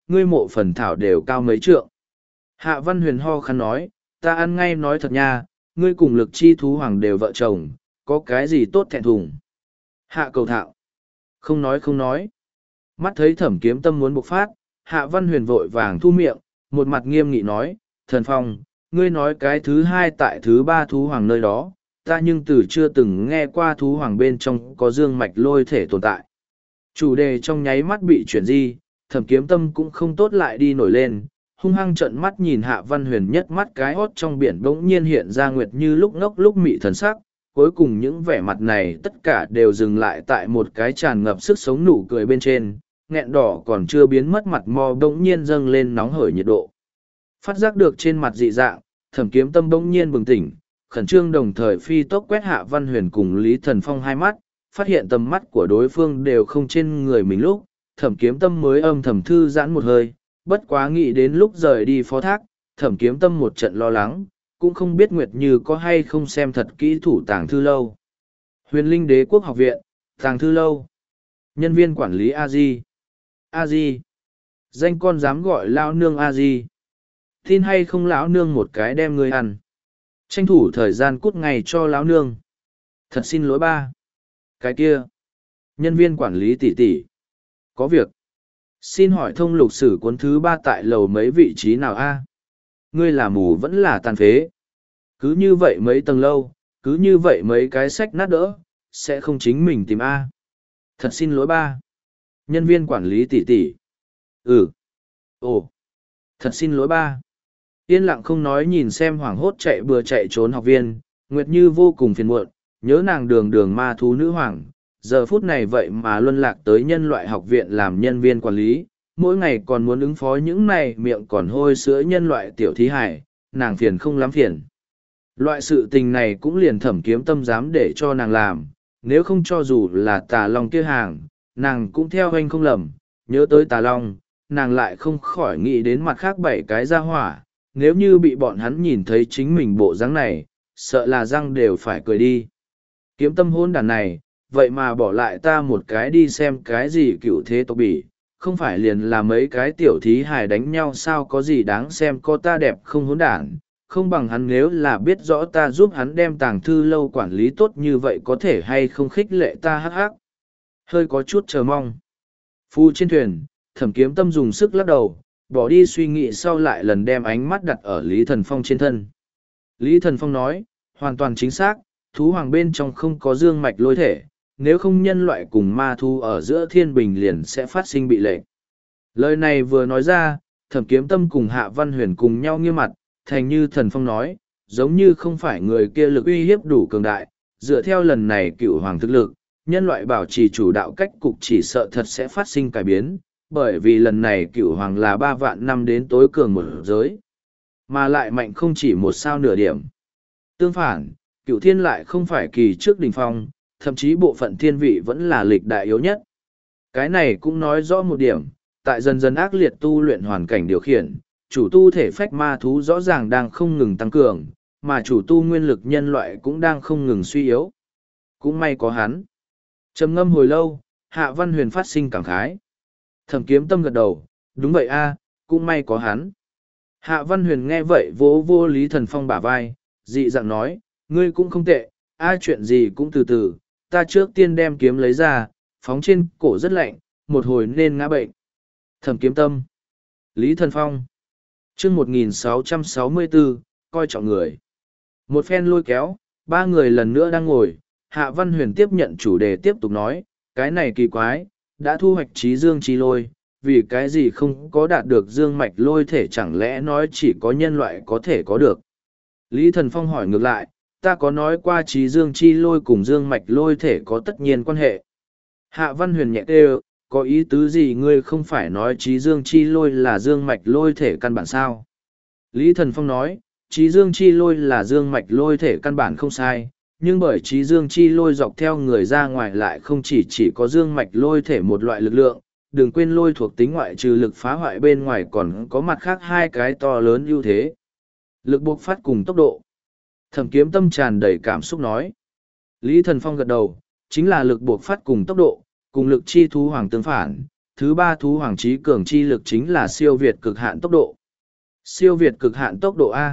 ngươi mộ phần thảo đều cao mấy trượng. Hạ Văn Huyền ho khăn nói, ta ăn ngay nói thật nha, ngươi cùng lực chi thú hoàng đều vợ chồng, có cái gì tốt thẹn thùng. Hạ cầu thạo. Không nói không nói. Mắt thấy thẩm kiếm tâm muốn bộc phát, Hạ Văn Huyền vội vàng thu miệng, một mặt nghiêm nghị nói, thần phong, ngươi nói cái thứ hai tại thứ ba thú hoàng nơi đó, ta nhưng từ chưa từng nghe qua thú hoàng bên trong có dương mạch lôi thể tồn tại. Chủ đề trong nháy mắt bị chuyển di, thẩm kiếm tâm cũng không tốt lại đi nổi lên, hung hăng trợn mắt nhìn Hạ Văn Huyền nhất mắt cái hót trong biển bỗng nhiên hiện ra nguyệt như lúc ngốc lúc mị thần sắc, cuối cùng những vẻ mặt này tất cả đều dừng lại tại một cái tràn ngập sức sống nụ cười bên trên, nghẹn đỏ còn chưa biến mất mặt mò bỗng nhiên dâng lên nóng hởi nhiệt độ. Phát giác được trên mặt dị dạng, thẩm kiếm tâm bỗng nhiên bừng tỉnh, khẩn trương đồng thời phi tốc quét Hạ Văn Huyền cùng Lý Thần Phong hai mắt, phát hiện tầm mắt của đối phương đều không trên người mình lúc, thẩm kiếm tâm mới âm thầm thư giãn một hơi, bất quá nghĩ đến lúc rời đi phó thác, thẩm kiếm tâm một trận lo lắng, cũng không biết Nguyệt Như có hay không xem thật kỹ thủ tàng thư lâu. Huyền Linh Đế Quốc Học viện, tàng thư lâu. Nhân viên quản lý A Di. A Di. Danh con dám gọi lão nương A Di. Tin hay không lão nương một cái đem ngươi ăn. Tranh thủ thời gian cút ngày cho lão nương. Thật xin lỗi ba. Cái kia. Nhân viên quản lý tỷ tỷ. Có việc. Xin hỏi thông lục sử cuốn thứ ba tại lầu mấy vị trí nào a? Ngươi là mù vẫn là tàn phế. Cứ như vậy mấy tầng lâu, cứ như vậy mấy cái sách nát đỡ, sẽ không chính mình tìm a. Thật xin lỗi ba. Nhân viên quản lý tỷ tỷ. Ừ. Ồ. Thật xin lỗi ba. Yên lặng không nói nhìn xem hoảng hốt chạy bừa chạy trốn học viên, Nguyệt Như vô cùng phiền muộn, nhớ nàng đường đường ma thú nữ hoàng, giờ phút này vậy mà luân lạc tới nhân loại học viện làm nhân viên quản lý, mỗi ngày còn muốn ứng phó những này miệng còn hôi sữa nhân loại tiểu thí hải, nàng phiền không lắm phiền. Loại sự tình này cũng liền thẩm kiếm tâm dám để cho nàng làm, nếu không cho dù là tà long kia hàng, nàng cũng theo anh không lầm, nhớ tới tà long, nàng lại không khỏi nghĩ đến mặt khác bảy cái ra hỏa, nếu như bị bọn hắn nhìn thấy chính mình bộ dáng này, sợ là răng đều phải cười đi. Kiếm tâm hôn đàn này, vậy mà bỏ lại ta một cái đi xem cái gì cựu thế tộc bỉ, không phải liền là mấy cái tiểu thí hài đánh nhau sao có gì đáng xem có ta đẹp không hỗn đản, không bằng hắn nếu là biết rõ ta giúp hắn đem tàng thư lâu quản lý tốt như vậy có thể hay không khích lệ ta hắc hắc. Hơi có chút chờ mong. Phu trên thuyền, thẩm kiếm tâm dùng sức lắc đầu, bỏ đi suy nghĩ sau lại lần đem ánh mắt đặt ở Lý Thần Phong trên thân. Lý Thần Phong nói, hoàn toàn chính xác, thú hoàng bên trong không có dương mạch lôi thể, nếu không nhân loại cùng ma thu ở giữa thiên bình liền sẽ phát sinh bị lệ. Lời này vừa nói ra, thẩm kiếm tâm cùng Hạ Văn Huyền cùng nhau nghiêm mặt, thành như Thần Phong nói, giống như không phải người kia lực uy hiếp đủ cường đại, dựa theo lần này cựu hoàng thực lực, nhân loại bảo trì chủ đạo cách cục chỉ sợ thật sẽ phát sinh cải biến, bởi vì lần này cựu hoàng là ba vạn năm đến tối cường một giới, mà lại mạnh không chỉ một sao nửa điểm. Tương phản, cựu thiên lại không phải kỳ trước đỉnh phong, thậm chí bộ phận thiên vị vẫn là lịch đại yếu nhất. Cái này cũng nói rõ một điểm, tại dần dần ác liệt tu luyện hoàn cảnh điều khiển, chủ tu thể phách ma thú rõ ràng đang không ngừng tăng cường, mà chủ tu nguyên lực nhân loại cũng đang không ngừng suy yếu. Cũng may có hắn. Trầm ngâm hồi lâu, Hạ Văn Huyền phát sinh cảm khái. Thẩm kiếm tâm gật đầu, đúng vậy a, cũng may có hắn. Hạ Văn Huyền nghe vậy vỗ vô Lý Thần Phong bả vai, dị dạng nói, ngươi cũng không tệ, ai chuyện gì cũng từ từ, ta trước tiên đem kiếm lấy ra, phóng trên cổ rất lạnh, một hồi nên ngã bệnh. Thẩm kiếm tâm. Lý Thần Phong. chương một nghìn sáu trăm sáu mươi bốn, coi trọng người. Một phen lôi kéo, ba người lần nữa đang ngồi, Hạ Văn Huyền tiếp nhận chủ đề tiếp tục nói, cái này kỳ quái, đã thu hoạch trí dương chi lôi, vì cái gì không có đạt được dương mạch lôi thể chẳng lẽ nói chỉ có nhân loại có thể có được. Lý Thần Phong hỏi ngược lại, ta có nói qua trí dương chi lôi cùng dương mạch lôi thể có tất nhiên quan hệ. Hạ Văn Huyền nhẹ kêu, có ý tứ gì ngươi không phải nói trí dương chi lôi là dương mạch lôi thể căn bản sao? Lý Thần Phong nói, trí dương chi lôi là dương mạch lôi thể căn bản không sai, nhưng bởi trí dương chi lôi dọc theo người ra ngoài lại không chỉ chỉ có dương mạch lôi thể một loại lực lượng, đừng quên lôi thuộc tính ngoại trừ lực phá hoại bên ngoài còn có mặt khác hai cái to lớn ưu thế. Lực buộc phát cùng tốc độ. Thẩm kiếm tâm tràn đầy cảm xúc nói. Lý Thần Phong gật đầu, chính là lực buộc phát cùng tốc độ, cùng lực chi thú hoàng tương phản. Thứ ba thú hoàng trí cường chi lực chính là siêu việt cực hạn tốc độ. Siêu việt cực hạn tốc độ A.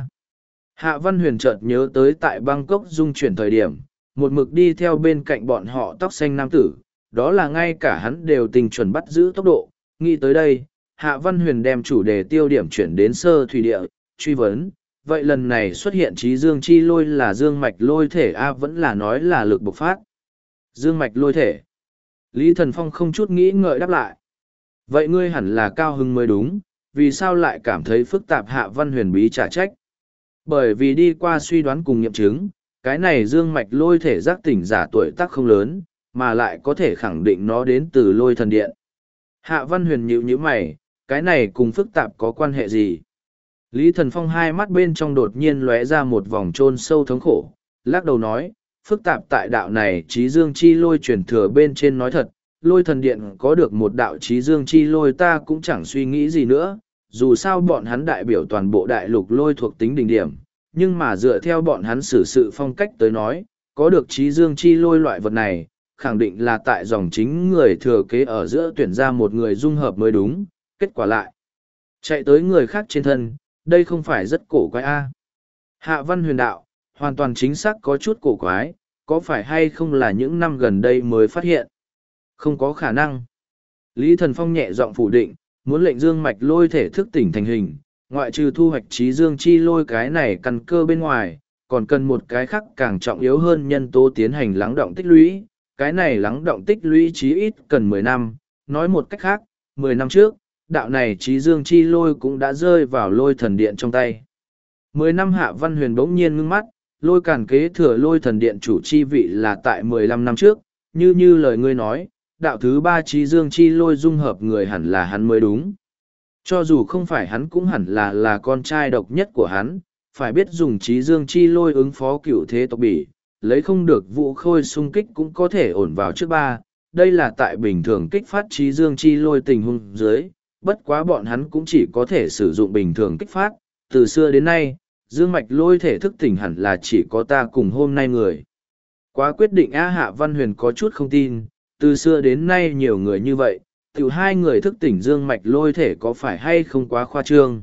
Hạ Văn Huyền chợt nhớ tới tại Bangkok dung chuyển thời điểm, một mực đi theo bên cạnh bọn họ tóc xanh nam tử, đó là ngay cả hắn đều tình chuẩn bắt giữ tốc độ. Nghĩ tới đây, Hạ Văn Huyền đem chủ đề tiêu điểm chuyển đến sơ thủy địa, truy vấn, vậy lần này xuất hiện trí dương chi lôi là dương mạch lôi thể A vẫn là nói là lực bộc phát. Dương mạch lôi thể. Lý Thần Phong không chút nghĩ ngợi đáp lại. Vậy ngươi hẳn là cao hưng mới đúng, vì sao lại cảm thấy phức tạp? Hạ Văn Huyền bí trả trách. Bởi vì đi qua suy đoán cùng nghiệm chứng, cái này dương mạch lôi thể giác tỉnh giả tuổi tác không lớn, mà lại có thể khẳng định nó đến từ lôi thần điện. Hạ Văn Huyền nhíu nhíu mày, cái này cùng phức tạp có quan hệ gì? Lý Thần Phong hai mắt bên trong đột nhiên lóe ra một vòng chôn sâu thống khổ, lắc đầu nói, phức tạp tại đạo này trí dương chi lôi truyền thừa bên trên nói thật, lôi thần điện có được một đạo trí dương chi lôi ta cũng chẳng suy nghĩ gì nữa, dù sao bọn hắn đại biểu toàn bộ đại lục lôi thuộc tính đỉnh điểm, nhưng mà dựa theo bọn hắn xử sự phong cách tới nói, có được trí dương chi lôi loại vật này, khẳng định là tại dòng chính người thừa kế ở giữa tuyển ra một người dung hợp mới đúng, kết quả lại chạy tới người khác trên thân, đây không phải rất cổ quái a? Hạ Văn Huyền đạo, hoàn toàn chính xác có chút cổ quái, có phải hay không là những năm gần đây mới phát hiện? Không có khả năng. Lý Thần Phong nhẹ giọng phủ định, muốn lệnh dương mạch lôi thể thức tỉnh thành hình, ngoại trừ thu hoạch trí dương chi lôi cái này căn cơ bên ngoài, còn cần một cái khác càng trọng yếu hơn nhân tố tiến hành lắng động tích lũy. Cái này lắng động tích lũy chí ít cần mười năm, nói một cách khác, mười năm trước, đạo này trí dương chi lôi cũng đã rơi vào lôi thần điện trong tay. Mười năm Hạ Văn Huyền bỗng nhiên ngưng mắt, lôi càn kế thừa lôi thần điện chủ chi vị là tại mười lăm năm trước, như như lời ngươi nói, đạo thứ ba trí dương chi lôi dung hợp người hẳn là hắn mới đúng. Cho dù không phải hắn cũng hẳn là là con trai độc nhất của hắn, phải biết dùng trí dương chi lôi ứng phó cựu thế tộc bỉ, lấy không được vũ khôi xung kích cũng có thể ổn vào trước ba. Đây là tại bình thường kích phát trí dương chi lôi tình huống dưới, bất quá bọn hắn cũng chỉ có thể sử dụng bình thường kích phát. Từ xưa đến nay, dương mạch lôi thể thức tỉnh hẳn là chỉ có ta cùng hôm nay người. Quá quyết định A. Hạ Văn Huyền có chút không tin, từ xưa đến nay nhiều người như vậy, tiểu hai người thức tỉnh dương mạch lôi thể có phải hay không quá khoa trương.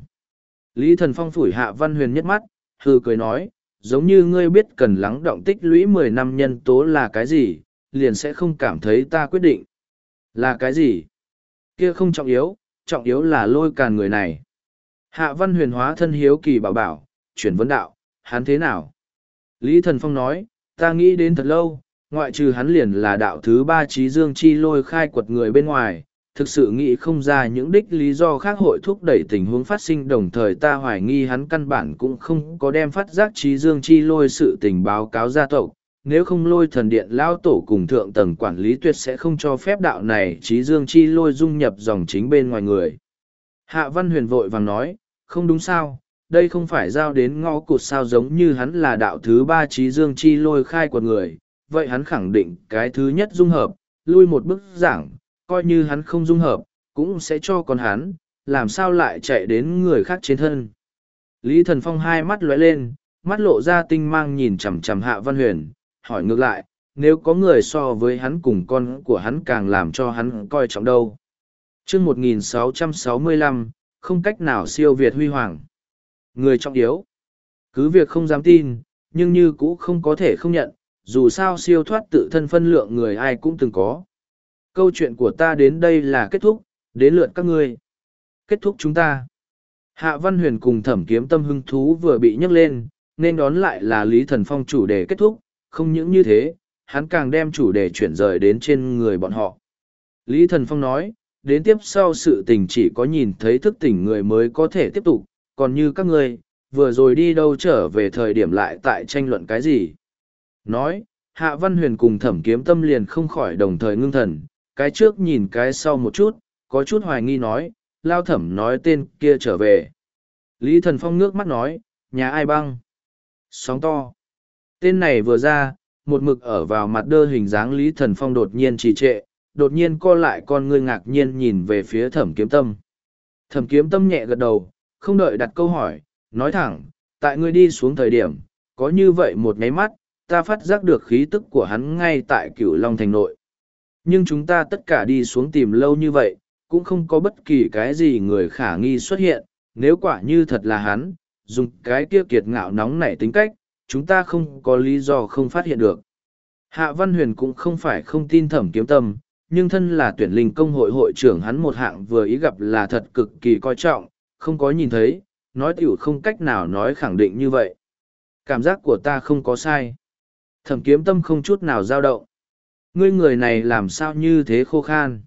Lý Thần Phong phủi Hạ Văn Huyền nhất mắt, hừ cười nói, giống như ngươi biết cần lắng động tích lũy mười năm nhân tố là cái gì, liền sẽ không cảm thấy ta quyết định. Là cái gì? Kia không trọng yếu, trọng yếu là lôi càn người này. Hạ Văn Huyền hóa thân hiếu kỳ bảo bảo, chuyển vấn đạo, hắn thế nào? Lý Thần Phong nói, ta nghĩ đến thật lâu, ngoại trừ hắn liền là đạo thứ ba trí dương chi lôi khai quật người bên ngoài, thực sự nghĩ không ra những đích lý do khác hội thúc đẩy tình huống phát sinh, đồng thời ta hoài nghi hắn căn bản cũng không có đem phát giác trí dương chi lôi sự tình báo cáo gia tộc, nếu không lôi thần điện lao tổ cùng thượng tầng quản lý tuyệt sẽ không cho phép đạo này trí dương chi lôi dung nhập dòng chính bên ngoài người. Hạ Văn Huyền vội vàng nói, không đúng sao, đây không phải giao đến ngõ cụt sao, giống như hắn là đạo thứ ba trí dương chi lôi khai của người, vậy hắn khẳng định cái thứ nhất dung hợp, lui một bước giảng, coi như hắn không dung hợp, cũng sẽ cho con hắn, làm sao lại chạy đến người khác trên thân. Lý Thần Phong hai mắt lóe lên, mắt lộ ra tinh mang nhìn chằm chằm Hạ Văn Huyền, hỏi ngược lại, nếu có người so với hắn cùng con của hắn càng làm cho hắn coi trọng đâu. Chương một nghìn sáu trăm sáu mươi lăm, không cách nào siêu việt huy hoàng. Người trọng yếu. Cứ việc không dám tin, nhưng như cũ không có thể không nhận, dù sao siêu thoát tự thân phân lượng người ai cũng từng có. Câu chuyện của ta đến đây là kết thúc, đến lượt các ngươi. Kết thúc chúng ta. Hạ Văn Huyền cùng Thẩm Kiếm Tâm hứng thú vừa bị nhấc lên, nên đón lại là Lý Thần Phong chủ đề kết thúc, không những như thế, hắn càng đem chủ đề chuyển rời đến trên người bọn họ. Lý Thần Phong nói, đến tiếp sau sự tình chỉ có nhìn thấy thức tỉnh người mới có thể tiếp tục, còn như các ngươi, vừa rồi đi đâu trở về thời điểm lại tại tranh luận cái gì. Nói, Hạ Văn Huyền cùng Thẩm Kiếm Tâm liền không khỏi đồng thời ngưng thần, cái trước nhìn cái sau một chút, có chút hoài nghi nói, Lao Thẩm nói tên kia trở về. Lý Thần Phong ngước mắt nói, nhà ai băng? Sóng to. Tên này vừa ra, một mực ở vào mặt đơ hình dáng Lý Thần Phong đột nhiên trì trệ, đột nhiên co lại con ngươi ngạc nhiên nhìn về phía Thẩm Kiếm Tâm. Thẩm Kiếm Tâm nhẹ gật đầu, không đợi đặt câu hỏi, nói thẳng, tại ngươi đi xuống thời điểm, có như vậy một nháy mắt, ta phát giác được khí tức của hắn ngay tại Cửu Long thành nội. Nhưng chúng ta tất cả đi xuống tìm lâu như vậy, cũng không có bất kỳ cái gì người khả nghi xuất hiện, nếu quả như thật là hắn, dùng cái kia kiệt ngạo nóng nảy tính cách, chúng ta không có lý do không phát hiện được. Hạ Văn Huyền cũng không phải không tin Thẩm Kiếm Tâm, nhưng thân là tuyển linh công hội hội trưởng hắn một hạng vừa ý gặp là thật cực kỳ coi trọng, không có nhìn thấy, nói tiểu không cách nào nói khẳng định như vậy. Cảm giác của ta không có sai. Thẩm Kiếm Tâm không chút nào dao động. Ngươi người này làm sao như thế khô khan.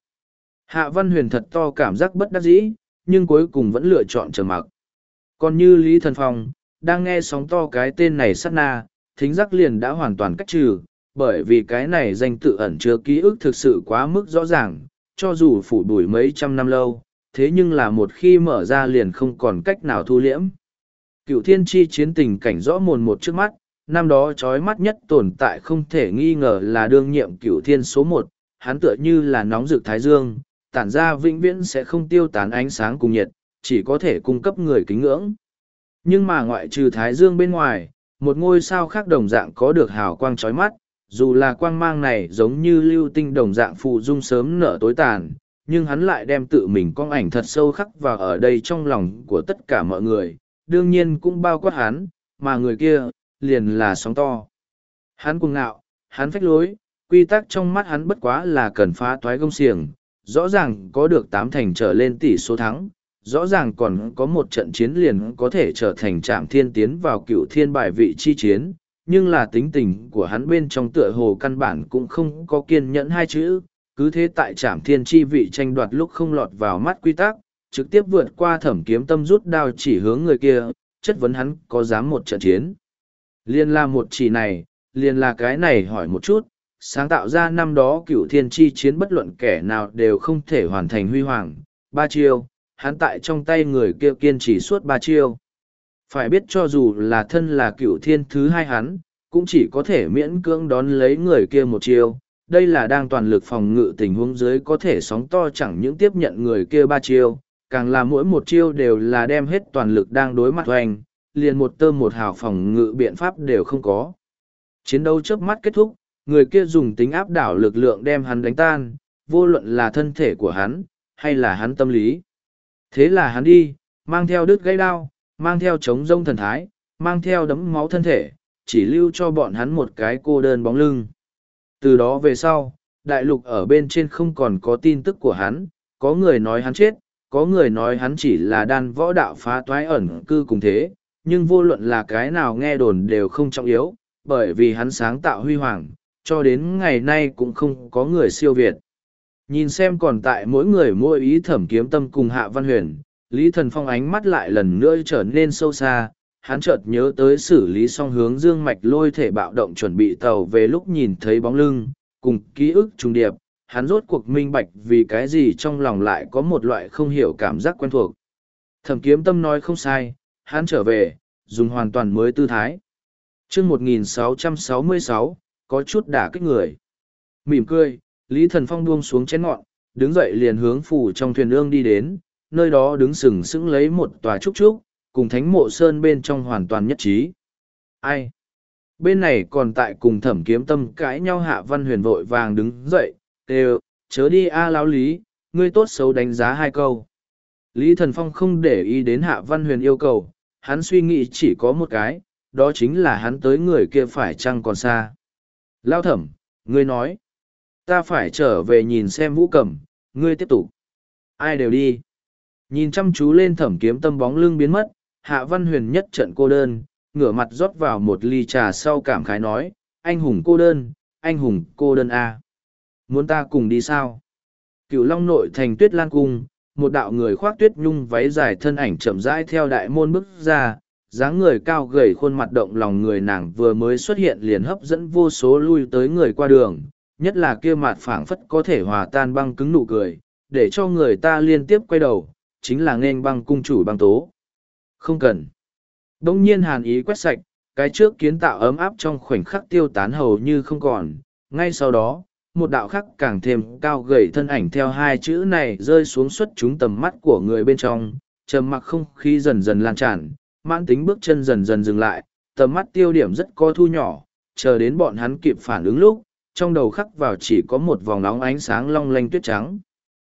Hạ Văn Huyền thật to cảm giác bất đắc dĩ, nhưng cuối cùng vẫn lựa chọn trầm mặc. Còn như Lý Thần Phong, đang nghe sóng to cái tên này sát na, thính giác liền đã hoàn toàn cách trừ, bởi vì cái này danh tự ẩn chứa ký ức thực sự quá mức rõ ràng, cho dù phủ đuổi mấy trăm năm lâu, thế nhưng là một khi mở ra liền không còn cách nào thu liễm. Cựu thiên chi chiến tình cảnh rõ mồn một trước mắt, năm đó trói mắt nhất tồn tại không thể nghi ngờ là đương nhiệm cựu thiên số một, hắn tựa như là nóng rực thái dương, tản ra vĩnh viễn sẽ không tiêu tán ánh sáng cùng nhiệt, chỉ có thể cung cấp người kính ngưỡng. Nhưng mà ngoại trừ thái dương bên ngoài, một ngôi sao khác đồng dạng có được hào quang trói mắt, dù là quang mang này giống như lưu tinh đồng dạng phụ dung sớm nở tối tàn, nhưng hắn lại đem tự mình con ảnh thật sâu khắc vào ở đây trong lòng của tất cả mọi người, đương nhiên cũng bao quát hắn, mà người kia, liền là sóng to. Hắn cuồng ngạo, hắn phách lối, quy tắc trong mắt hắn bất quá là cần phá toái gông xiềng, rõ ràng có được tám thành trở lên tỷ số thắng, rõ ràng còn có một trận chiến liền có thể trở thành trạm thiên tiến vào cựu thiên bài vị chi chiến, nhưng là tính tình của hắn bên trong tựa hồ căn bản cũng không có kiên nhẫn hai chữ, cứ thế tại trạm thiên chi vị tranh đoạt lúc không lọt vào mắt quy tắc, trực tiếp vượt qua Thẩm Kiếm Tâm rút đao chỉ hướng người kia, chất vấn hắn có dám một trận chiến. Liên là một chỉ này, liên là cái này hỏi một chút, sáng tạo ra năm đó cựu thiên chi chiến bất luận kẻ nào đều không thể hoàn thành huy hoàng, ba chiêu, hắn tại trong tay người kia kiên trì suốt ba chiêu. Phải biết cho dù là thân là cựu thiên thứ hai hắn, cũng chỉ có thể miễn cưỡng đón lấy người kia một chiêu. Đây là đang toàn lực phòng ngự tình huống dưới có thể sóng to chẳng những tiếp nhận người kia ba chiêu, càng là mỗi một chiêu đều là đem hết toàn lực đang đối mặt hoành, liền một tơ một hào phòng ngự biện pháp đều không có. Chiến đấu chớp mắt kết thúc, người kia dùng tính áp đảo lực lượng đem hắn đánh tan, vô luận là thân thể của hắn, hay là hắn tâm lý. Thế là hắn đi, mang theo đứt gãy đao, mang theo trống rông thần thái, mang theo đấm máu thân thể, chỉ lưu cho bọn hắn một cái cô đơn bóng lưng. Từ đó về sau, đại lục ở bên trên không còn có tin tức của hắn, có người nói hắn chết, có người nói hắn chỉ là đan võ đạo phá toái ẩn cư cùng thế, nhưng vô luận là cái nào nghe đồn đều không trọng yếu, bởi vì hắn sáng tạo huy hoàng, cho đến ngày nay cũng không có người siêu việt. Nhìn xem còn tại mỗi người mỗi ý Thẩm Kiếm Tâm cùng Hạ Văn Huyền, Lý Thần Phong ánh mắt lại lần nữa trở nên sâu xa, hắn chợt nhớ tới xử lý xong hướng dương mạch lôi thể bạo động chuẩn bị tàu về lúc nhìn thấy bóng lưng, cùng ký ức trùng điệp, hắn rốt cuộc minh bạch vì cái gì trong lòng lại có một loại không hiểu cảm giác quen thuộc. Thẩm Kiếm Tâm nói không sai, hắn trở về, dùng hoàn toàn mới tư thái. Chương một nghìn sáu trăm sáu mươi sáu, có chút đả kích người. Mỉm cười, Lý Thần Phong buông xuống chén ngọn, đứng dậy liền hướng phủ trong thuyền ương đi đến, nơi đó đứng sừng sững lấy một tòa trúc trúc, cùng thánh mộ sơn bên trong hoàn toàn nhất trí. Ai? Bên này còn tại cùng Thẩm Kiếm Tâm cãi nhau. Hạ Văn Huyền vội vàng đứng dậy, đều, chớ đi a lão Lý, ngươi tốt xấu đánh giá hai câu. Lý Thần Phong không để ý đến Hạ Văn Huyền yêu cầu, hắn suy nghĩ chỉ có một cái, đó chính là hắn tới người kia phải chăng còn xa. Lao Thẩm, ngươi nói, ta phải trở về nhìn xem Vũ Cẩm, ngươi tiếp tục. Ai đều đi. Nhìn chăm chú lên Thẩm Kiếm Tâm bóng lưng biến mất, Hạ Văn Huyền nhất trận cô đơn, ngửa mặt rót vào một ly trà sau cảm khái nói, anh hùng cô đơn, anh hùng cô đơn a. Muốn ta cùng đi sao? Cửu Long nội thành Tuyết Lan Cung, một đạo người khoác tuyết nhung váy dài thân ảnh chậm rãi theo đại môn bước ra, dáng người cao gầy khuôn mặt động lòng người nàng vừa mới xuất hiện liền hấp dẫn vô số lui tới người qua đường, nhất là kia mặt phảng phất có thể hòa tan băng cứng nụ cười, để cho người ta liên tiếp quay đầu, chính là nghênh băng cung chủ băng tố. Không cần. Đông nhiên hàn ý quét sạch, cái trước kiến tạo ấm áp trong khoảnh khắc tiêu tán hầu như không còn, ngay sau đó, một đạo khắc càng thêm cao gầy thân ảnh theo hai chữ này rơi xuống xuất chúng tầm mắt của người bên trong, trầm mặc không khí dần dần lan tràn, mãn tính bước chân dần dần dừng lại, tầm mắt tiêu điểm rất co thu nhỏ, chờ đến bọn hắn kịp phản ứng lúc, trong đầu khắc vào chỉ có một vòng nóng ánh sáng long lanh tuyết trắng.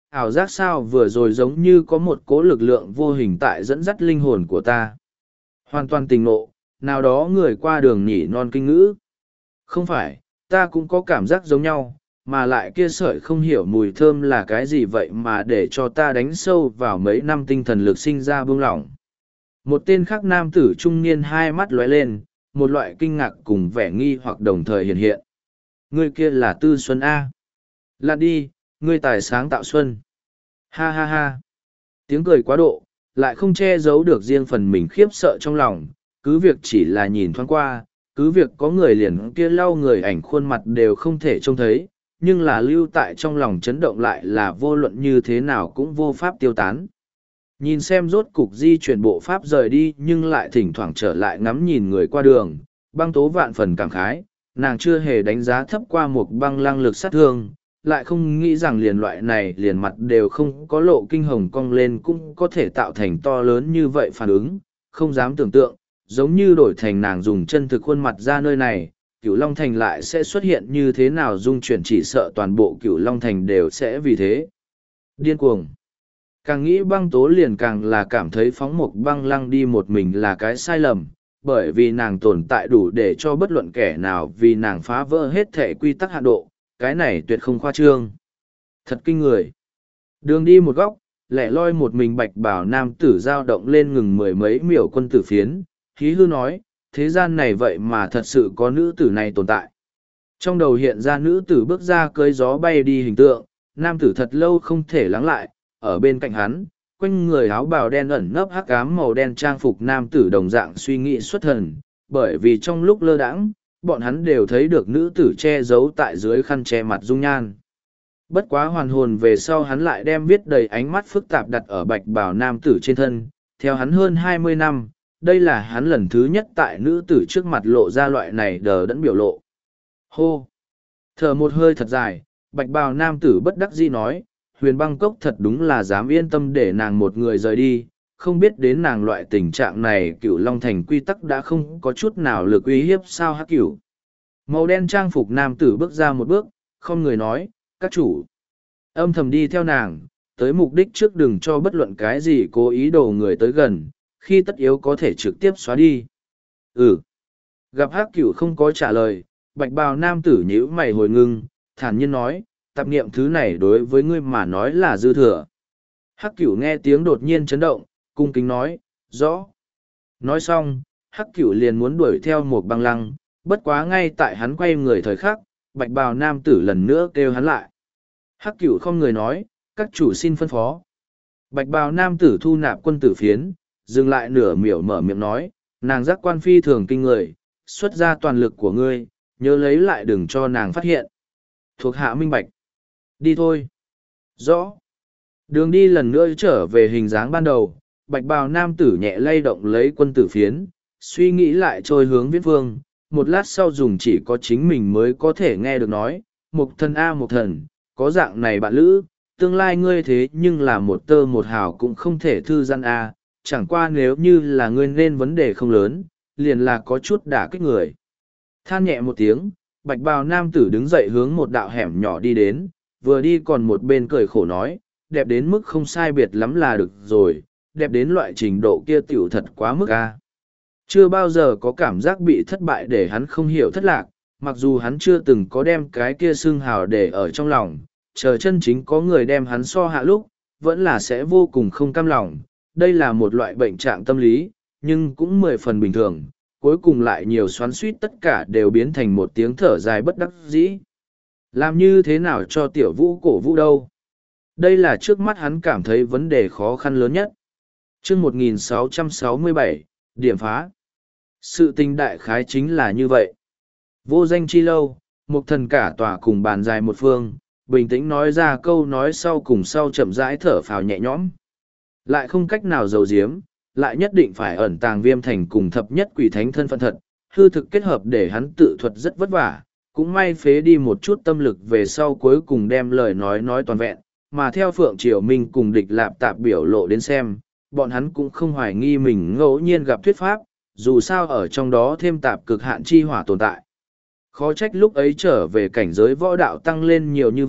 ảo giác sao vừa rồi giống như có một cỗ lực lượng vô hình tại dẫn dắt linh hồn của ta. Hoàn toàn tình ngộ, nào đó người qua đường nhỉ non kinh ngữ. Không phải, ta cũng có cảm giác giống nhau, mà lại kia sợi không hiểu mùi thơm là cái gì vậy mà để cho ta đánh sâu vào mấy năm tinh thần lực sinh ra buông lỏng. Một tên khác nam tử trung niên hai mắt lóe lên, một loại kinh ngạc cùng vẻ nghi hoặc đồng thời hiện hiện. Ngươi kia là Tư Xuân A. Lặn đi, ngươi tài sáng tạo Xuân. Ha ha ha. Tiếng cười quá độ, lại không che giấu được riêng phần mình khiếp sợ trong lòng, cứ việc chỉ là nhìn thoáng qua, cứ việc có người liền kia lau người ảnh khuôn mặt đều không thể trông thấy, nhưng là lưu tại trong lòng chấn động lại là vô luận như thế nào cũng vô pháp tiêu tán. Nhìn xem rốt cục di chuyển bộ pháp rời đi nhưng lại thỉnh thoảng trở lại ngắm nhìn người qua đường, băng tố vạn phần cảm khái, nàng chưa hề đánh giá thấp qua một băng lăng lực sát thương, lại không nghĩ rằng liền loại này liền mặt đều không có lộ kinh hồng cong lên cũng có thể tạo thành to lớn như vậy phản ứng, không dám tưởng tượng, giống như đổi thành nàng dùng chân thực khuôn mặt ra nơi này, cửu Long Thành lại sẽ xuất hiện như thế nào dung chuyển chỉ sợ toàn bộ cửu Long Thành đều sẽ vì thế. Điên cuồng. Càng nghĩ băng tố liền càng là cảm thấy phóng một băng lăng đi một mình là cái sai lầm, bởi vì nàng tồn tại đủ để cho bất luận kẻ nào vì nàng phá vỡ hết thể quy tắc hạ độ, cái này tuyệt không khoa trương. Thật kinh người. Đường đi một góc, lẻ loi một mình bạch bảo nam tử dao động lên ngừng mười mấy miểu quân tử phiến, khí hư nói, thế gian này vậy mà thật sự có nữ tử này tồn tại. Trong đầu hiện ra nữ tử bước ra cưới gió bay đi hình tượng, nam tử thật lâu không thể lắng lại, ở bên cạnh hắn, quanh người áo bào đen ẩn nấp hắc ám màu đen trang phục nam tử đồng dạng suy nghĩ xuất thần, bởi vì trong lúc lơ đãng, bọn hắn đều thấy được nữ tử che giấu tại dưới khăn che mặt dung nhan. Bất quá hoàn hồn về sau hắn lại đem viết đầy ánh mắt phức tạp đặt ở bạch bào nam tử trên thân, theo hắn hơn hai mươi năm, đây là hắn lần thứ nhất tại nữ tử trước mặt lộ ra loại này đờ đẫn biểu lộ. Hô! Thở một hơi thật dài, bạch bào nam tử bất đắc dĩ nói, huyền băng cốc thật đúng là dám yên tâm để nàng một người rời đi, không biết đến nàng loại tình trạng này cửu Long Thành quy tắc đã không có chút nào lực uy hiếp sao hắc cửu. Màu đen trang phục nam tử bước ra một bước, không người nói, các chủ. Âm thầm đi theo nàng, tới mục đích trước đừng cho bất luận cái gì cố ý đồ người tới gần, khi tất yếu có thể trực tiếp xóa đi. Ừ. Gặp hắc cửu không có trả lời, bạch bào nam tử nhíu mày hồi ngưng, thản nhiên nói, tạp niệm thứ này đối với ngươi mà nói là dư thừa. Hắc cửu nghe tiếng đột nhiên chấn động, cung kính nói, rõ. Nói xong, hắc cửu liền muốn đuổi theo một băng lăng, bất quá ngay tại hắn quay người thời khắc, bạch bào nam tử lần nữa kêu hắn lại. Hắc cửu không người nói, các chủ xin phân phó. Bạch bào nam tử thu nạp quân tử phiến, dừng lại nửa miểu mở miệng nói, nàng giác quan phi thường kinh người, xuất ra toàn lực của ngươi, nhớ lấy lại đừng cho nàng phát hiện. Thuộc hạ minh bạch. Đi thôi. Rõ. Đường đi lần nữa trở về hình dáng ban đầu, bạch bào nam tử nhẹ lay động lấy quân tử phiến, suy nghĩ lại trôi hướng viết vương, một lát sau dùng chỉ có chính mình mới có thể nghe được nói, mục thần a mục thần, có dạng này bạn lữ, tương lai ngươi thế nhưng là một tơ một hào cũng không thể thư gian a, chẳng qua nếu như là ngươi nên vấn đề không lớn, liền là có chút đả kích người. Than nhẹ một tiếng, bạch bào nam tử đứng dậy hướng một đạo hẻm nhỏ đi đến, vừa đi còn một bên cười khổ nói, đẹp đến mức không sai biệt lắm là được rồi, đẹp đến loại trình độ kia tiểu thật quá mức a. Chưa bao giờ có cảm giác bị thất bại để hắn không hiểu thất lạc, mặc dù hắn chưa từng có đem cái kia xương hào để ở trong lòng, chờ chân chính có người đem hắn so hạ lúc, vẫn là sẽ vô cùng không cam lòng. Đây là một loại bệnh trạng tâm lý, nhưng cũng mười phần bình thường, cuối cùng lại nhiều xoắn suýt tất cả đều biến thành một tiếng thở dài bất đắc dĩ. Làm như thế nào cho tiểu vũ cổ vũ đâu? Đây là trước mắt hắn cảm thấy vấn đề khó khăn lớn nhất. Chương một nghìn sáu trăm sáu mươi bảy, điểm phá. Sự tình đại khái chính là như vậy. Vô danh chi lâu, một thần cả tòa cùng bàn dài một phương, bình tĩnh nói ra câu nói sau cùng sau chậm rãi thở phào nhẹ nhõm. Lại không cách nào giấu giếm, lại nhất định phải ẩn tàng viêm thành cùng thập nhất quỷ thánh thân phận thật, hư thực kết hợp để hắn tự thuật rất vất vả, cũng may phế đi một chút tâm lực về sau cuối cùng đem lời nói nói toàn vẹn, mà theo Phượng Triều Minh cùng địch lạp tạp biểu lộ đến xem, bọn hắn cũng không hoài nghi mình ngẫu nhiên gặp thuyết pháp, dù sao ở trong đó thêm tạp cực hạn chi hỏa tồn tại. Khó trách lúc ấy trở về cảnh giới võ đạo tăng lên nhiều như vậy,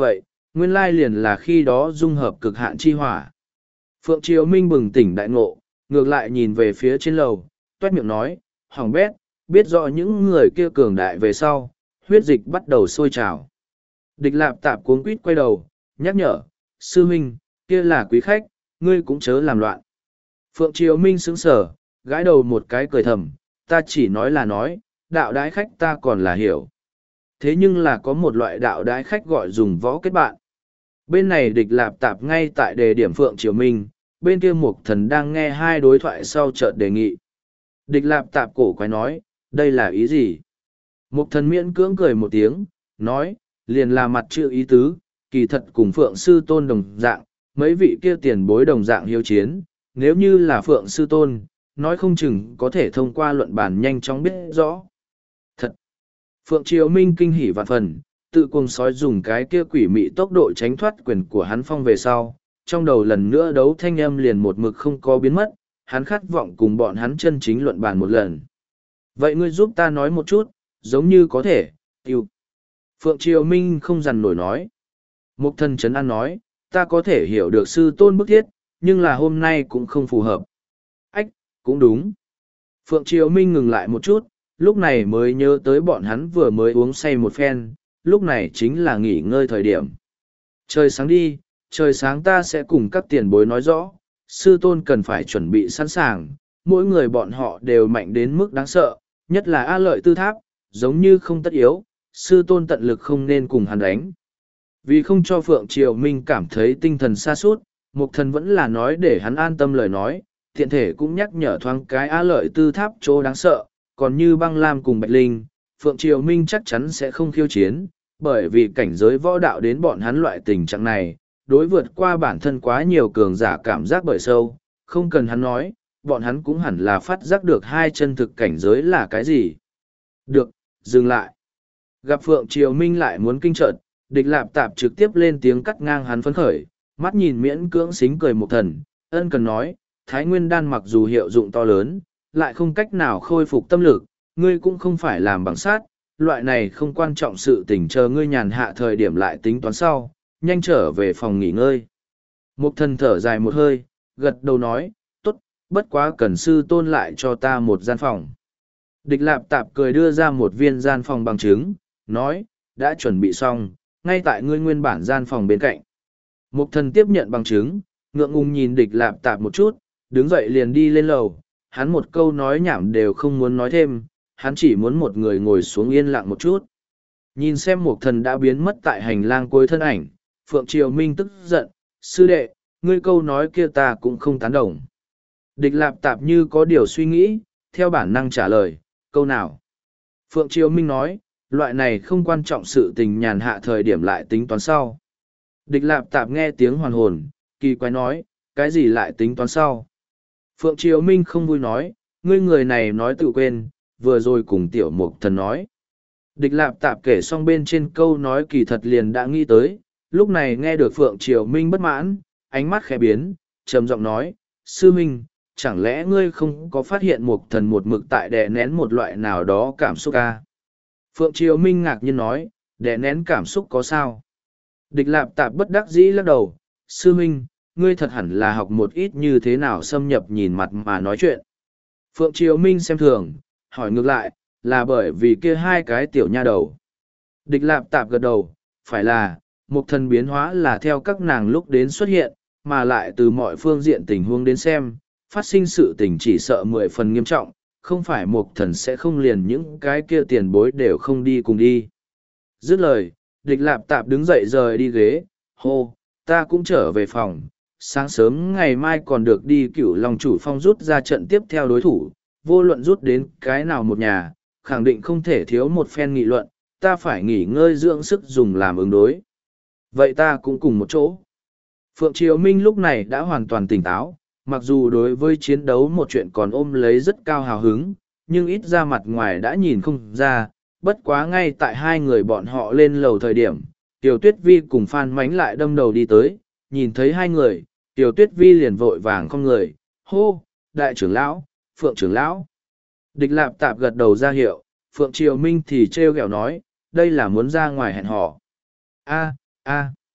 nguyên lai liền là khi đó dung hợp cực hạn chi hỏa. Phượng Triều Minh bừng tỉnh đại ngộ, ngược lại nhìn về phía trên lầu, toét miệng nói, hỏng bét, biết rõ những người kia cường đại về sau, huyết dịch bắt đầu sôi trào. Địch lạp tạp cuống quýt quay đầu, nhắc nhở, sư huynh, kia là quý khách, ngươi cũng chớ làm loạn. Phượng Triều Minh sững sờ, gãi đầu một cái cười thầm, ta chỉ nói là nói, đạo đái khách ta còn là hiểu. Thế nhưng là có một loại đạo đái khách gọi dùng võ kết bạn. Bên này địch lạp tạp ngay tại đề điểm Phượng Triều Minh, bên kia Mục Thần đang nghe hai đối thoại sau chợt đề nghị. Địch lạp tạp cổ quái nói, đây là ý gì? Mục Thần miễn cưỡng cười một tiếng, nói, liền là mặt chữ ý tứ, kỳ thật cùng Phượng Sư Tôn đồng dạng, mấy vị kia tiền bối đồng dạng hiếu chiến, nếu như là Phượng Sư Tôn, nói không chừng có thể thông qua luận bàn nhanh chóng biết rõ. Thật! Phượng Triều Minh kinh hỉ vạn phần, tự cùng sói dùng cái kia quỷ mị tốc độ tránh thoát quyền của hắn phong về sau, trong đầu lần nữa đấu thanh âm liền một mực không có biến mất, hắn khát vọng cùng bọn hắn chân chính luận bàn một lần. Vậy ngươi giúp ta nói một chút, giống như có thể, yêu. Phượng Triều Minh không dằn nổi nói. Mục Thần Trấn An nói, ta có thể hiểu được sư tôn bức thiết, nhưng là hôm nay cũng không phù hợp. Ách, cũng đúng. Phượng Triều Minh ngừng lại một chút, lúc này mới nhớ tới bọn hắn vừa mới uống say một phen, lúc này chính là nghỉ ngơi thời điểm. Trời sáng đi, trời sáng ta sẽ cùng các tiền bối nói rõ, sư tôn cần phải chuẩn bị sẵn sàng, mỗi người bọn họ đều mạnh đến mức đáng sợ, nhất là A Lợi Tư Tháp, giống như không tất yếu, sư tôn tận lực không nên cùng hắn đánh. Vì không cho Phượng Triều Minh cảm thấy tinh thần sa sút, Mục Thần vẫn là nói để hắn an tâm lời nói, thiện thể cũng nhắc nhở thoáng cái A Lợi Tư Tháp chỗ đáng sợ, còn như Băng Lam cùng Bạch Linh, Phượng Triều Minh chắc chắn sẽ không khiêu chiến, bởi vì cảnh giới võ đạo đến bọn hắn loại tình trạng này, đối vượt qua bản thân quá nhiều cường giả cảm giác bởi sâu, không cần hắn nói, bọn hắn cũng hẳn là phát giác được hai chân thực cảnh giới là cái gì. Được, dừng lại. Gặp Phượng Triều Minh lại muốn kinh trợn, địch lạp tạp trực tiếp lên tiếng cắt ngang hắn phấn khởi, mắt nhìn miễn cưỡng xính cười một thần, ân cần nói, Thái Nguyên Đan mặc dù hiệu dụng to lớn, lại không cách nào khôi phục tâm lực, ngươi cũng không phải làm bằng sát, loại này không quan trọng sự tình chờ ngươi nhàn hạ thời điểm lại tính toán sau, nhanh trở về phòng nghỉ ngơi. Mục Thần thở dài một hơi, gật đầu nói, tốt, bất quá cần sư tôn lại cho ta một gian phòng. Địch lạp tạp cười đưa ra một viên gian phòng bằng chứng, nói, đã chuẩn bị xong, ngay tại ngươi nguyên bản gian phòng bên cạnh. Mục Thần tiếp nhận bằng chứng, ngượng ngùng nhìn địch lạp tạp một chút, đứng dậy liền đi lên lầu, hắn một câu nói nhảm đều không muốn nói thêm, hắn chỉ muốn một người ngồi xuống yên lặng một chút. Nhìn xem Mục Thần đã biến mất tại hành lang cuối thân ảnh, Phượng Triều Minh tức giận, sư đệ, ngươi câu nói kia ta cũng không tán đồng. Địch lạp tạp như có điều suy nghĩ, theo bản năng trả lời, câu nào? Phượng Triều Minh nói, loại này không quan trọng sự tình nhàn hạ thời điểm lại tính toán sau. Địch lạp tạp nghe tiếng hoàn hồn, kỳ quái nói, cái gì lại tính toán sau? Phượng Triều Minh không vui nói, ngươi người này nói tự quên, vừa rồi cùng tiểu mục thần nói. Địch lạp tạp kể xong bên trên câu nói kỳ thật liền đã nghĩ tới, lúc này nghe được Phượng Triều Minh bất mãn, ánh mắt khẽ biến, trầm giọng nói, sư minh, chẳng lẽ ngươi không có phát hiện mục thần một mực tại đè nén một loại nào đó cảm xúc à? Phượng Triều Minh ngạc nhiên nói, đè nén cảm xúc có sao? Địch lạp tạp bất đắc dĩ lắc đầu, sư minh, ngươi thật hẳn là học một ít như thế nào xâm nhập nhìn mặt mà nói chuyện. Phượng Triều Minh xem thường, hỏi ngược lại, là bởi vì kia hai cái tiểu nha đầu. Địch lạp tạp gật đầu, phải là, một thần biến hóa là theo các nàng lúc đến xuất hiện, mà lại từ mọi phương diện tình huống đến xem, phát sinh sự tình chỉ sợ mười phần nghiêm trọng, không phải một thần sẽ không liền những cái kia tiền bối đều không đi cùng đi. Dứt lời, địch lạp tạp đứng dậy rời đi ghế, hô, ta cũng trở về phòng, sáng sớm ngày mai còn được đi cửu long chủ phong rút ra trận tiếp theo đối thủ, vô luận rút đến cái nào một nhà, khẳng định không thể thiếu một phen nghị luận, ta phải nghỉ ngơi dưỡng sức dùng làm ứng đối. Vậy ta cũng cùng một chỗ. Phượng Triều Minh lúc này đã hoàn toàn tỉnh táo, mặc dù đối với chiến đấu một chuyện còn ôm lấy rất cao hào hứng, nhưng ít ra mặt ngoài đã nhìn không ra, bất quá ngay tại hai người bọn họ lên lầu thời điểm, Tiểu Tuyết Vi cùng Phan Mánh lại đâm đầu đi tới, nhìn thấy hai người, Tiểu Tuyết Vi liền vội vàng không người, hô, đại trưởng lão, Phượng trưởng lão. Địch lạp tạp gật đầu ra hiệu, Phượng Triều Minh thì trêu ghẹo nói, đây là muốn ra ngoài hẹn hò. A, a.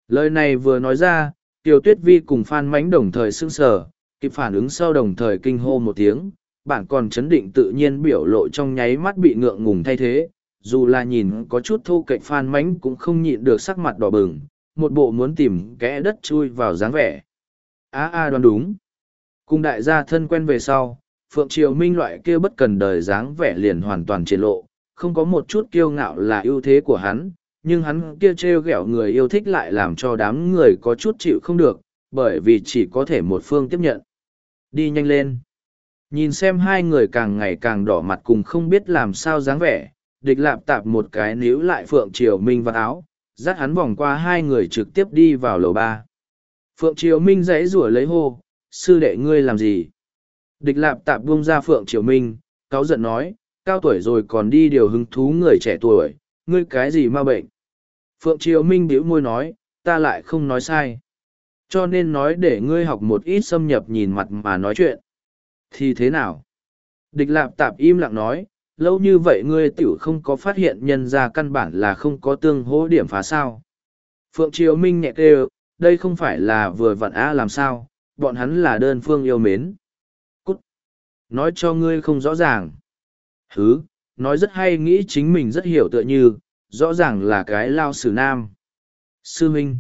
Lời này vừa nói ra, Tiêu Tuyết Vi cùng Phan Mánh đồng thời sững sờ, kịp phản ứng sau đồng thời kinh hô một tiếng, bạn còn chấn định tự nhiên biểu lộ trong nháy mắt bị ngượng ngùng thay thế, dù là nhìn có chút thô kệch Phan Mánh cũng không nhịn được sắc mặt đỏ bừng, một bộ muốn tìm kẽ đất chui vào dáng vẻ. A a đoán đúng. Cùng đại gia thân quen về sau, Phượng Triều Minh loại kia bất cần đời dáng vẻ liền hoàn toàn triển lộ, không có một chút kiêu ngạo là ưu thế của hắn, nhưng hắn kia trêu ghẹo người yêu thích lại làm cho đám người có chút chịu không được, bởi vì chỉ có thể một phương tiếp nhận. Đi nhanh lên. Nhìn xem hai người càng ngày càng đỏ mặt cùng không biết làm sao dáng vẻ, địch lạp tạp một cái níu lại Phượng Triều Minh vào áo, dắt hắn vòng qua hai người trực tiếp đi vào lầu ba. Phượng Triều Minh giãy rủa lấy hô, sư đệ ngươi làm gì? Địch lạp tạp buông ra Phượng Triều Minh, cáu giận nói, cao tuổi rồi còn đi điều hứng thú người trẻ tuổi, ngươi cái gì ma bệnh? Phượng Triều Minh bĩu môi nói, ta lại không nói sai. Cho nên nói để ngươi học một ít xâm nhập nhìn mặt mà nói chuyện. Thì thế nào? Địch lạp tạp im lặng nói, lâu như vậy ngươi tiểu không có phát hiện nhân ra căn bản là không có tương hỗ điểm phá sao. Phượng Triều Minh nhẹ kêu, đây không phải là vừa vặn á làm sao, bọn hắn là đơn phương yêu mến. Cút! Nói cho ngươi không rõ ràng. Hứ, nói rất hay nghĩ chính mình rất hiểu tựa như, rõ ràng là cái lao sử nam. Sư Minh!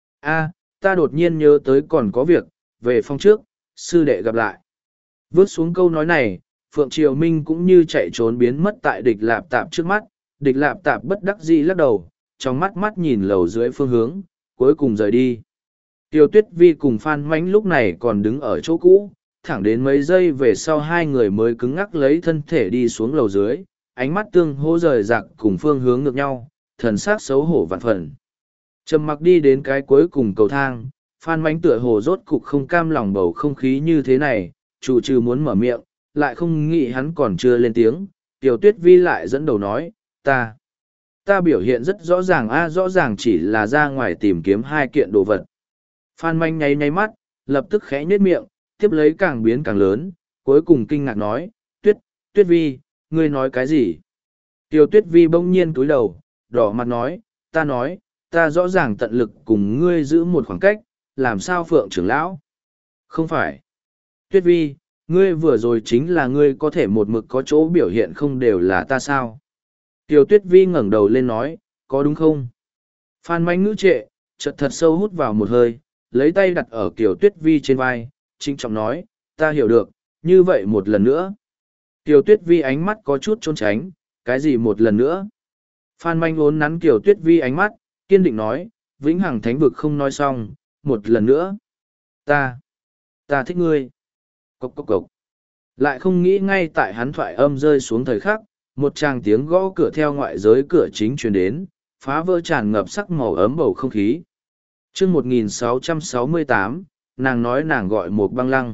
A, ta đột nhiên nhớ tới còn có việc, về phòng trước, sư đệ gặp lại. Vớt xuống câu nói này, Phượng Triều Minh cũng như chạy trốn biến mất tại địch lạp tạp trước mắt, địch lạp tạp bất đắc dĩ lắc đầu, trong mắt mắt nhìn lầu dưới phương hướng, cuối cùng rời đi. Tiêu Tuyết Vi cùng Phan Mánh lúc này còn đứng ở chỗ cũ, thẳng đến mấy giây về sau hai người mới cứng ngắc lấy thân thể đi xuống lầu dưới, ánh mắt tương hỗ rời rạc cùng phương hướng ngược nhau, thần sắc xấu hổ vạn phần. Trầm mặc đi đến cái cuối cùng cầu thang, Phan Mánh tựa hồ rốt cục không cam lòng bầu không khí như thế này, chủ trừ muốn mở miệng, lại không nghĩ hắn còn chưa lên tiếng. Tiêu Tuyết Vi lại dẫn đầu nói, ta, ta biểu hiện rất rõ ràng a rõ ràng chỉ là ra ngoài tìm kiếm hai kiện đồ vật. Phan Mánh nháy nháy mắt, lập tức khẽ nhếch miệng, tiếp lấy càng biến càng lớn, cuối cùng kinh ngạc nói, Tuyết, Tuyết Vi, ngươi nói cái gì? Tiêu Tuyết Vi bỗng nhiên cúi đầu, đỏ mặt nói, ta nói, ta rõ ràng tận lực cùng ngươi giữ một khoảng cách, làm sao Phượng trưởng lão? Không phải. Tuyết Vi, ngươi vừa rồi chính là ngươi có thể một mực có chỗ biểu hiện không đều là ta sao? Tiêu Tuyết Vi ngẩng đầu lên nói, có đúng không? Phan Mánh ngữ trệ, chợt thật sâu hút vào một hơi, lấy tay đặt ở Kiều Tuyết Vi trên vai, trinh trọng nói, ta hiểu được, như vậy một lần nữa. Kiều Tuyết Vi ánh mắt có chút trốn tránh, cái gì một lần nữa? Phan Mánh ốn nắn Kiều Tuyết Vi ánh mắt, kiên định nói, vĩnh hằng thánh vực không nói xong, một lần nữa. Ta, ta thích ngươi. Cốc cốc cốc. Lại không nghĩ ngay tại hắn thoại âm rơi xuống thời khắc, một tràng tiếng gõ cửa theo ngoại giới cửa chính truyền đến, phá vỡ tràn ngập sắc màu ấm bầu không khí. chương một nghìn sáu trăm sáu mươi tám, nàng nói nàng gọi một băng lăng.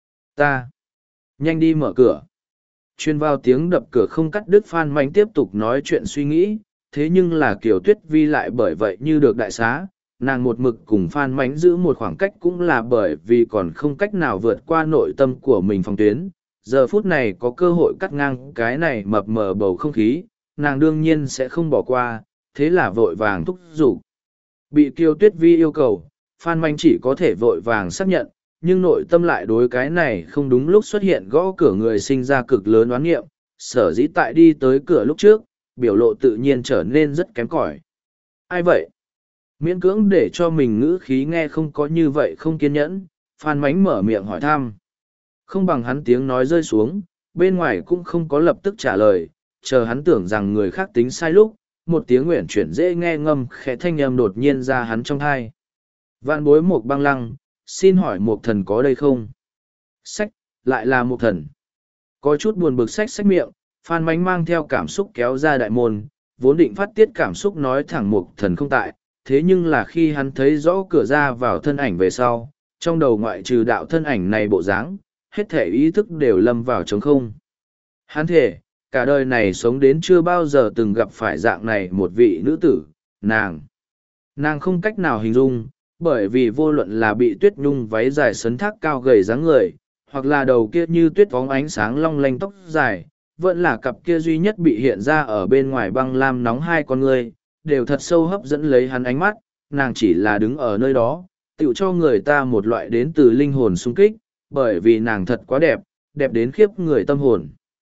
Ta. Nhanh đi mở cửa. Chuyên vào tiếng đập cửa không cắt đứt Phan Mánh tiếp tục nói chuyện suy nghĩ, thế nhưng là Kiều Tuyết Vi lại bởi vậy như được đại xá, nàng một mực cùng Phan Mánh giữ một khoảng cách cũng là bởi vì còn không cách nào vượt qua nội tâm của mình phòng tuyến. Giờ phút này có cơ hội cắt ngang cái này mập mờ bầu không khí, nàng đương nhiên sẽ không bỏ qua, thế là vội vàng thúc giục. Bị Kiều Tuyết Vi yêu cầu, Phan Mánh chỉ có thể vội vàng xác nhận, nhưng nội tâm lại đối cái này không đúng lúc xuất hiện gõ cửa người sinh ra cực lớn oán nghiệm, sở dĩ tại đi tới cửa lúc trước, biểu lộ tự nhiên trở nên rất kém cỏi. Ai vậy? Miễn cưỡng để cho mình ngữ khí nghe không có như vậy không kiên nhẫn, Phan Mánh mở miệng hỏi thăm. Không bằng hắn tiếng nói rơi xuống, bên ngoài cũng không có lập tức trả lời, chờ hắn tưởng rằng người khác tính sai lúc, một tiếng nguyện chuyển dễ nghe ngâm khẽ thanh âm đột nhiên ra hắn trong thai. Vạn bối một băng lăng, xin hỏi một thần có đây không? Sách, lại là một thần. Có chút buồn bực sách sách miệng, Phan Mánh mang theo cảm xúc kéo ra đại môn, vốn định phát tiết cảm xúc nói thẳng một thần không tại, thế nhưng là khi hắn thấy rõ cửa ra vào thân ảnh về sau, trong đầu ngoại trừ đạo thân ảnh này bộ dáng, hết thể ý thức đều lâm vào trống không. Hắn thể, cả đời này sống đến chưa bao giờ từng gặp phải dạng này một vị nữ tử, nàng. Nàng không cách nào hình dung, bởi vì vô luận là bị tuyết nhung váy dài sấn thác cao gầy dáng người, hoặc là đầu kia như tuyết vóng ánh sáng long lanh tóc dài, vẫn là cặp kia duy nhất bị hiện ra ở bên ngoài băng lam nóng hai con người, đều thật sâu hấp dẫn lấy hắn ánh mắt, nàng chỉ là đứng ở nơi đó, tựu cho người ta một loại đến từ linh hồn sung kích, bởi vì nàng thật quá đẹp, đẹp đến khiếp người tâm hồn.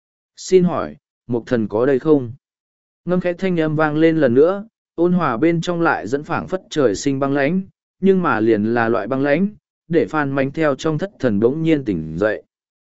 Xin hỏi, Mục Thần có đây không? Ngâm khẽ thanh âm vang lên lần nữa, ôn hòa bên trong lại dẫn phảng phất trời sinh băng lãnh, nhưng mà liền là loại băng lãnh, để Phan Mánh theo trong thất thần bỗng nhiên tỉnh dậy.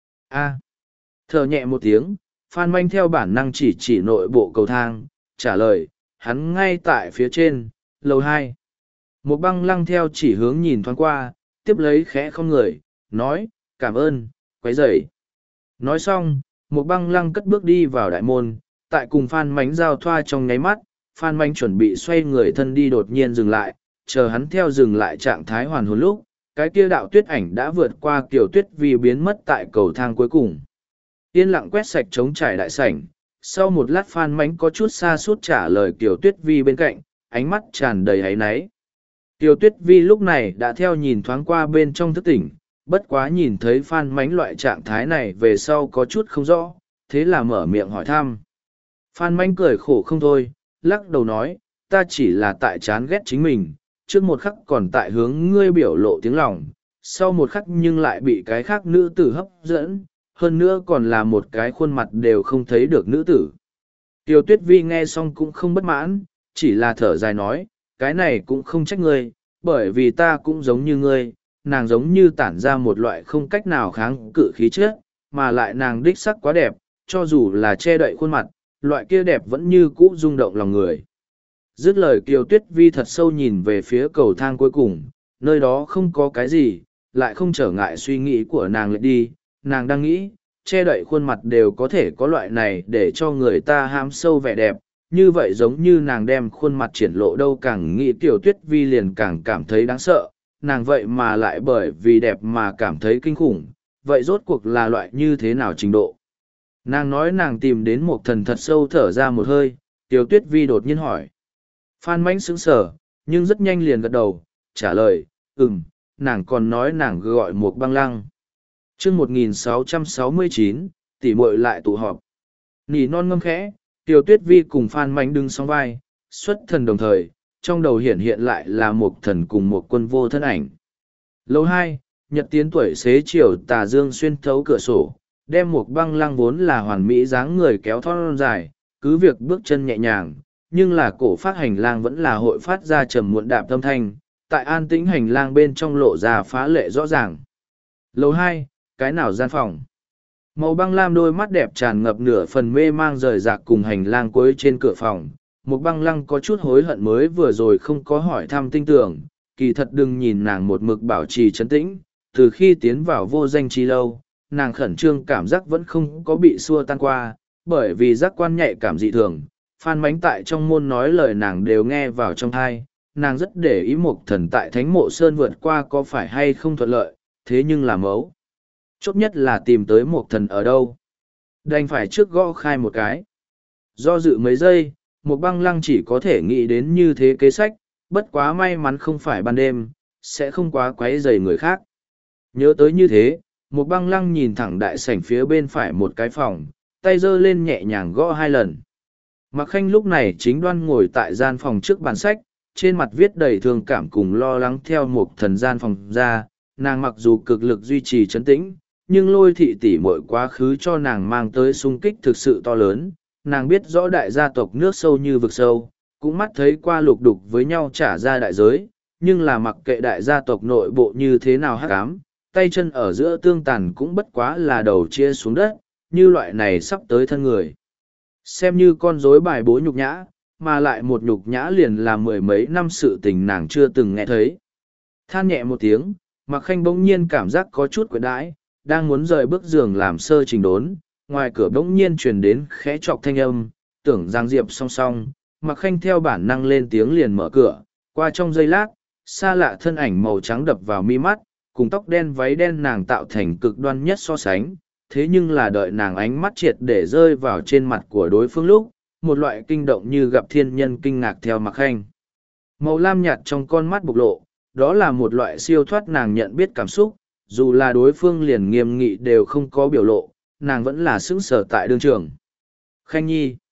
A. Thở nhẹ một tiếng, Phan Mánh theo bản năng chỉ chỉ nội bộ cầu thang, trả lời, hắn ngay tại phía trên, lầu hai. Một băng lăng theo chỉ hướng nhìn thoáng qua, tiếp lấy khẽ không người, nói, cảm ơn, quấy rầy. Nói xong, một băng lăng cất bước đi vào đại môn, tại cùng Phan Mánh giao thoa trong nháy mắt, Phan Mánh chuẩn bị xoay người thân đi đột nhiên dừng lại, chờ hắn theo dừng lại trạng thái hoàn hồn lúc, cái kia đạo tuyết ảnh đã vượt qua Kiều Tuyết Vi biến mất tại cầu thang cuối cùng. Yên lặng quét sạch trống trải đại sảnh, sau một lát Phan Mánh có chút xa suốt trả lời Kiều Tuyết Vi bên cạnh, ánh mắt tràn đầy áy náy. Kiều Tuyết Vi lúc này đã theo nhìn thoáng qua bên trong thức tỉnh, bất quá nhìn thấy Phan Mánh loại trạng thái này về sau có chút không rõ, thế là mở miệng hỏi thăm. Phan Mánh cười khổ không thôi, lắc đầu nói, ta chỉ là tại chán ghét chính mình, trước một khắc còn tại hướng ngươi biểu lộ tiếng lòng, sau một khắc nhưng lại bị cái khác nữ tử hấp dẫn, hơn nữa còn là một cái khuôn mặt đều không thấy được nữ tử. Tiêu Tuyết Vi nghe xong cũng không bất mãn, chỉ là thở dài nói, cái này cũng không trách ngươi, bởi vì ta cũng giống như ngươi, nàng giống như tản ra một loại không cách nào kháng cự khí chất, mà lại nàng đích sắc quá đẹp, cho dù là che đậy khuôn mặt, loại kia đẹp vẫn như cũ rung động lòng người. Dứt lời Kiều Tuyết Vi thật sâu nhìn về phía cầu thang cuối cùng, nơi đó không có cái gì, lại không trở ngại suy nghĩ của nàng lại đi, nàng đang nghĩ, che đậy khuôn mặt đều có thể có loại này để cho người ta ham sâu vẻ đẹp, như vậy giống như nàng đem khuôn mặt triển lộ đâu càng nghĩ Kiều Tuyết Vi liền càng cảm thấy đáng sợ, nàng vậy mà lại bởi vì đẹp mà cảm thấy kinh khủng, vậy rốt cuộc là loại như thế nào trình độ. Nàng nói nàng tìm đến một thần thật sâu thở ra một hơi, Kiều Tuyết Vi đột nhiên hỏi. Phan Mánh sững sờ, nhưng rất nhanh liền gật đầu, trả lời, ừm, nàng còn nói nàng gọi một băng lăng. chương một nghìn sáu trăm sáu mươi chín, tỉ muội lại tụ họp. Nỉ non ngâm khẽ, Kiều Tuyết Vi cùng Phan Mánh đứng song vai, xuất thần đồng thời, trong đầu hiện hiện lại là một thần cùng một quân vô thân ảnh. Lâu hai, nhật tiến tuổi xế chiều tà dương xuyên thấu cửa sổ, đem một băng lăng vốn là hoàn mỹ dáng người kéo thon dài, cứ việc bước chân nhẹ nhàng, nhưng là cổ phát hành lang vẫn là hội phát ra trầm muộn đạp tâm thanh, tại an tĩnh hành lang bên trong lộ ra phá lệ rõ ràng. Lầu hai, cái nào gian phòng? Màu băng lam đôi mắt đẹp tràn ngập nửa phần mê mang rời rạc cùng hành lang cuối trên cửa phòng. Một băng lăng có chút hối hận mới vừa rồi không có hỏi thăm tinh tưởng, kỳ thật đừng nhìn nàng một mực bảo trì trấn tĩnh, từ khi tiến vào vô danh chi lâu, nàng khẩn trương cảm giác vẫn không có bị xua tan qua, bởi vì giác quan nhạy cảm dị thường. Phan Mánh tại trong môn nói lời nàng đều nghe vào trong thai, nàng rất để ý một thần tại Thánh Mộ Sơn vượt qua có phải hay không thuận lợi, thế nhưng là mấu. Chốt nhất là tìm tới một thần ở đâu. Đành phải trước gõ khai một cái. Do dự mấy giây, một băng lăng chỉ có thể nghĩ đến như thế kế sách, bất quá may mắn không phải ban đêm, sẽ không quá quấy rầy người khác. Nhớ tới như thế, một băng lăng nhìn thẳng đại sảnh phía bên phải một cái phòng, tay giơ lên nhẹ nhàng gõ hai lần. Mạc Khanh lúc này chính đoan ngồi tại gian phòng trước bàn sách, trên mặt viết đầy thương cảm cùng lo lắng theo một thần gian phòng ra, nàng mặc dù cực lực duy trì trấn tĩnh, nhưng lôi thị tỷ muội quá khứ cho nàng mang tới sung kích thực sự to lớn, nàng biết rõ đại gia tộc nước sâu như vực sâu, cũng mắt thấy qua lục đục với nhau trả ra đại giới, nhưng là mặc kệ đại gia tộc nội bộ như thế nào hắc ám, tay chân ở giữa tương tàn cũng bất quá là đầu chia xuống đất, như loại này sắp tới thân người. Xem như con rối bài bố nhục nhã, mà lại một nhục nhã liền là mười mấy năm sự tình nàng chưa từng nghe thấy. Than nhẹ một tiếng, Mạc Khanh bỗng nhiên cảm giác có chút quệ đãi, đang muốn rời bước giường làm sơ trình đốn, ngoài cửa bỗng nhiên truyền đến khẽ chọc thanh âm, tưởng Giang Diệp song song, Mạc Khanh theo bản năng lên tiếng liền mở cửa, qua trong giây lát, xa lạ thân ảnh màu trắng đập vào mi mắt, cùng tóc đen váy đen nàng tạo thành cực đoan nhất so sánh, thế nhưng là đợi nàng ánh mắt triệt để rơi vào trên mặt của đối phương lúc, một loại kinh động như gặp thiên nhân kinh ngạc theo Mạc Khanh. Màu lam nhạt trong con mắt bộc lộ, đó là một loại siêu thoát nàng nhận biết cảm xúc, dù là đối phương liền nghiêm nghị đều không có biểu lộ, nàng vẫn là sững sờ tại đương trường. Khanh nhi.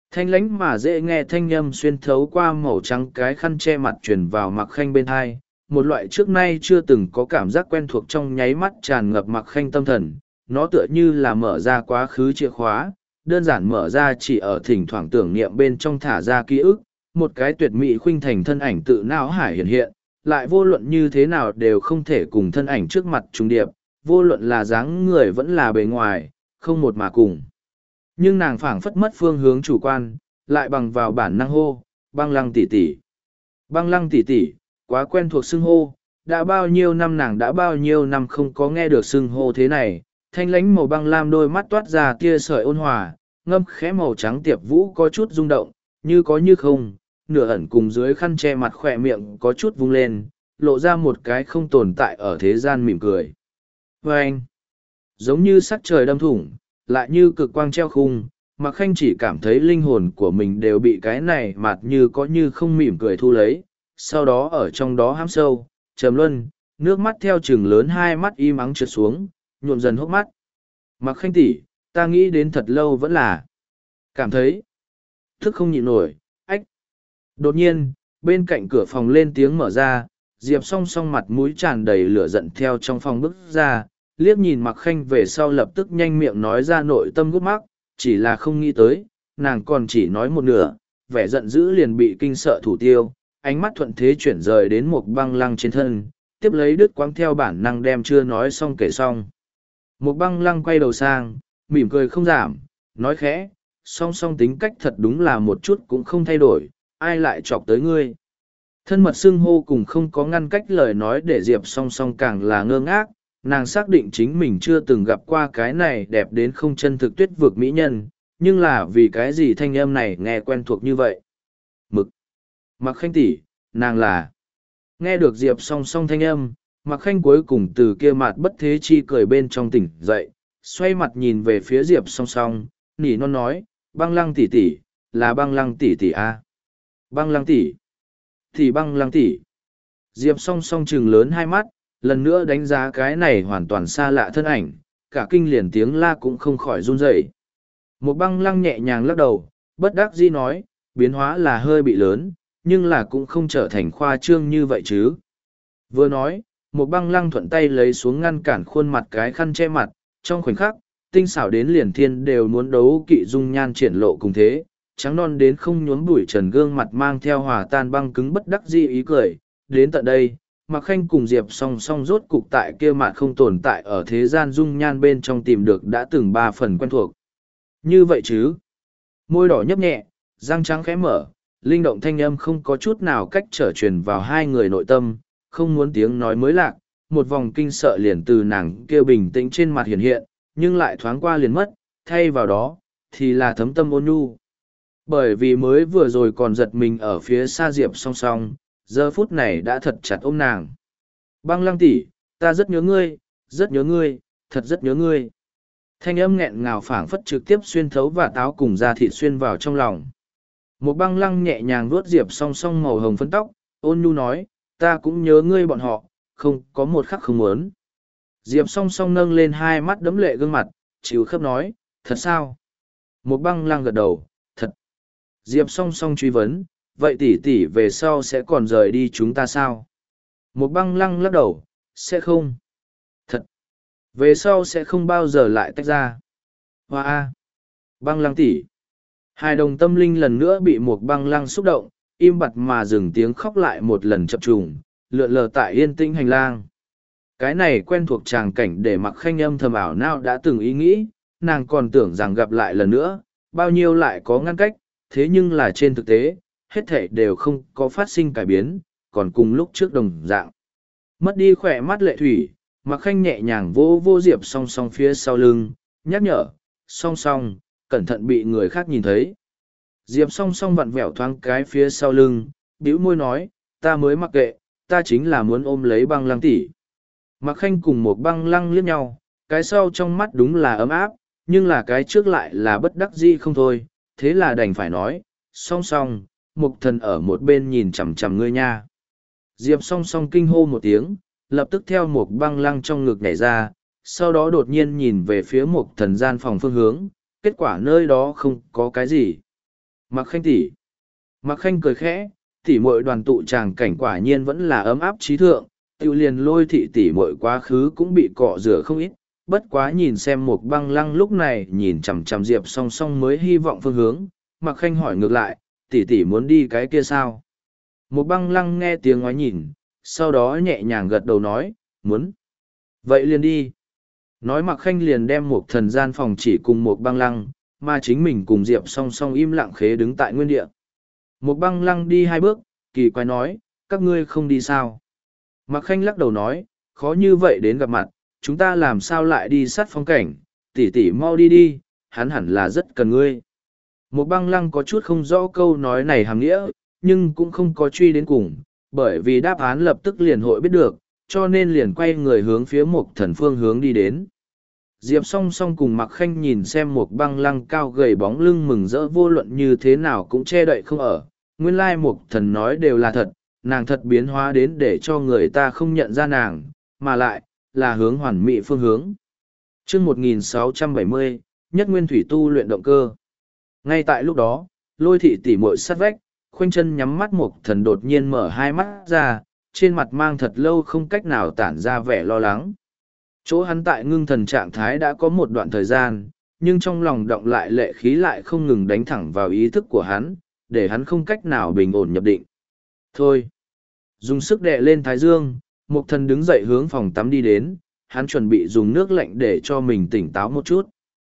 Thanh lãnh mà dễ nghe thanh âm xuyên thấu qua màu trắng cái khăn che mặt truyền vào Mạc Khanh bên thai, một loại trước nay chưa từng có cảm giác quen thuộc trong nháy mắt tràn ngập Mạc Khanh tâm thần, nó tựa như là mở ra quá khứ chìa khóa, đơn giản mở ra chỉ ở thỉnh thoảng tưởng niệm bên trong thả ra ký ức, một cái tuyệt mỹ khuynh thành thân ảnh tự não hải hiện hiện, lại vô luận như thế nào đều không thể cùng thân ảnh trước mặt trùng điệp, vô luận là dáng người vẫn là bề ngoài, không một mà cùng. Nhưng nàng phảng phất mất phương hướng chủ quan, lại bằng vào bản năng hô, băng lăng tỷ tỷ. Băng lăng tỷ tỷ, quá quen thuộc xưng hô, đã bao nhiêu năm nàng đã bao nhiêu năm không có nghe được xưng hô thế này, thanh lãnh màu băng lam đôi mắt toát ra tia sợi ôn hòa, ngâm khẽ màu trắng tiệp vũ có chút rung động, như có như không, nửa ẩn cùng dưới khăn che mặt khỏe miệng có chút vung lên, lộ ra một cái không tồn tại ở thế gian mỉm cười. Và anh, giống như sắc trời đâm thủng, lại như cực quang treo khung, Mạc Khanh chỉ cảm thấy linh hồn của mình đều bị cái này mặt như có như không mỉm cười thu lấy, sau đó ở trong đó hãm sâu, trầm luân, nước mắt theo chừng lớn hai mắt im ắng trượt xuống, nhuộm dần hốc mắt. Mạc Khanh tỷ, ta nghĩ đến thật lâu vẫn là cảm thấy thức không nhịn nổi, ách. Đột nhiên, bên cạnh cửa phòng lên tiếng mở ra, Diệp song song mặt mũi tràn đầy lửa giận theo trong phòng bước ra, liếc nhìn Mạc Khanh về sau lập tức nhanh miệng nói ra nội tâm gút mắc, chỉ là không nghĩ tới, nàng còn chỉ nói một nửa, vẻ giận dữ liền bị kinh sợ thủ tiêu, ánh mắt thuận thế chuyển rời đến một băng lăng trên thân, tiếp lấy đứt quãng theo bản năng đem chưa nói xong kể xong. Một băng lăng quay đầu sang, mỉm cười không giảm, nói khẽ, song song tính cách thật đúng là một chút cũng không thay đổi, ai lại chọc tới ngươi. Thân mật xưng hô cùng không có ngăn cách lời nói để Diệp song song càng là ngơ ngác, nàng xác định chính mình chưa từng gặp qua cái này đẹp đến không chân thực tuyết vực mỹ nhân, nhưng là vì cái gì thanh âm này nghe quen thuộc như vậy. Mực. Mạc Khanh tỷ, nàng là. Nghe được Diệp song song thanh âm, Mạc Khanh cuối cùng từ kia mặt bất thế chi cười bên trong tỉnh dậy, xoay mặt nhìn về phía Diệp song song, nỉ non nói, băng lăng tỷ tỷ, là băng lăng tỷ tỷ a. Băng lăng tỷ. Thì băng lăng tỷ. Diệp song song trừng lớn hai mắt, lần nữa đánh giá cái này hoàn toàn xa lạ thân ảnh, cả kinh liền tiếng la cũng không khỏi run rẩy. Một băng lăng nhẹ nhàng lắc đầu, bất đắc dĩ nói, biến hóa là hơi bị lớn, nhưng là cũng không trở thành khoa trương như vậy chứ. Vừa nói, một băng lăng thuận tay lấy xuống ngăn cản khuôn mặt cái khăn che mặt, trong khoảnh khắc, tinh xảo đến liền thiên đều muốn đấu kỵ dung nhan triển lộ cùng thế, trắng non đến không nhuốm bụi trần gương mặt mang theo hòa tan băng cứng bất đắc dĩ ý cười, đến tận đây. Mạc Khanh cùng Diệp song song rốt cục tại kia mặt không tồn tại ở thế gian dung nhan bên trong tìm được đã từng ba phần quen thuộc. Như vậy chứ? Môi đỏ nhấp nhẹ, răng trắng khẽ mở, linh động thanh âm không có chút nào cách trở truyền vào hai người nội tâm, không muốn tiếng nói mới lạc, một vòng kinh sợ liền từ nàng kia bình tĩnh trên mặt hiện hiện, nhưng lại thoáng qua liền mất, thay vào đó, thì là thấm tâm ôn nhu. Bởi vì mới vừa rồi còn giật mình ở phía xa Diệp song song, giờ phút này đã thật chặt ôm nàng. Băng lăng tỷ, ta rất nhớ ngươi, rất nhớ ngươi, thật rất nhớ ngươi. Thanh âm nghẹn ngào phảng phất trực tiếp xuyên thấu và táo cùng da thịt xuyên vào trong lòng. Một băng lăng nhẹ nhàng vuốt Diệp song song màu hồng phấn tóc, ôn nhu nói, ta cũng nhớ ngươi bọn họ, không có một khắc không muốn. Diệp song song nâng lên hai mắt đẫm lệ gương mặt, chịu khớp nói, thật sao? Một băng lăng gật đầu, thật. Diệp song song truy vấn, vậy tỷ tỷ về sau sẽ còn rời đi chúng ta sao? Một băng lăng lắc đầu, sẽ không. Thật. Về sau sẽ không bao giờ lại tách ra. Hoa a. Băng lăng tỷ. Hai đồng tâm linh lần nữa bị một băng lăng xúc động, im bặt mà dừng tiếng khóc lại một lần chập trùng, lượn lờ tại yên tĩnh hành lang. Cái này quen thuộc tràng cảnh để Mạc Khanh âm thầm ảo não đã từng ý nghĩ, nàng còn tưởng rằng gặp lại lần nữa, bao nhiêu lại có ngăn cách, thế nhưng là trên thực tế, hết thảy đều không có phát sinh cải biến, còn cùng lúc trước đồng dạng. Mất đi khỏe mắt lệ thủy, Mạc Khanh nhẹ nhàng vô vô Diệp song song phía sau lưng, nhắc nhở, song song, cẩn thận bị người khác nhìn thấy. Diệp song song vặn vẹo thoáng cái phía sau lưng, bĩu môi nói, ta mới mặc kệ, ta chính là muốn ôm lấy băng lăng tỷ. Mạc Khanh cùng một băng lăng liếc nhau, cái sau trong mắt đúng là ấm áp, nhưng là cái trước lại là bất đắc dĩ không thôi, thế là đành phải nói, song song, mục thần ở một bên nhìn chằm chằm ngươi nha. Diệp song song kinh hô một tiếng, lập tức theo một băng lăng trong ngực nhảy ra, sau đó đột nhiên nhìn về phía một thần gian phòng phương hướng, kết quả nơi đó không có cái gì. Mặc Khanh tỷ. Mặc Khanh cười khẽ, tỷ muội đoàn tụ tràng cảnh quả nhiên vẫn là ấm áp trí thượng, tiêu liền lôi thị tỷ muội quá khứ cũng bị cọ rửa không ít, bất quá nhìn xem một băng lăng lúc này nhìn chằm chằm Diệp song song mới hy vọng phương hướng. Mặc Khanh hỏi ngược lại, tỷ tỷ muốn đi cái kia sao? Một băng lăng nghe tiếng ngoái nhìn, sau đó nhẹ nhàng gật đầu nói, muốn. Vậy liền đi. Nói Mặc Khanh liền đem một thần gian phòng chỉ cùng một băng lăng, mà chính mình cùng Diệp song song im lặng khế đứng tại nguyên địa. Một băng lăng đi hai bước, kỳ quái nói, các ngươi không đi sao? Mặc Khanh lắc đầu nói, khó như vậy đến gặp mặt, chúng ta làm sao lại đi sát phong cảnh, tỷ tỷ mau đi đi, hắn hẳn là rất cần ngươi. Một băng lăng có chút không rõ câu nói này hàm nghĩa, nhưng cũng không có truy đến cùng, bởi vì đáp án lập tức liền hội biết được, cho nên liền quay người hướng phía một thần phương hướng đi đến. Diệp song song cùng Mặc Khanh nhìn xem một băng lăng cao gầy bóng lưng mừng rỡ vô luận như thế nào cũng che đậy không ở. Nguyên lai một thần nói đều là thật, nàng thật biến hóa đến để cho người ta không nhận ra nàng, mà lại, là hướng hoàn mỹ phương hướng. chương một nghìn sáu trăm bảy mươi, Nhất Nguyên Thủy tu luyện động cơ. Ngay tại lúc đó, lôi thị tỉ muội sát vách, khoanh chân nhắm mắt một thần đột nhiên mở hai mắt ra, trên mặt mang thật lâu không cách nào tản ra vẻ lo lắng. Chỗ hắn tại ngưng thần trạng thái đã có một đoạn thời gian, nhưng trong lòng động lại lệ khí lại không ngừng đánh thẳng vào ý thức của hắn, để hắn không cách nào bình ổn nhập định. Thôi! Dùng sức đè lên thái dương, Mục Thần đứng dậy hướng phòng tắm đi đến, hắn chuẩn bị dùng nước lạnh để cho mình tỉnh táo một chút.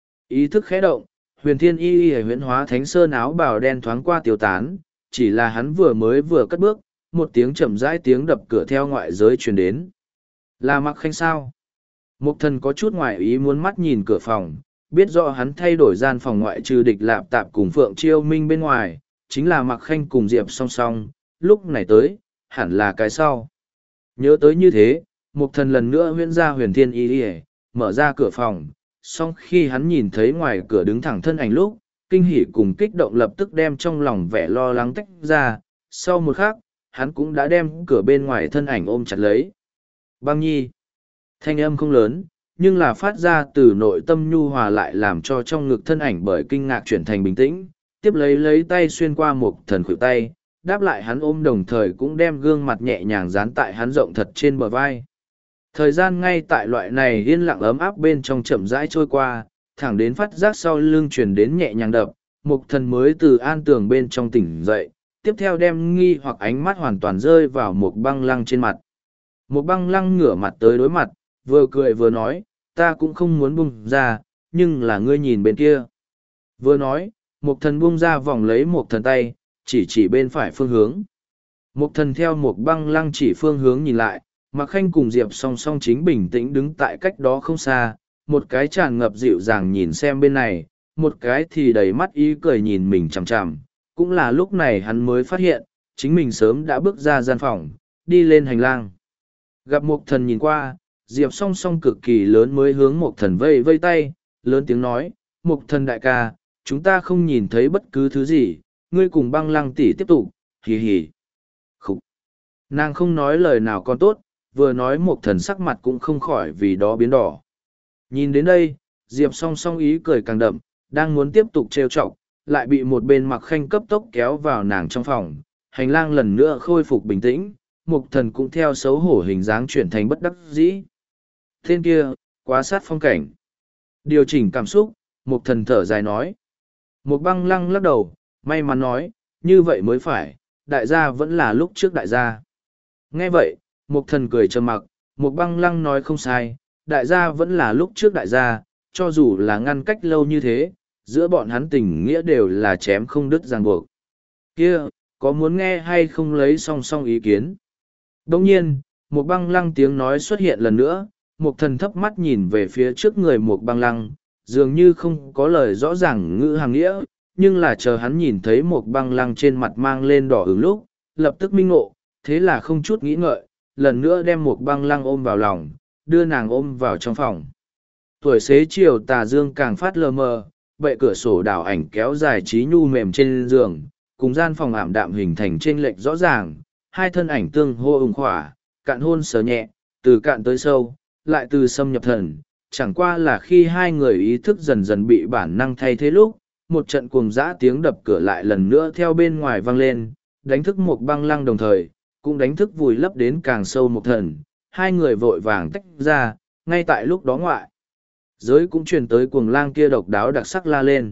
Ý thức khẽ động, huyền thiên y y huyễn hóa thánh sơn áo bào đen thoáng qua tiêu tán, chỉ là hắn vừa mới vừa cất bước, một tiếng chậm rãi tiếng đập cửa theo ngoại giới truyền đến. Là Mặc Khanh sao? Mục Thần có chút ngoại ý muốn mắt nhìn cửa phòng, biết rõ hắn thay đổi gian phòng ngoại trừ địch lạp tạp cùng Phượng Chiêu Minh bên ngoài, chính là Mặc Khanh cùng Diệp song song, lúc này tới, hẳn là cái sau. Nhớ tới như thế, Mục Thần lần nữa huyễn ra huyền thiên y y, mở ra cửa phòng, song khi hắn nhìn thấy ngoài cửa đứng thẳng thân ảnh lúc, kinh hỉ cùng kích động lập tức đem trong lòng vẻ lo lắng tách ra, sau một khắc, hắn cũng đã đem cửa bên ngoài thân ảnh ôm chặt lấy. Băng Nhi. Thanh âm không lớn, nhưng là phát ra từ nội tâm nhu hòa lại làm cho trong ngực thân ảnh bởi kinh ngạc chuyển thành bình tĩnh, tiếp lấy lấy tay xuyên qua Mục Thần khuỷu tay, đáp lại hắn ôm đồng thời cũng đem gương mặt nhẹ nhàng dán tại hắn rộng thật trên bờ vai. Thời gian ngay tại loại này yên lặng ấm áp bên trong chậm rãi trôi qua, thẳng đến phát giác sau lưng truyền đến nhẹ nhàng đập, Mục Thần mới từ an tường bên trong tỉnh dậy, tiếp theo đem nghi hoặc ánh mắt hoàn toàn rơi vào một băng lăng trên mặt. Một băng lăng ngửa mặt tới đối mặt, vừa cười vừa nói, ta cũng không muốn buông ra, nhưng là ngươi nhìn bên kia. Vừa nói, Mục Thần buông ra vòng lấy Mục Thần tay, chỉ chỉ bên phải phương hướng. Mục Thần theo một băng lăng chỉ phương hướng nhìn lại, Mặc Khanh cùng Diệp song song chính bình tĩnh đứng tại cách đó không xa, một cái tràn ngập dịu dàng nhìn xem bên này, một cái thì đầy mắt ý cười nhìn mình chằm chằm. Cũng là lúc này hắn mới phát hiện, chính mình sớm đã bước ra gian phòng, đi lên hành lang. Gặp Mục Thần nhìn qua, Diệp song song cực kỳ lớn mới hướng Mục Thần vây vây tay, lớn tiếng nói, Mục Thần đại ca, chúng ta không nhìn thấy bất cứ thứ gì, ngươi cùng băng lăng tỷ tiếp tục, hì hì. Khúc! Nàng không nói lời nào còn tốt, vừa nói Mục Thần sắc mặt cũng không khỏi vì đó biến đỏ. Nhìn đến đây, Diệp song song ý cười càng đậm, đang muốn tiếp tục trêu chọc, lại bị một bên Mặc Khanh cấp tốc kéo vào nàng trong phòng, hành lang lần nữa khôi phục bình tĩnh, Mục Thần cũng theo xấu hổ hình dáng chuyển thành bất đắc dĩ. Tên kia, quá sát phong cảnh. Điều chỉnh cảm xúc, Mục Thần thở dài nói. Mục băng lăng lắc đầu, may mắn nói, như vậy mới phải, đại gia vẫn là lúc trước đại gia. Nghe vậy, Mục Thần cười trầm mặc, Mục băng lăng nói không sai, đại gia vẫn là lúc trước đại gia, cho dù là ngăn cách lâu như thế, giữa bọn hắn tình nghĩa đều là chém không đứt ràng buộc. Kia, có muốn nghe hay không lấy song song ý kiến? Đồng nhiên, một băng lăng tiếng nói xuất hiện lần nữa, Mục Thần thấp mắt nhìn về phía trước người một băng lăng, dường như không có lời rõ ràng ngữ hàng nghĩa, nhưng là chờ hắn nhìn thấy một băng lăng trên mặt mang lên đỏ ửng lúc, lập tức minh ngộ, thế là không chút nghĩ ngợi, lần nữa đem một băng lăng ôm vào lòng, đưa nàng ôm vào trong phòng. Tuổi xế chiều tà dương càng phát lờ mờ, bệ cửa sổ đảo ảnh kéo dài trí nhu mềm trên giường, cùng gian phòng ảm đạm hình thành trên lệch rõ ràng, hai thân ảnh tương hô ủng khỏa, cạn hôn sờ nhẹ, từ cạn tới sâu, lại từ xâm nhập thần, chẳng qua là khi hai người ý thức dần dần bị bản năng thay thế lúc, một trận cuồng dã tiếng đập cửa lại lần nữa theo bên ngoài vang lên, đánh thức một băng lăng đồng thời, cũng đánh thức vùi lấp đến càng sâu một thần, hai người vội vàng tách ra, ngay tại lúc đó ngoại. Giới cũng truyền tới cuồng lang kia độc đáo đặc sắc la lên.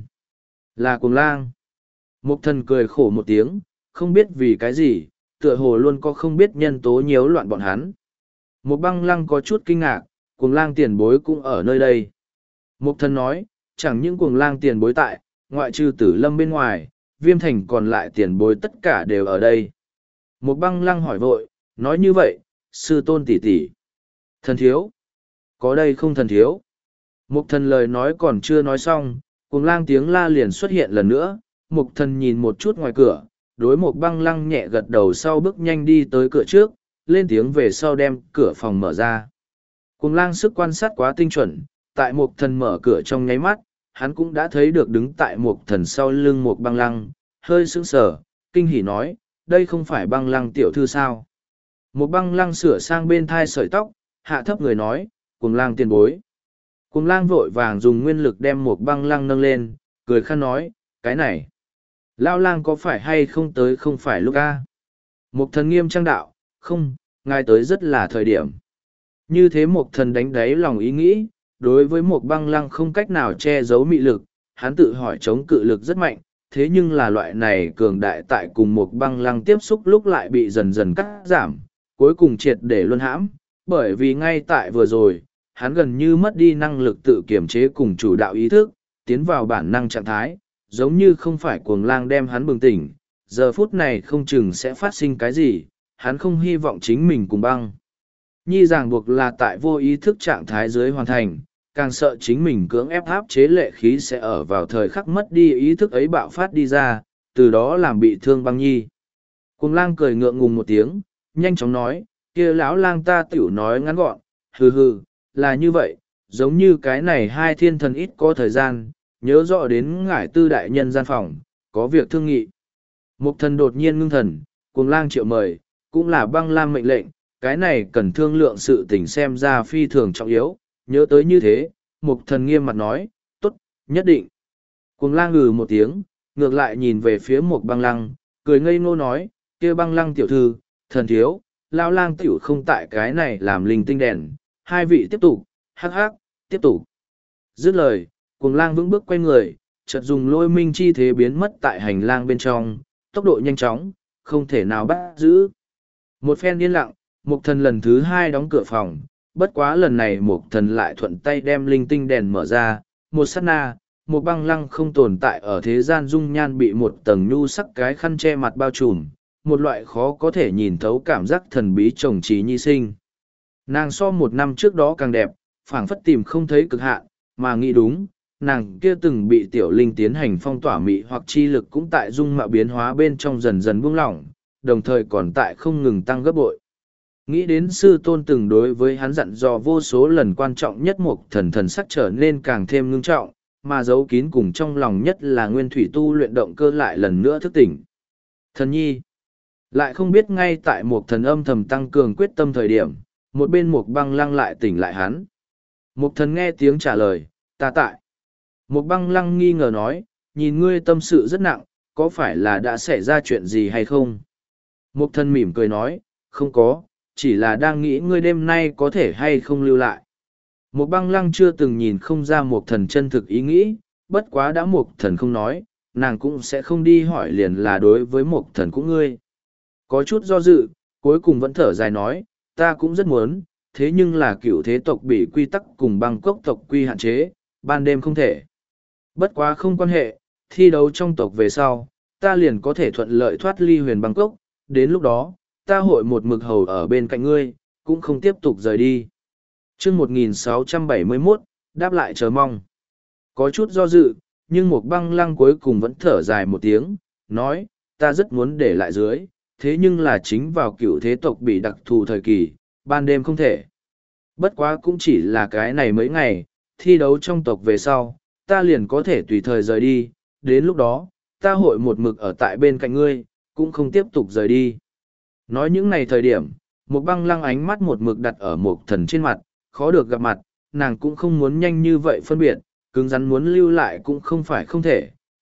Là cuồng lang. Một thần cười khổ một tiếng, không biết vì cái gì, tựa hồ luôn có không biết nhân tố nhiễu loạn bọn hắn. Một băng lăng có chút kinh ngạc, cuồng lang tiền bối cũng ở nơi đây. Một thần nói, chẳng những cuồng lang tiền bối tại, ngoại trừ tử lâm bên ngoài, viêm thành còn lại tiền bối tất cả đều ở đây. Một băng lăng hỏi vội, nói như vậy, sư tôn tỷ tỷ, thần thiếu, có đây không thần thiếu? Một thần lời nói còn chưa nói xong, cuồng lang tiếng la liền xuất hiện lần nữa, một thần nhìn một chút ngoài cửa, đối một băng lăng nhẹ gật đầu sau bước nhanh đi tới cửa trước, lên tiếng về sau đem cửa phòng mở ra. Cuồng lang sức quan sát quá tinh chuẩn, tại một thần mở cửa trong nháy mắt, hắn cũng đã thấy được đứng tại một thần sau lưng một băng lăng, hơi sững sờ, kinh hỉ nói, đây không phải băng lăng tiểu thư sao? Một băng lăng sửa sang bên thai sợi tóc, hạ thấp người nói, cuồng lang tiền bối. Cuồng lang vội vàng dùng nguyên lực đem một băng lăng nâng lên, cười khăn nói, cái này, lao lang có phải hay không tới không phải lúc a? Một thần nghiêm trang đạo, không, ngài tới rất là thời điểm. Như thế một thần đánh đáy lòng ý nghĩ, đối với một băng lăng không cách nào che giấu mị lực, hắn tự hỏi chống cự lực rất mạnh, thế nhưng là loại này cường đại tại cùng một băng lăng tiếp xúc lúc lại bị dần dần cắt giảm, cuối cùng triệt để luân hãm, bởi vì ngay tại vừa rồi, hắn gần như mất đi năng lực tự kiểm chế cùng chủ đạo ý thức, tiến vào bản năng trạng thái, giống như không phải cuồng lang đem hắn bừng tỉnh, giờ phút này không chừng sẽ phát sinh cái gì, hắn không hy vọng chính mình cùng băng. Nhi ràng buộc là tại vô ý thức trạng thái dưới hoàn thành, càng sợ chính mình cưỡng ép áp chế lệ khí sẽ ở vào thời khắc mất đi ý thức ấy bạo phát đi ra, từ đó làm bị thương băng nhi. Cuồng lang cười ngượng ngùng một tiếng, nhanh chóng nói, kia lão lang ta tiểu nói ngắn gọn, hừ hừ, là như vậy, giống như cái này hai thiên thần ít có thời gian, nhớ rõ đến ngải tư đại nhân gian phòng, có việc thương nghị. Mục thần đột nhiên ngưng thần, cuồng lang triệu mời, cũng là băng lam mệnh lệnh, cái này cần thương lượng sự tình xem ra phi thường trọng yếu, nhớ tới như thế, mục thần nghiêm mặt nói, tốt, nhất định. Cuồng lang ngừ một tiếng, ngược lại nhìn về phía một băng lăng, cười ngây ngô nói, kia băng lăng tiểu thư, thần thiếu, lao lang tiểu không tại cái này làm linh tinh đèn, hai vị tiếp tục, hắc hắc, tiếp tục. Dứt lời, cuồng lang vững bước quay người, chợt dùng lôi minh chi thế biến mất tại hành lang bên trong, tốc độ nhanh chóng, không thể nào bắt giữ. Một phen yên lặng, mục thần lần thứ hai đóng cửa phòng, bất quá lần này mục thần lại thuận tay đem linh tinh đèn mở ra, một sát na, một băng lăng không tồn tại ở thế gian dung nhan bị một tầng nhu sắc cái khăn che mặt bao trùm, một loại khó có thể nhìn thấu cảm giác thần bí chồng trí nhi sinh. Nàng so một năm trước đó càng đẹp, phảng phất tìm không thấy cực hạn, mà nghĩ đúng, nàng kia từng bị tiểu linh tiến hành phong tỏa mị hoặc chi lực cũng tại dung mạo biến hóa bên trong dần dần buông lỏng, đồng thời còn tại không ngừng tăng gấp bội. Nghĩ đến sư tôn từng đối với hắn dặn dò vô số lần quan trọng nhất một thần thần sắc trở nên càng thêm ngưng trọng, mà giấu kín cùng trong lòng nhất là nguyên thủy tu luyện động cơ lại lần nữa thức tỉnh. Thần nhi, lại không biết ngay tại một thần âm thầm tăng cường quyết tâm thời điểm, một bên một băng lăng lại tỉnh lại hắn. Một thần nghe tiếng trả lời, ta tại. Một băng lăng nghi ngờ nói, nhìn ngươi tâm sự rất nặng, có phải là đã xảy ra chuyện gì hay không? Một thần mỉm cười nói, không có, chỉ là đang nghĩ ngươi đêm nay có thể hay không lưu lại. Một băng lăng chưa từng nhìn không ra một thần chân thực ý nghĩ, bất quá đã một thần không nói, nàng cũng sẽ không đi hỏi liền là đối với một thần của ngươi. Có chút do dự, cuối cùng vẫn thở dài nói, ta cũng rất muốn, thế nhưng là cựu thế tộc bị quy tắc cùng băng cốc tộc quy hạn chế, ban đêm không thể. Bất quá không quan hệ, thi đấu trong tộc về sau, ta liền có thể thuận lợi thoát ly huyền băng cốc, đến lúc đó, ta hội một mực hầu ở bên cạnh ngươi, cũng không tiếp tục rời đi. chương một nghìn sáu trăm bảy mươi mốt, đáp lại chờ mong. Có chút do dự, nhưng một băng lăng cuối cùng vẫn thở dài một tiếng, nói, ta rất muốn để lại dưới, thế nhưng là chính vào cựu thế tộc bị đặc thù thời kỳ, ban đêm không thể. Bất quá cũng chỉ là cái này mấy ngày, thi đấu trong tộc về sau, ta liền có thể tùy thời rời đi, đến lúc đó, ta hội một mực ở tại bên cạnh ngươi, cũng không tiếp tục rời đi. Nói những ngày thời điểm, một băng lăng ánh mắt một mực đặt ở một thần trên mặt, khó được gặp mặt, nàng cũng không muốn nhanh như vậy phân biệt, cứng rắn muốn lưu lại cũng không phải không thể,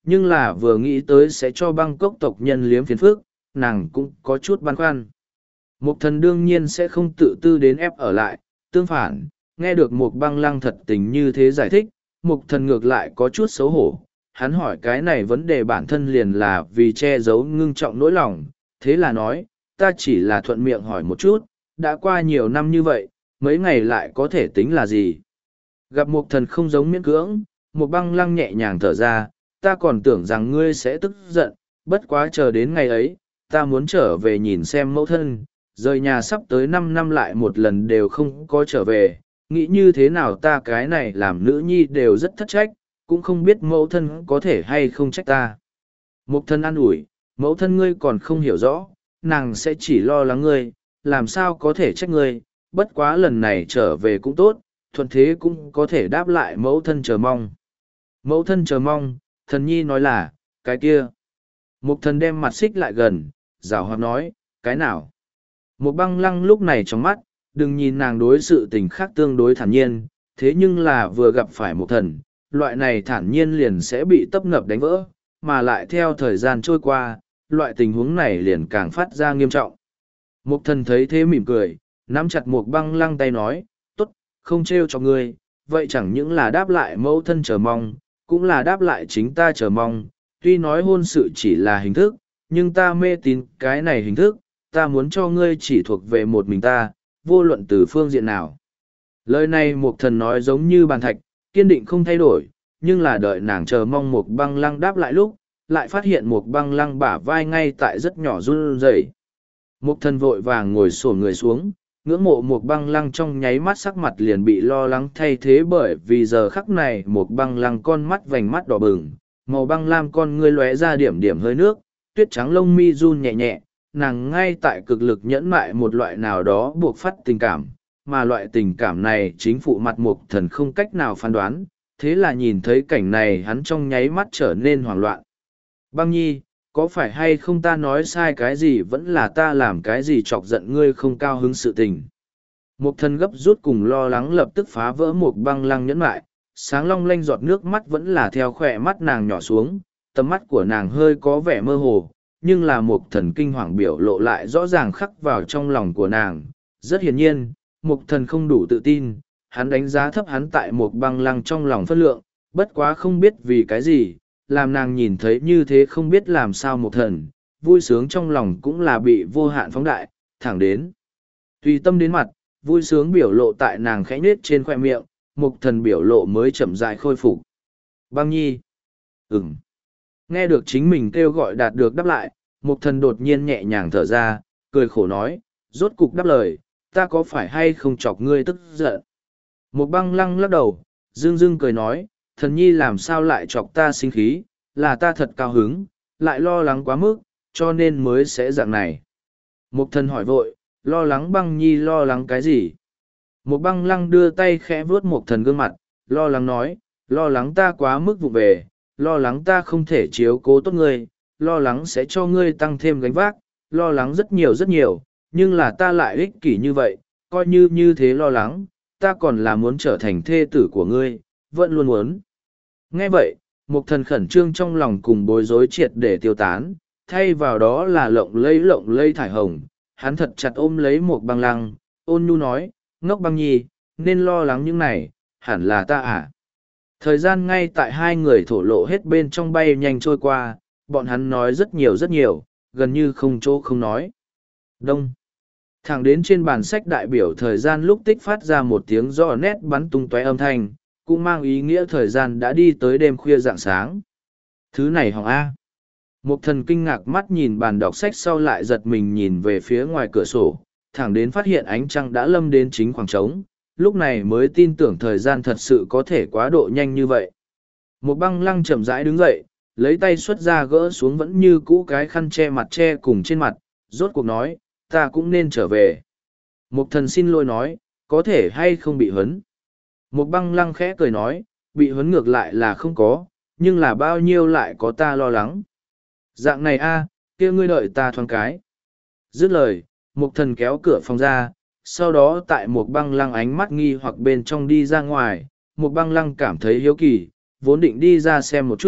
nhưng là vừa nghĩ tới sẽ cho băng cốc tộc nhân liếm phiền phước, nàng cũng có chút băn khoăn. Mục thần đương nhiên sẽ không tự tư đến ép ở lại, tương phản, nghe được một băng lăng thật tình như thế giải thích, mục thần ngược lại có chút xấu hổ. Hắn hỏi cái này vấn đề bản thân liền là vì che giấu ngưng trọng nỗi lòng, thế là nói, ta chỉ là thuận miệng hỏi một chút, đã qua nhiều năm như vậy, mấy ngày lại có thể tính là gì? Gặp mục thần không giống miễn cưỡng, một băng lăng nhẹ nhàng thở ra, ta còn tưởng rằng ngươi sẽ tức giận, bất quá chờ đến ngày ấy, ta muốn trở về nhìn xem mẫu thân, rời nhà sắp tới năm năm lại một lần đều không có trở về, nghĩ như thế nào ta cái này làm nữ nhi đều rất thất trách, cũng không biết mẫu thân có thể hay không trách ta. Mục thân an ủi, mẫu thân ngươi còn không hiểu rõ, nàng sẽ chỉ lo lắng ngươi, làm sao có thể trách ngươi, bất quá lần này trở về cũng tốt, thuận thế cũng có thể đáp lại mẫu thân chờ mong. Mẫu thân chờ mong, thần nhi nói là, cái kia. Mục thần đem mặt xích lại gần, rào hoạt nói, cái nào? Một băng lăng lúc này trong mắt, đừng nhìn nàng đối sự tình khác tương đối thản nhiên, thế nhưng là vừa gặp phải một thần, loại này thản nhiên liền sẽ bị tấp nập đánh vỡ, mà lại theo thời gian trôi qua, loại tình huống này liền càng phát ra nghiêm trọng. Một thần thấy thế mỉm cười, nắm chặt một băng lăng tay nói, tốt, không trêu cho ngươi, vậy chẳng những là đáp lại mẫu thân chờ mong, cũng là đáp lại chính ta chờ mong, tuy nói hôn sự chỉ là hình thức, nhưng ta mê tín cái này hình thức, ta muốn cho ngươi chỉ thuộc về một mình ta, vô luận từ phương diện nào. Lời này một thần nói giống như bàn thạch, kiên định không thay đổi, nhưng là đợi nàng chờ mong một băng lăng đáp lại lúc, lại phát hiện một băng lăng bả vai ngay tại rất nhỏ run rẩy. Một thần vội vàng ngồi xổm người xuống, ngưỡng mộ một băng lăng trong nháy mắt sắc mặt liền bị lo lắng thay thế bởi vì giờ khắc này một băng lăng con mắt vành mắt đỏ bừng, màu băng lam con ngươi lóe ra điểm điểm hơi nước, tuyết trắng lông mi run nhẹ nhẹ, nàng ngay tại cực lực nhẫn mại một loại nào đó buộc phát tình cảm, mà loại tình cảm này chính phụ mặt mục thần không cách nào phán đoán, thế là nhìn thấy cảnh này hắn trong nháy mắt trở nên hoảng loạn. Băng nhi, có phải hay không ta nói sai cái gì vẫn là ta làm cái gì chọc giận ngươi không cao hứng sự tình. Mục thần gấp rút cùng lo lắng lập tức phá vỡ một băng lăng nhẫn mại, sáng long lanh giọt nước mắt vẫn là theo khỏe mắt nàng nhỏ xuống, tầm mắt của nàng hơi có vẻ mơ hồ, nhưng là một thần kinh hoàng biểu lộ lại rõ ràng khắc vào trong lòng của nàng. Rất hiển nhiên, một thần không đủ tự tin, hắn đánh giá thấp hắn tại một băng lăng trong lòng phân lượng, bất quá không biết vì cái gì, làm nàng nhìn thấy như thế không biết làm sao một thần, vui sướng trong lòng cũng là bị vô hạn phóng đại, thẳng đến. Tùy tâm đến mặt, vui sướng biểu lộ tại nàng khẽ nết trên khoe miệng, một thần biểu lộ mới chậm rãi khôi phục. Băng nhi. Ừm. Nghe được chính mình kêu gọi đạt được đáp lại, mục thần đột nhiên nhẹ nhàng thở ra, cười khổ nói, rốt cục đáp lời, ta có phải hay không chọc ngươi tức giận. Một băng lăng lắc đầu, dương dương cười nói, thần nhi làm sao lại chọc ta sinh khí, là ta thật cao hứng, lại lo lắng quá mức, cho nên mới sẽ dạng này. Mục thần hỏi vội, lo lắng băng nhi lo lắng cái gì? Một băng lăng đưa tay khẽ vuốt mục thần gương mặt, lo lắng nói, lo lắng ta quá mức vụ về, lo lắng ta không thể chiếu cố tốt ngươi, lo lắng sẽ cho ngươi tăng thêm gánh vác, lo lắng rất nhiều rất nhiều, nhưng là ta lại ích kỷ như vậy, coi như như thế lo lắng, ta còn là muốn trở thành thê tử của ngươi, vẫn luôn muốn. Nghe vậy, một thần khẩn trương trong lòng cùng bối rối triệt để tiêu tán, thay vào đó là lộng lây lộng lây thải hồng, hắn thật chặt ôm lấy một băng lăng, ôn nhu nói, ngốc băng nhi, nên lo lắng những này, hẳn là ta à. Thời gian ngay tại hai người thổ lộ hết bên trong bay nhanh trôi qua, bọn hắn nói rất nhiều rất nhiều, gần như không chỗ không nói. Đông. Thẳng đến trên bàn sách đại biểu thời gian lúc tích phát ra một tiếng rõ nét bắn tung tóe âm thanh, cũng mang ý nghĩa thời gian đã đi tới đêm khuya rạng sáng. Thứ này hỏng A. Một thần kinh ngạc mắt nhìn bàn đọc sách sau lại giật mình nhìn về phía ngoài cửa sổ, thẳng đến phát hiện ánh trăng đã lâm đến chính khoảng trống, lúc này mới tin tưởng thời gian thật sự có thể quá độ nhanh như vậy. Một băng lăng chậm rãi đứng dậy, lấy tay xuất ra gỡ xuống vẫn như cũ cái khăn che mặt che cùng trên mặt, rốt cuộc nói, ta cũng nên trở về. Một thần xin lỗi nói, có thể hay không bị huấn. Một băng lăng khẽ cười nói, bị huấn ngược lại là không có, nhưng là bao nhiêu lại có ta lo lắng. Dạng này a, kia ngươi đợi ta thoáng cái. Dứt lời, một thần kéo cửa phòng ra, sau đó tại một băng lăng ánh mắt nghi hoặc bên trong đi ra ngoài, một băng lăng cảm thấy hiếu kỳ, vốn định đi ra xem một chút,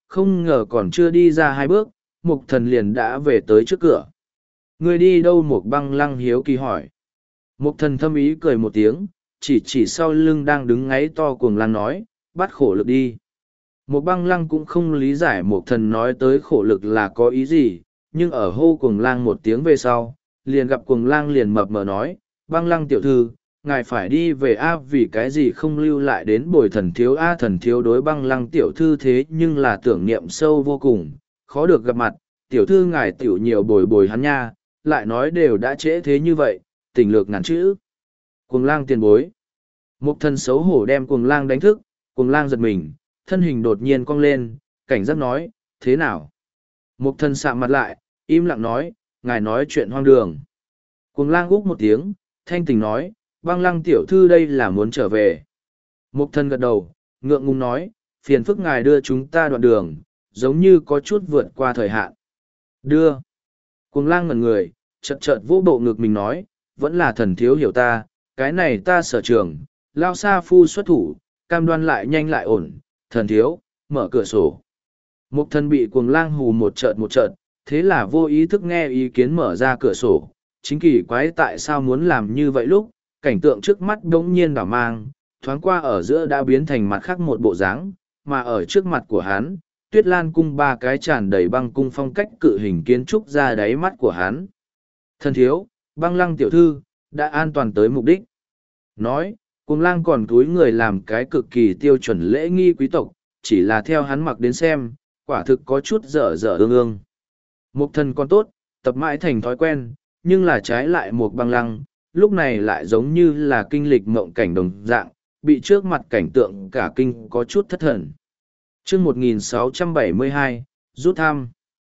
không ngờ còn chưa đi ra hai bước, mục thần liền đã về tới trước cửa. Người đi đâu? Mục băng lăng hiếu kỳ hỏi. Mục thần thâm ý cười một tiếng, chỉ chỉ sau lưng đang đứng ngáy to cuồng lang nói, bắt khổ lực đi. Mục băng lăng cũng không lý giải mục thần nói tới khổ lực là có ý gì, nhưng ở hô cuồng lang một tiếng về sau, liền gặp cuồng lang liền mập mờ nói, băng lăng tiểu thư, ngài phải đi về A, vì cái gì không lưu lại đến bồi thần thiếu A. Thần thiếu đối băng lăng tiểu thư thế nhưng là tưởng niệm sâu vô cùng, khó được gặp mặt, tiểu thư ngài tiểu nhiều bồi bồi hắn nha, lại nói đều đã trễ thế như vậy, tình lược ngàn chữ. Cuồng lang tiền bối. Mục thần xấu hổ đem cuồng lang đánh thức, cuồng lang giật mình, thân hình đột nhiên cong lên, cảnh giác nói, thế nào? Mục thần sạm mặt lại, im lặng nói, ngài nói chuyện hoang đường. Cuồng lang úc một tiếng, thanh tình nói, băng lăng tiểu thư đây là muốn trở về. Mục thần gật đầu, ngượng ngùng nói, phiền phức ngài đưa chúng ta đoạn đường, giống như có chút vượt qua thời hạn. Đưa. Cuồng lang ngẩn người, chợt chợt vỗ bộ ngực mình nói, vẫn là thần thiếu hiểu ta, cái này ta sở trường, lao sa phu xuất thủ, cam đoan lại nhanh lại ổn, thần thiếu, mở cửa sổ. Mục thần bị cuồng lang hù một chợt một chợt, thế là vô ý thức nghe ý kiến mở ra cửa sổ, chính kỳ quái tại sao muốn làm như vậy lúc, cảnh tượng trước mắt đống nhiên đảo mang, thoáng qua ở giữa đã biến thành mặt khác một bộ dáng, mà ở trước mặt của hắn, Tuyết Lan cung ba cái tràn đầy băng cung phong cách cự hình kiến trúc ra đáy mắt của hắn. Thần thiếu, băng lăng tiểu thư, đã an toàn tới mục đích. Nói, cuồng lang còn túi người làm cái cực kỳ tiêu chuẩn lễ nghi quý tộc, chỉ là theo hắn mặc đến xem, quả thực có chút dở dở ương ương. Mục thần còn tốt, tập mãi thành thói quen, nhưng là trái lại một băng lăng, lúc này lại giống như là kinh lịch mộng cảnh đồng dạng, bị trước mặt cảnh tượng cả kinh có chút thất thần. Chương một nghìn sáu trăm bảy mươi hai, rút thăm.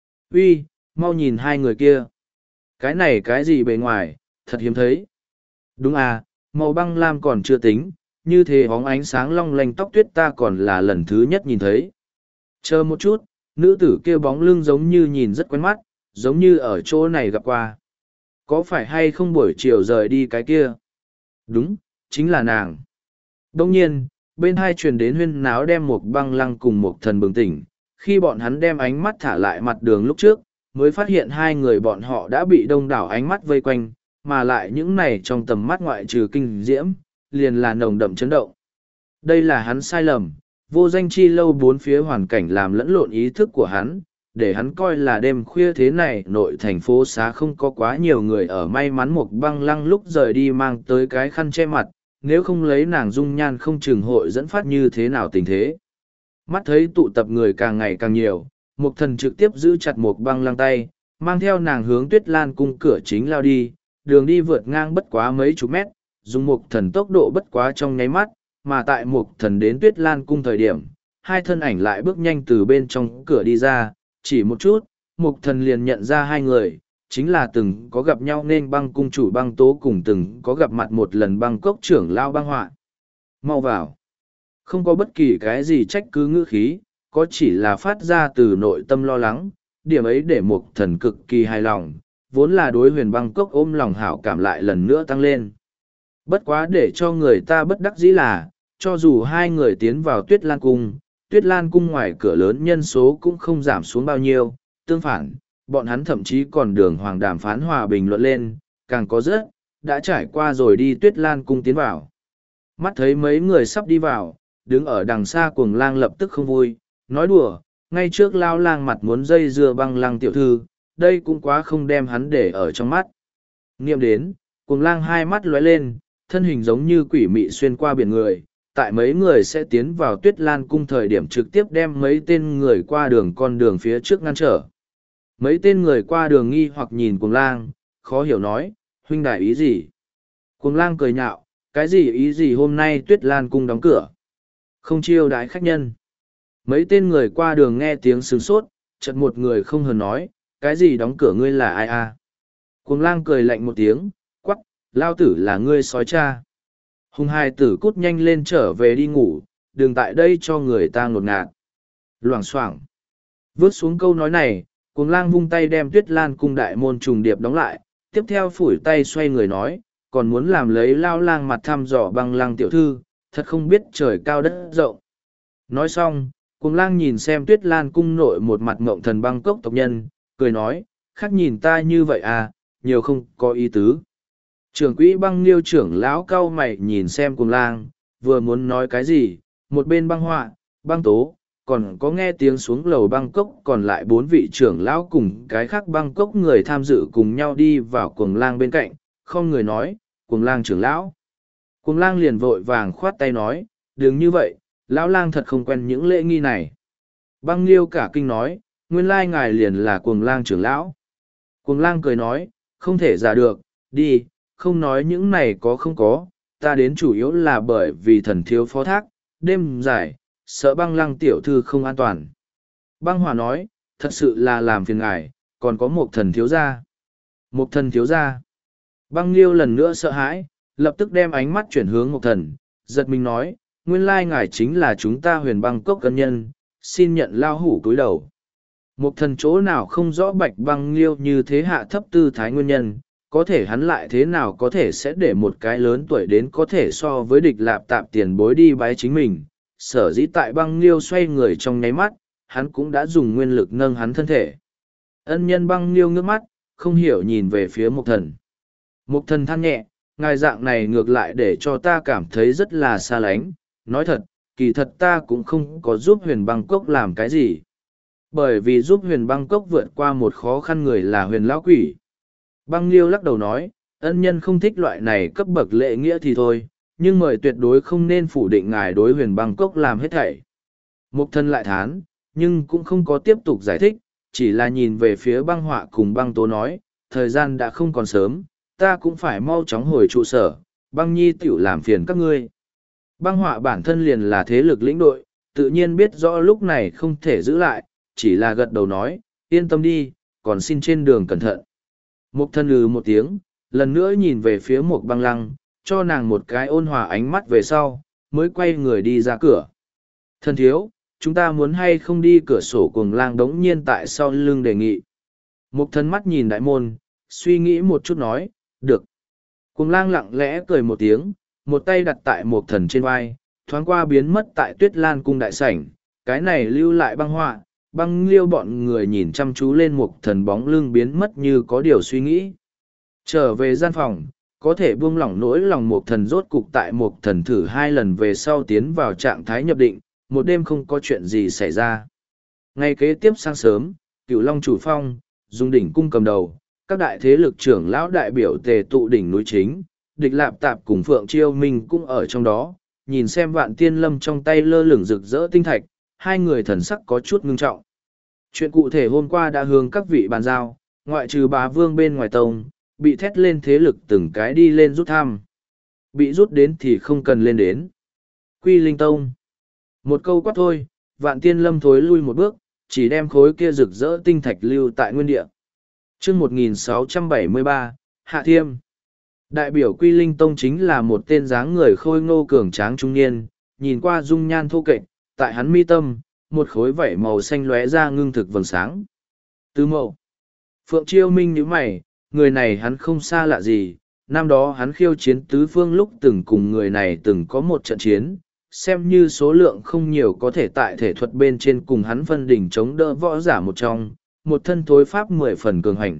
Uy, mau nhìn hai người kia. Cái này cái gì bề ngoài, thật hiếm thấy. Đúng à, màu băng lam còn chưa tính, như thế bóng ánh sáng long lanh tóc tuyết ta còn là lần thứ nhất nhìn thấy. Chờ một chút, nữ tử kia bóng lưng giống như nhìn rất quen mắt, giống như ở chỗ này gặp qua. Có phải hay không buổi chiều rời đi cái kia? Đúng, chính là nàng. Đông nhiên, bên hai truyền đến huyên náo đem một băng lăng cùng một thần bừng tỉnh, khi bọn hắn đem ánh mắt thả lại mặt đường lúc trước, mới phát hiện hai người bọn họ đã bị đông đảo ánh mắt vây quanh, mà lại những này trong tầm mắt ngoại trừ kinh diễm, liền là nồng đậm chấn động. Đây là hắn sai lầm, vô danh chi lâu bốn phía hoàn cảnh làm lẫn lộn ý thức của hắn, để hắn coi là đêm khuya thế này nội thành phố xá không có quá nhiều người ở. May mắn một băng lăng lúc rời đi mang tới cái khăn che mặt, nếu không lấy nàng dung nhan không chừng hội dẫn phát như thế nào tình thế. Mắt thấy tụ tập người càng ngày càng nhiều, Mục thần trực tiếp giữ chặt một băng lăng tay, mang theo nàng hướng Tuyết Lan cung cửa chính lao đi, đường đi vượt ngang bất quá mấy chục mét, dùng Mục thần tốc độ bất quá trong nháy mắt, mà tại Mục thần đến Tuyết Lan cung thời điểm, hai thân ảnh lại bước nhanh từ bên trong cửa đi ra, chỉ một chút, Mục thần liền nhận ra hai người, chính là từng có gặp nhau nên băng cung chủ băng tố cùng từng có gặp mặt một lần băng cốc trưởng lao băng họa. Mau vào. Không có bất kỳ cái gì trách cứ ngữ khí, có chỉ là phát ra từ nội tâm lo lắng, điểm ấy để Mục thần cực kỳ hài lòng, vốn là đối huyền băng cốc ôm lòng hảo cảm lại lần nữa tăng lên. Bất quá để cho người ta bất đắc dĩ là, cho dù hai người tiến vào Tuyết Lan cung, Tuyết Lan cung ngoài cửa lớn nhân số cũng không giảm xuống bao nhiêu, tương phản, bọn hắn thậm chí còn đường hoàng đàm phán hòa bình luận lên, càng có rất, đã trải qua rồi đi Tuyết Lan cung tiến vào. Mắt thấy mấy người sắp đi vào, đứng ở đằng xa cuồng lang lập tức không vui, nói đùa, ngay trước lao lang mặt muốn dây dưa băng lăng tiểu thư, đây cũng quá không đem hắn để ở trong mắt. Nghiệm đến, cuồng lang hai mắt lóe lên, thân hình giống như quỷ mị xuyên qua biển người, tại mấy người sẽ tiến vào Tuyết Lan cung thời điểm trực tiếp đem mấy tên người qua đường con đường phía trước ngăn trở. Mấy tên người qua đường nghi hoặc nhìn cuồng lang, khó hiểu nói, huynh đại ý gì? Cuồng lang cười nhạo, cái gì ý gì hôm nay Tuyết Lan cung đóng cửa? Không chiêu đãi khách nhân. Mấy tên người qua đường nghe tiếng sửng sốt, chợt một người không hờn nói, cái gì đóng cửa ngươi là ai à? Cuồng lang cười lạnh một tiếng, quắc, lao tử là ngươi sói cha. Hùng hai tử cút nhanh lên trở về đi ngủ, đừng tại đây cho người ta ngột ngạt. Loảng xoảng. Vớt xuống câu nói này, cuồng lang vung tay đem Tuyết Lan cung đại môn trùng điệp đóng lại, tiếp theo phủi tay xoay người nói, còn muốn làm lấy lao lang mặt thăm dò băng lăng tiểu thư, thật không biết trời cao đất rộng. Nói xong, Cuồng lang nhìn xem Tuyết Lan cung nội một mặt ngộng thần băng cốc tộc nhân, cười nói, khác nhìn ta như vậy à, nhiều không có ý tứ. Trưởng quỹ băng liêu trưởng lão cau mày nhìn xem cuồng lang, vừa muốn nói cái gì, một bên băng họa, băng tố, còn có nghe tiếng xuống lầu băng cốc còn lại bốn vị trưởng lão cùng cái khác băng cốc người tham dự cùng nhau đi vào cuồng lang bên cạnh, không người nói, cuồng lang trưởng lão. Cuồng lang liền vội vàng khoát tay nói, đừng như vậy, lão lang thật không quen những lễ nghi này. Băng liêu cả kinh nói, nguyên lai ngài liền là cuồng lang trưởng lão. Cuồng lang cười nói, không thể giả được, đi, không nói những này có không có, ta đến chủ yếu là bởi vì thần thiếu phó thác, đêm dài, sợ băng lăng tiểu thư không an toàn. Băng hòa nói, thật sự là làm phiền ngài, còn có một thần thiếu gia. Một thần thiếu gia. Băng liêu lần nữa sợ hãi, lập tức đem ánh mắt chuyển hướng một thần, giật mình nói, nguyên lai ngài chính là chúng ta huyền băng cốc cân nhân, xin nhận lao hủ túi đầu. Một thần chỗ nào không rõ bạch băng liêu như thế hạ thấp tư thái nguyên nhân, có thể hắn lại thế nào có thể sẽ để một cái lớn tuổi đến có thể so với địch lạp tạp tiền bối đi bái chính mình. Sở dĩ tại băng liêu xoay người trong nháy mắt, hắn cũng đã dùng nguyên lực nâng hắn thân thể. Ân nhân băng liêu ngước mắt, không hiểu nhìn về phía mục thần. Mục thần than nhẹ, ngài dạng này ngược lại để cho ta cảm thấy rất là xa lánh. Nói thật, kỳ thật ta cũng không có giúp huyền băng cốc làm cái gì. Bởi vì giúp huyền băng cốc vượt qua một khó khăn người là huyền lão quỷ. Băng liêu lắc đầu nói, ân nhân không thích loại này cấp bậc lễ nghĩa thì thôi, nhưng mời tuyệt đối không nên phủ định ngài đối huyền băng cốc làm hết thảy. Mục thân lại thán, nhưng cũng không có tiếp tục giải thích, chỉ là nhìn về phía băng họa cùng băng tố nói, thời gian đã không còn sớm, ta cũng phải mau chóng hồi trụ sở, băng nhi tiểu làm phiền các ngươi. Băng họa bản thân liền là thế lực lĩnh đội, tự nhiên biết rõ lúc này không thể giữ lại, chỉ là gật đầu nói, yên tâm đi, còn xin trên đường cẩn thận. Mục thân lừ một tiếng, lần nữa nhìn về phía một băng lăng, cho nàng một cái ôn hòa ánh mắt về sau, mới quay người đi ra cửa. Thân thiếu, chúng ta muốn hay không đi cửa sổ cuồng lang đống nhiên tại sau lưng đề nghị. Mục thân mắt nhìn đại môn, suy nghĩ một chút nói, được. Cuồng lang lặng lẽ cười một tiếng, một tay đặt tại mục thần trên vai, thoáng qua biến mất tại tuyết lan cung đại sảnh, cái này lưu lại băng họa, băng liêu bọn người nhìn chăm chú lên mục thần bóng lưng biến mất như có điều suy nghĩ. Trở về gian phòng, có thể buông lỏng nỗi lòng mục thần rốt cục tại mục thần thử hai lần về sau tiến vào trạng thái nhập định, một đêm không có chuyện gì xảy ra. Ngay kế tiếp sáng sớm, Cửu Long chủ phong, dùng đỉnh cung cầm đầu, các đại thế lực trưởng lão đại biểu tề tụ đỉnh núi chính, địch lạp tạp cùng Phượng Chiêu Minh cũng ở trong đó, nhìn xem Vạn Tiên Lâm trong tay lơ lửng rực rỡ tinh thạch, hai người thần sắc có chút ngưng trọng. Chuyện cụ thể hôm qua đã hướng các vị bàn giao, ngoại trừ bá vương bên ngoài tông, bị thét lên thế lực từng cái đi lên rút thăm. Bị rút đến thì không cần lên đến. Quy Linh Tông. Một câu quát thôi, Vạn Tiên Lâm thối lui một bước, chỉ đem khối kia rực rỡ tinh thạch lưu tại nguyên địa. Chương một nghìn sáu trăm bảy mươi ba, Hạ Thiêm. Đại biểu Quy Linh Tông chính là một tên dáng người khôi ngô cường tráng trung niên, nhìn qua dung nhan thô kệch, tại hắn mi tâm, một khối vảy màu xanh lóe ra ngưng thực vầng sáng. Tứ Mậu. Phượng Chiêu Minh nhíu mày, người này hắn không xa lạ gì, năm đó hắn khiêu chiến tứ phương lúc từng cùng người này từng có một trận chiến, xem như số lượng không nhiều có thể tại thể thuật bên trên cùng hắn phân đỉnh chống đỡ võ giả một trong, một thân thối pháp mười phần cường hành.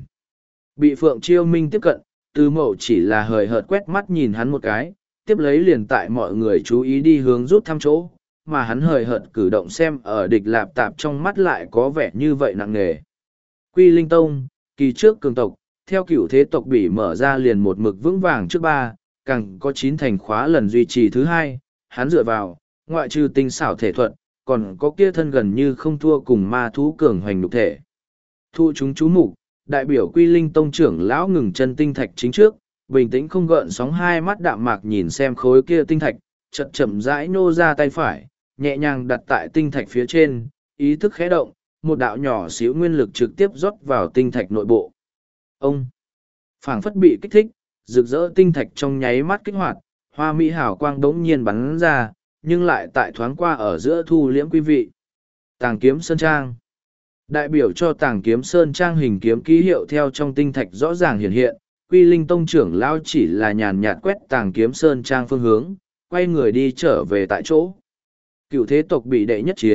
Bị Phượng Chiêu Minh tiếp cận, Tứ Mậu chỉ là hời hợt quét mắt nhìn hắn một cái, tiếp lấy liền tại mọi người chú ý đi hướng rút thăm chỗ, mà hắn hời hợt cử động xem ở địch lạp tạp trong mắt lại có vẻ như vậy nặng nề. Quy Linh Tông, kỳ trước cường tộc, theo cửu thế tộc bị mở ra liền một mực vững vàng trước ba, càng có chín thành khóa lần duy trì thứ hai, hắn dựa vào, ngoại trừ tinh xảo thể thuật, còn có kia thân gần như không thua cùng ma thú cường hoành đục thể. Thu chúng chú mục, đại biểu Quy Linh Tông trưởng lão ngừng chân tinh thạch chính trước, bình tĩnh không gợn sóng hai mắt đạm mạc nhìn xem khối kia tinh thạch, chậm chậm rãi nô ra tay phải, nhẹ nhàng đặt tại tinh thạch phía trên, ý thức khẽ động, một đạo nhỏ xíu nguyên lực trực tiếp rót vào tinh thạch nội bộ. Ông phảng phất bị kích thích, rực rỡ tinh thạch trong nháy mắt kích hoạt, hoa mỹ hào quang đống nhiên bắn ra, nhưng lại tại thoáng qua ở giữa thu liễm quý vị. Tàng kiếm sơn trang. Đại biểu cho tàng kiếm sơn trang hình kiếm ký hiệu theo trong tinh thạch rõ ràng hiện hiện, Quy Linh Tông trưởng lao chỉ là nhàn nhạt quét tàng kiếm sơn trang phương hướng, quay người đi trở về tại chỗ. Cựu thế tộc bị đệ nhất chiến,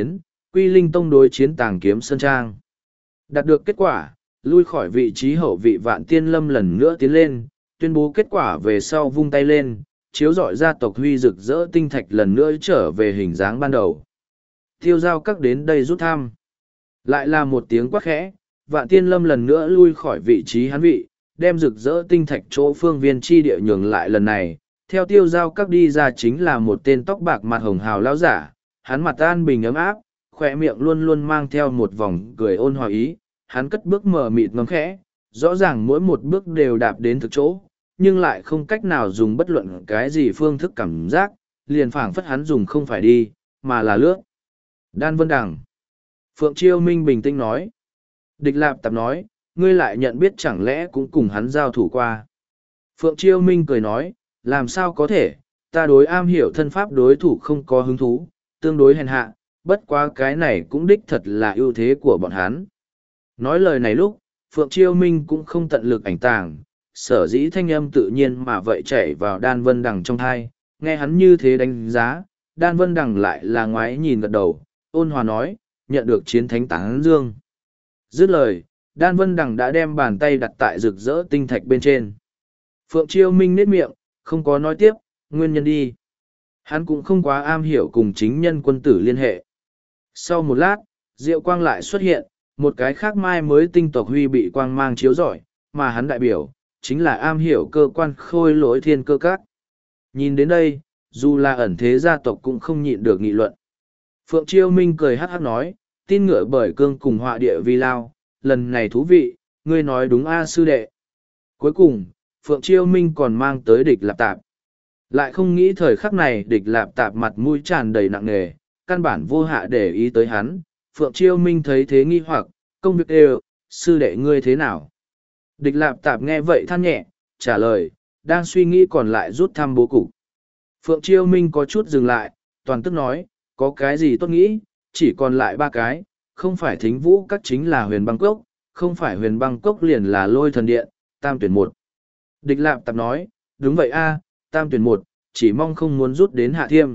Quy Linh Tông đối chiến Tàng Kiếm Sơn Trang. Đạt được kết quả, lui khỏi vị trí hậu vị Vạn Tiên Lâm lần nữa tiến lên, tuyên bố kết quả về sau vung tay lên, chiếu rọi gia tộc huy rực rỡ tinh thạch lần nữa trở về hình dáng ban đầu. Tiêu giao các đến đây rút thăm. Lại là một tiếng quát khẽ, Vạn Tiên Lâm lần nữa lui khỏi vị trí hắn vị, đem rực rỡ tinh thạch chỗ phương viên chi địa nhường lại lần này. Theo tiêu giao các đi ra chính là một tên tóc bạc mặt hồng hào lão giả, hắn mặt an bình ấm áp, khỏe miệng luôn luôn mang theo một vòng cười ôn hòa ý, hắn cất bước mờ mịt ngấm khẽ, rõ ràng mỗi một bước đều đạp đến thực chỗ, nhưng lại không cách nào dùng bất luận cái gì phương thức cảm giác, liền phảng phất hắn dùng không phải đi, mà là lướt. Đan Vân Đằng. Phượng Chiêu Minh bình tĩnh nói. Địch Lạp Tạp nói, ngươi lại nhận biết chẳng lẽ cũng cùng hắn giao thủ qua. Phượng Chiêu Minh cười nói, làm sao có thể, ta đối am hiểu thân pháp đối thủ không có hứng thú, tương đối hèn hạ, bất quá cái này cũng đích thật là ưu thế của bọn hắn. Nói lời này lúc, Phượng Chiêu Minh cũng không tận lực ảnh tàng, sở dĩ thanh âm tự nhiên mà vậy chảy vào Đan Vân Đằng trong thai, nghe hắn như thế đánh giá, Đan Vân Đằng lại là ngoái nhìn gật đầu, ôn hòa nói, nhận được chiến thánh tán dương. Dứt lời, Đan Vân Đằng đã đem bàn tay đặt tại rực rỡ tinh thạch bên trên. Phượng Chiêu Minh nết miệng, không có nói tiếp, nguyên nhân đi. Hắn cũng không quá am hiểu cùng chính nhân quân tử liên hệ. Sau một lát, Diệu Quang lại xuất hiện, một cái khác mai mới tinh tộc huy bị quang mang chiếu rọi, mà hắn đại biểu, chính là am hiểu cơ quan khôi lỗi thiên cơ các. Nhìn đến đây, dù là ẩn thế gia tộc cũng không nhịn được nghị luận. Phượng Chiêu Minh cười hát hát nói, tin ngựa bởi cương cùng họa địa vi lao, lần này thú vị, ngươi nói đúng a sư đệ. Cuối cùng, Phượng Chiêu Minh còn mang tới Địch Lạp Tạp. Lại không nghĩ thời khắc này Địch Lạp Tạp mặt mũi tràn đầy nặng nề, căn bản vô hạ để ý tới hắn. Phượng Chiêu Minh thấy thế nghi hoặc, công việc đều, sư đệ ngươi thế nào? Địch Lạp Tạp nghe vậy than nhẹ, trả lời, đang suy nghĩ còn lại rút thăm bố cục. Phượng Chiêu Minh có chút dừng lại, toàn tức nói, có cái gì tốt nghĩ, chỉ còn lại ba cái, không phải thính vũ các chính là huyền băng cốc, không phải huyền băng cốc liền là lôi thần điện, tam tuyển một. Địch Lạp Tạp nói, đúng vậy a, tam tuyển một, chỉ mong không muốn rút đến Hạ Thiêm.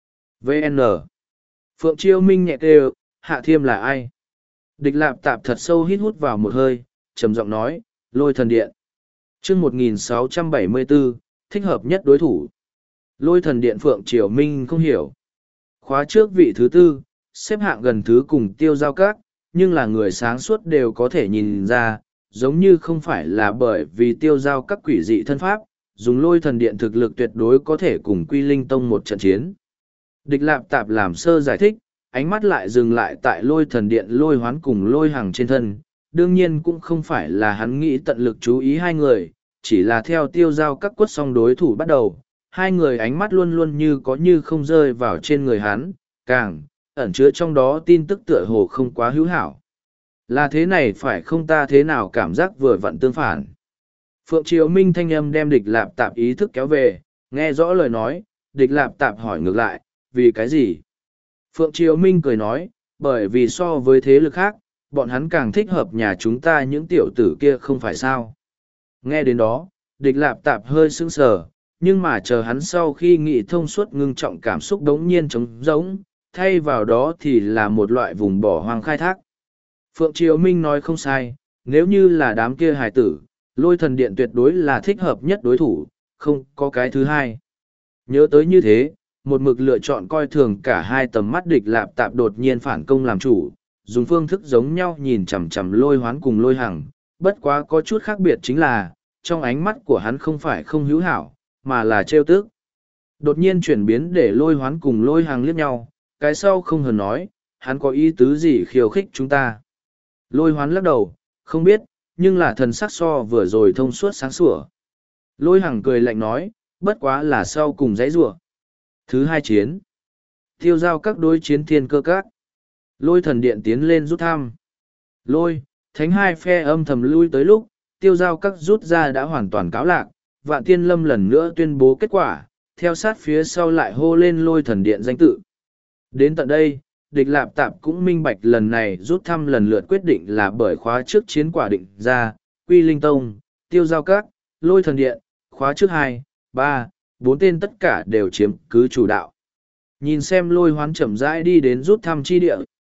vê en Phượng Chiêu Minh nhẹ kêu, Hạ Thiêm là ai? Địch Lạp Tạp thật sâu hít hút vào một hơi, trầm giọng nói, lôi thần điện. chương một nghìn sáu trăm bảy mươi bốn, thích hợp nhất đối thủ. Lôi thần điện Phượng Chiêu Minh không hiểu. Khóa trước vị thứ tư, xếp hạng gần thứ cùng tiêu giao các, nhưng là người sáng suốt đều có thể nhìn ra, giống như không phải là bởi vì tiêu giao các quỷ dị thân pháp, dùng lôi thần điện thực lực tuyệt đối có thể cùng Quy Linh Tông một trận chiến. Địch Lạp Tạp làm sơ giải thích, ánh mắt lại dừng lại tại lôi thần điện lôi hoán cùng lôi hàng trên thân, đương nhiên cũng không phải là hắn nghĩ tận lực chú ý hai người, chỉ là theo tiêu giao các quất song đối thủ bắt đầu, hai người ánh mắt luôn luôn như có như không rơi vào trên người hắn, càng ẩn chứa trong đó tin tức tựa hồ không quá hữu hảo. Là thế này phải không, ta thế nào cảm giác vừa vặn tương phản. Phượng Chiêu Minh thanh âm đem Địch Lạp Tạp ý thức kéo về, nghe rõ lời nói, Địch Lạp Tạp hỏi ngược lại, vì cái gì? Phượng Chiêu Minh cười nói, bởi vì so với thế lực khác, bọn hắn càng thích hợp nhà chúng ta những tiểu tử kia không phải sao. Nghe đến đó, Địch Lạp Tạp hơi sững sờ, nhưng mà chờ hắn sau khi nghĩ thông suốt ngưng trọng cảm xúc đống nhiên trống rỗng, thay vào đó thì là một loại vùng bỏ hoang khai thác. Phượng Chiêu Minh nói không sai, nếu như là đám kia hài tử, lôi thần điện tuyệt đối là thích hợp nhất đối thủ, không có cái thứ hai. Nhớ tới như thế, một mực lựa chọn coi thường cả hai tầm mắt Địch Lạp Tạp đột nhiên phản công làm chủ, dùng phương thức giống nhau nhìn chằm chằm lôi hoán cùng lôi hằng, bất quá có chút khác biệt chính là, trong ánh mắt của hắn không phải không hữu hảo, mà là trêu tức. Đột nhiên chuyển biến để lôi hoán cùng lôi hằng liếc nhau, cái sau không hờn nói, hắn có ý tứ gì khiêu khích chúng ta. Lôi hoán lắc đầu, không biết, nhưng là thần sắc so vừa rồi thông suốt sáng sủa. Lôi hằng cười lạnh nói, bất quá là sau cùng dãy rủa. Thứ hai chiến. Tiêu giao các đối chiến thiên cơ các. Lôi thần điện tiến lên rút thăm. Lôi, thánh hai phe âm thầm lui tới lúc, tiêu giao các rút ra đã hoàn toàn cáo lạc, Vạn Tiên Lâm lần nữa tuyên bố kết quả, theo sát phía sau lại hô lên lôi thần điện danh tự. Đến tận đây, Địch Lạp Tạp cũng minh bạch lần này rút thăm lần lượt quyết định là bởi khóa trước chiến quả định ra, Quy Linh Tông, Tiêu Giao Các, Lôi Thần Điện, khóa trước hai, ba, bốn tên tất cả đều chiếm cứ chủ đạo. Nhìn xem lôi hoán chậm rãi đi đến rút thăm chi địa,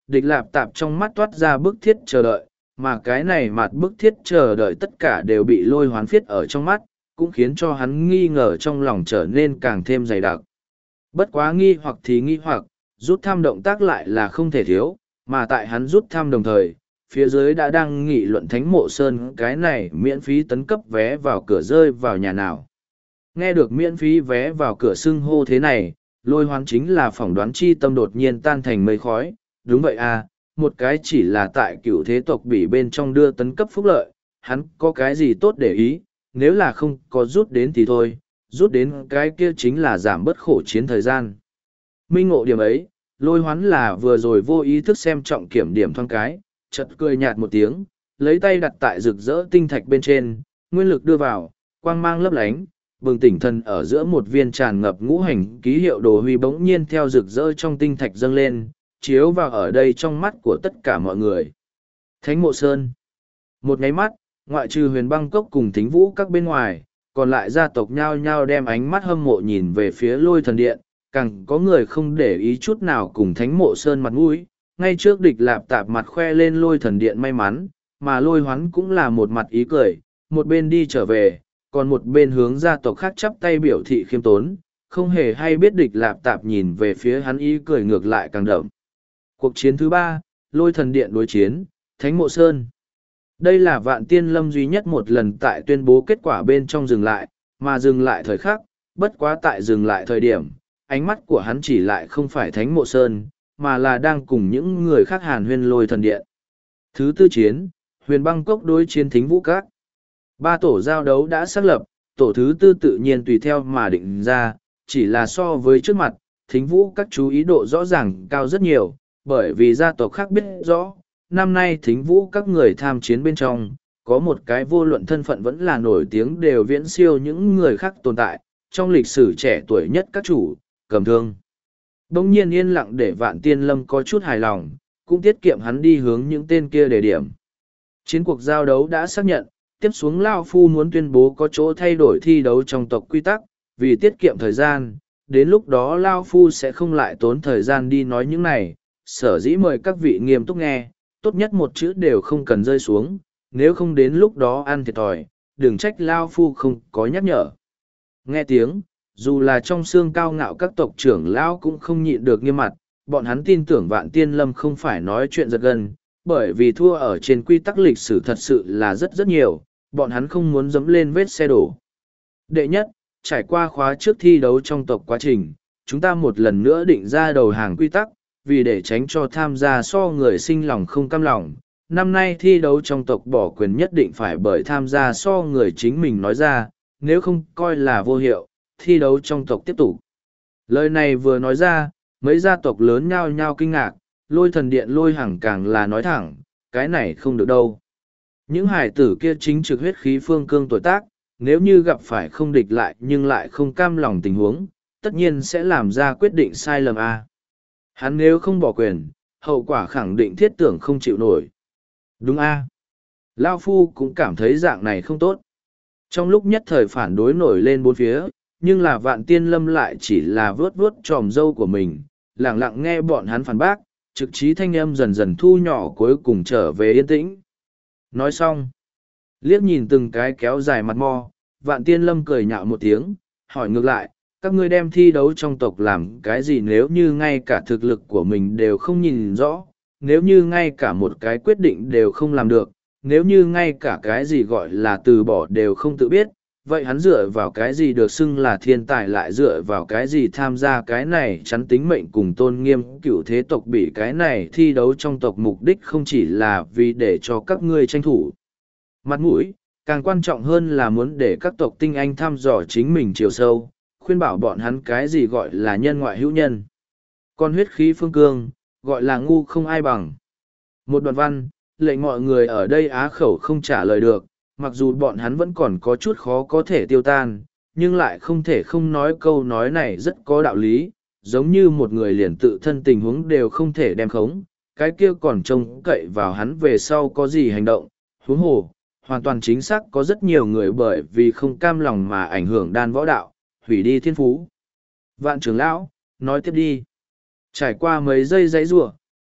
địch lạp tạp trong mắt toát ra bức thiết chờ đợi, mà cái này mặt bức thiết chờ đợi tất cả đều bị lôi hoán phiết ở trong mắt, cũng khiến cho hắn nghi ngờ trong lòng trở nên càng thêm dày đặc. Bất quá nghi hoặc thì nghi hoặc, rút thăm động tác lại là không thể thiếu, mà tại hắn rút thăm đồng thời, phía dưới đã đang nghị luận Thánh Mộ Sơn cái này miễn phí tấn cấp vé vào cửa rơi vào nhà nào. Nghe được miễn phí vé vào cửa xưng hô thế này, lôi hoán chính là phỏng đoán chi tâm đột nhiên tan thành mây khói. Đúng vậy à, một cái chỉ là tại cựu thế tộc bỉ bên trong đưa tấn cấp phúc lợi, hắn có cái gì tốt để ý, nếu là không có rút đến thì thôi, rút đến cái kia chính là giảm bớt khổ chiến thời gian. Minh ngộ điểm ấy, lôi hoán là vừa rồi vô ý thức xem trọng kiểm điểm thoáng cái, chợt cười nhạt một tiếng, lấy tay đặt tại rực rỡ tinh thạch bên trên, nguyên lực đưa vào, quang mang lấp lánh, bừng tỉnh thần ở giữa một viên tràn ngập ngũ hành ký hiệu đồ huy bỗng nhiên theo rực rỡ trong tinh thạch dâng lên, chiếu vào ở đây trong mắt của tất cả mọi người. Thánh Mộ Sơn. Một nháy mắt, ngoại trừ huyền băng cốc cùng thính vũ các bên ngoài, còn lại gia tộc nhao nhao đem ánh mắt hâm mộ nhìn về phía lôi thần điện, càng có người không để ý chút nào cùng Thánh Mộ Sơn mặt mũi. Ngay trước địch lạp tạp mặt khoe lên lôi thần điện may mắn, mà lôi hoán cũng là một mặt ý cười, một bên đi trở về, còn một bên hướng gia tộc khác chắp tay biểu thị khiêm tốn, không hề hay biết địch lạp tạp nhìn về phía hắn ý cười ngược lại càng đậm. Cuộc chiến thứ ba, lôi thần điện đối chiến, Thánh Mộ Sơn. Đây là Vạn Tiên Lâm duy nhất một lần tại tuyên bố kết quả bên trong dừng lại, mà dừng lại thời khắc, bất quá tại dừng lại thời điểm, ánh mắt của hắn chỉ lại không phải Thánh Mộ Sơn, mà là đang cùng những người khác hàn huyên lôi thần điện. Thứ tư chiến, huyền băng cốc đối chiến thính vũ các. Ba tổ giao đấu đã xác lập, tổ thứ tư tự nhiên tùy theo mà định ra, chỉ là so với trước mặt, thính vũ các chú ý độ rõ ràng cao rất nhiều, bởi vì gia tộc khác biết rõ, năm nay thính vũ các người tham chiến bên trong, có một cái vô luận thân phận vẫn là nổi tiếng đều viễn siêu những người khác tồn tại, trong lịch sử trẻ tuổi nhất các chủ, Cầm Thương. Đông nhiên yên lặng để Vạn Tiên Lâm có chút hài lòng, cũng tiết kiệm hắn đi hướng những tên kia để điểm. Chiến cuộc giao đấu đã xác nhận, tiếp xuống Lao Phu muốn tuyên bố có chỗ thay đổi thi đấu trong tộc quy tắc, vì tiết kiệm thời gian, đến lúc đó Lao Phu sẽ không lại tốn thời gian đi nói những này, sở dĩ mời các vị nghiêm túc nghe, tốt nhất một chữ đều không cần rơi xuống, nếu không đến lúc đó ăn thiệt thòi, đừng trách Lao Phu không có nhắc nhở. Nghe tiếng, dù là trong xương cao ngạo các tộc trưởng Lao cũng không nhịn được nghiêm mặt, bọn hắn tin tưởng Vạn Tiên Lâm không phải nói chuyện giật gân, bởi vì thua ở trên quy tắc lịch sử thật sự là rất rất nhiều, bọn hắn không muốn dẫm lên vết xe đổ. Đệ nhất, trải qua khóa trước thi đấu trong tộc quá trình, chúng ta một lần nữa định ra đầu hàng quy tắc, vì để tránh cho tham gia so người sinh lòng không cam lòng. Năm nay thi đấu trong tộc bỏ quyền nhất định phải bởi tham gia so người chính mình nói ra, nếu không coi là vô hiệu, thi đấu trong tộc tiếp tục. Lời này vừa nói ra, mấy gia tộc lớn nhao nhao kinh ngạc, lôi thần điện lôi hằng càng là nói thẳng, cái này không được đâu. Những hải tử kia chính trực huyết khí phương cương tuổi tác, nếu như gặp phải không địch lại nhưng lại không cam lòng tình huống, tất nhiên sẽ làm ra quyết định sai lầm a. Hắn nếu không bỏ quyền, hậu quả khẳng định thiết tưởng không chịu nổi. Đúng a. Lao Phu cũng cảm thấy dạng này không tốt. Trong lúc nhất thời phản đối nổi lên bốn phía, nhưng là Vạn Tiên Lâm lại chỉ là vớt vớt tròm dâu của mình, lặng lặng nghe bọn hắn phản bác, trực trí thanh âm dần dần thu nhỏ cuối cùng trở về yên tĩnh. Nói xong, liếc nhìn từng cái kéo dài mặt mo, Vạn Tiên Lâm cười nhạo một tiếng, hỏi ngược lại, các ngươi đem thi đấu trong tộc làm cái gì nếu như ngay cả thực lực của mình đều không nhìn rõ, nếu như ngay cả một cái quyết định đều không làm được, nếu như ngay cả cái gì gọi là từ bỏ đều không tự biết, vậy hắn dựa vào cái gì được xưng là thiên tài lại dựa vào cái gì tham gia cái này chắn tính mệnh cùng tôn nghiêm cựu thế tộc bị cái này thi đấu trong tộc mục đích không chỉ là vì để cho các ngươi tranh thủ mặt mũi, càng quan trọng hơn là muốn để các tộc tinh anh thăm dò chính mình chiều sâu, khuyên bảo bọn hắn cái gì gọi là nhân ngoại hữu nhân. Con huyết khí phương cương, gọi là ngu không ai bằng. Một đoạn văn, lệnh mọi người ở đây á khẩu không trả lời được, mặc dù bọn hắn vẫn còn có chút khó có thể tiêu tan, nhưng lại không thể không nói câu nói này rất có đạo lý, giống như một người liền tự thân tình huống đều không thể đem khống, cái kia còn trông cậy vào hắn về sau có gì hành động, huống hồ, hoàn toàn chính xác có rất nhiều người bởi vì không cam lòng mà ảnh hưởng đan võ đạo, hủy đi thiên phú. Vạn trưởng lão, nói tiếp đi. Trải qua mấy giây giãy giụa,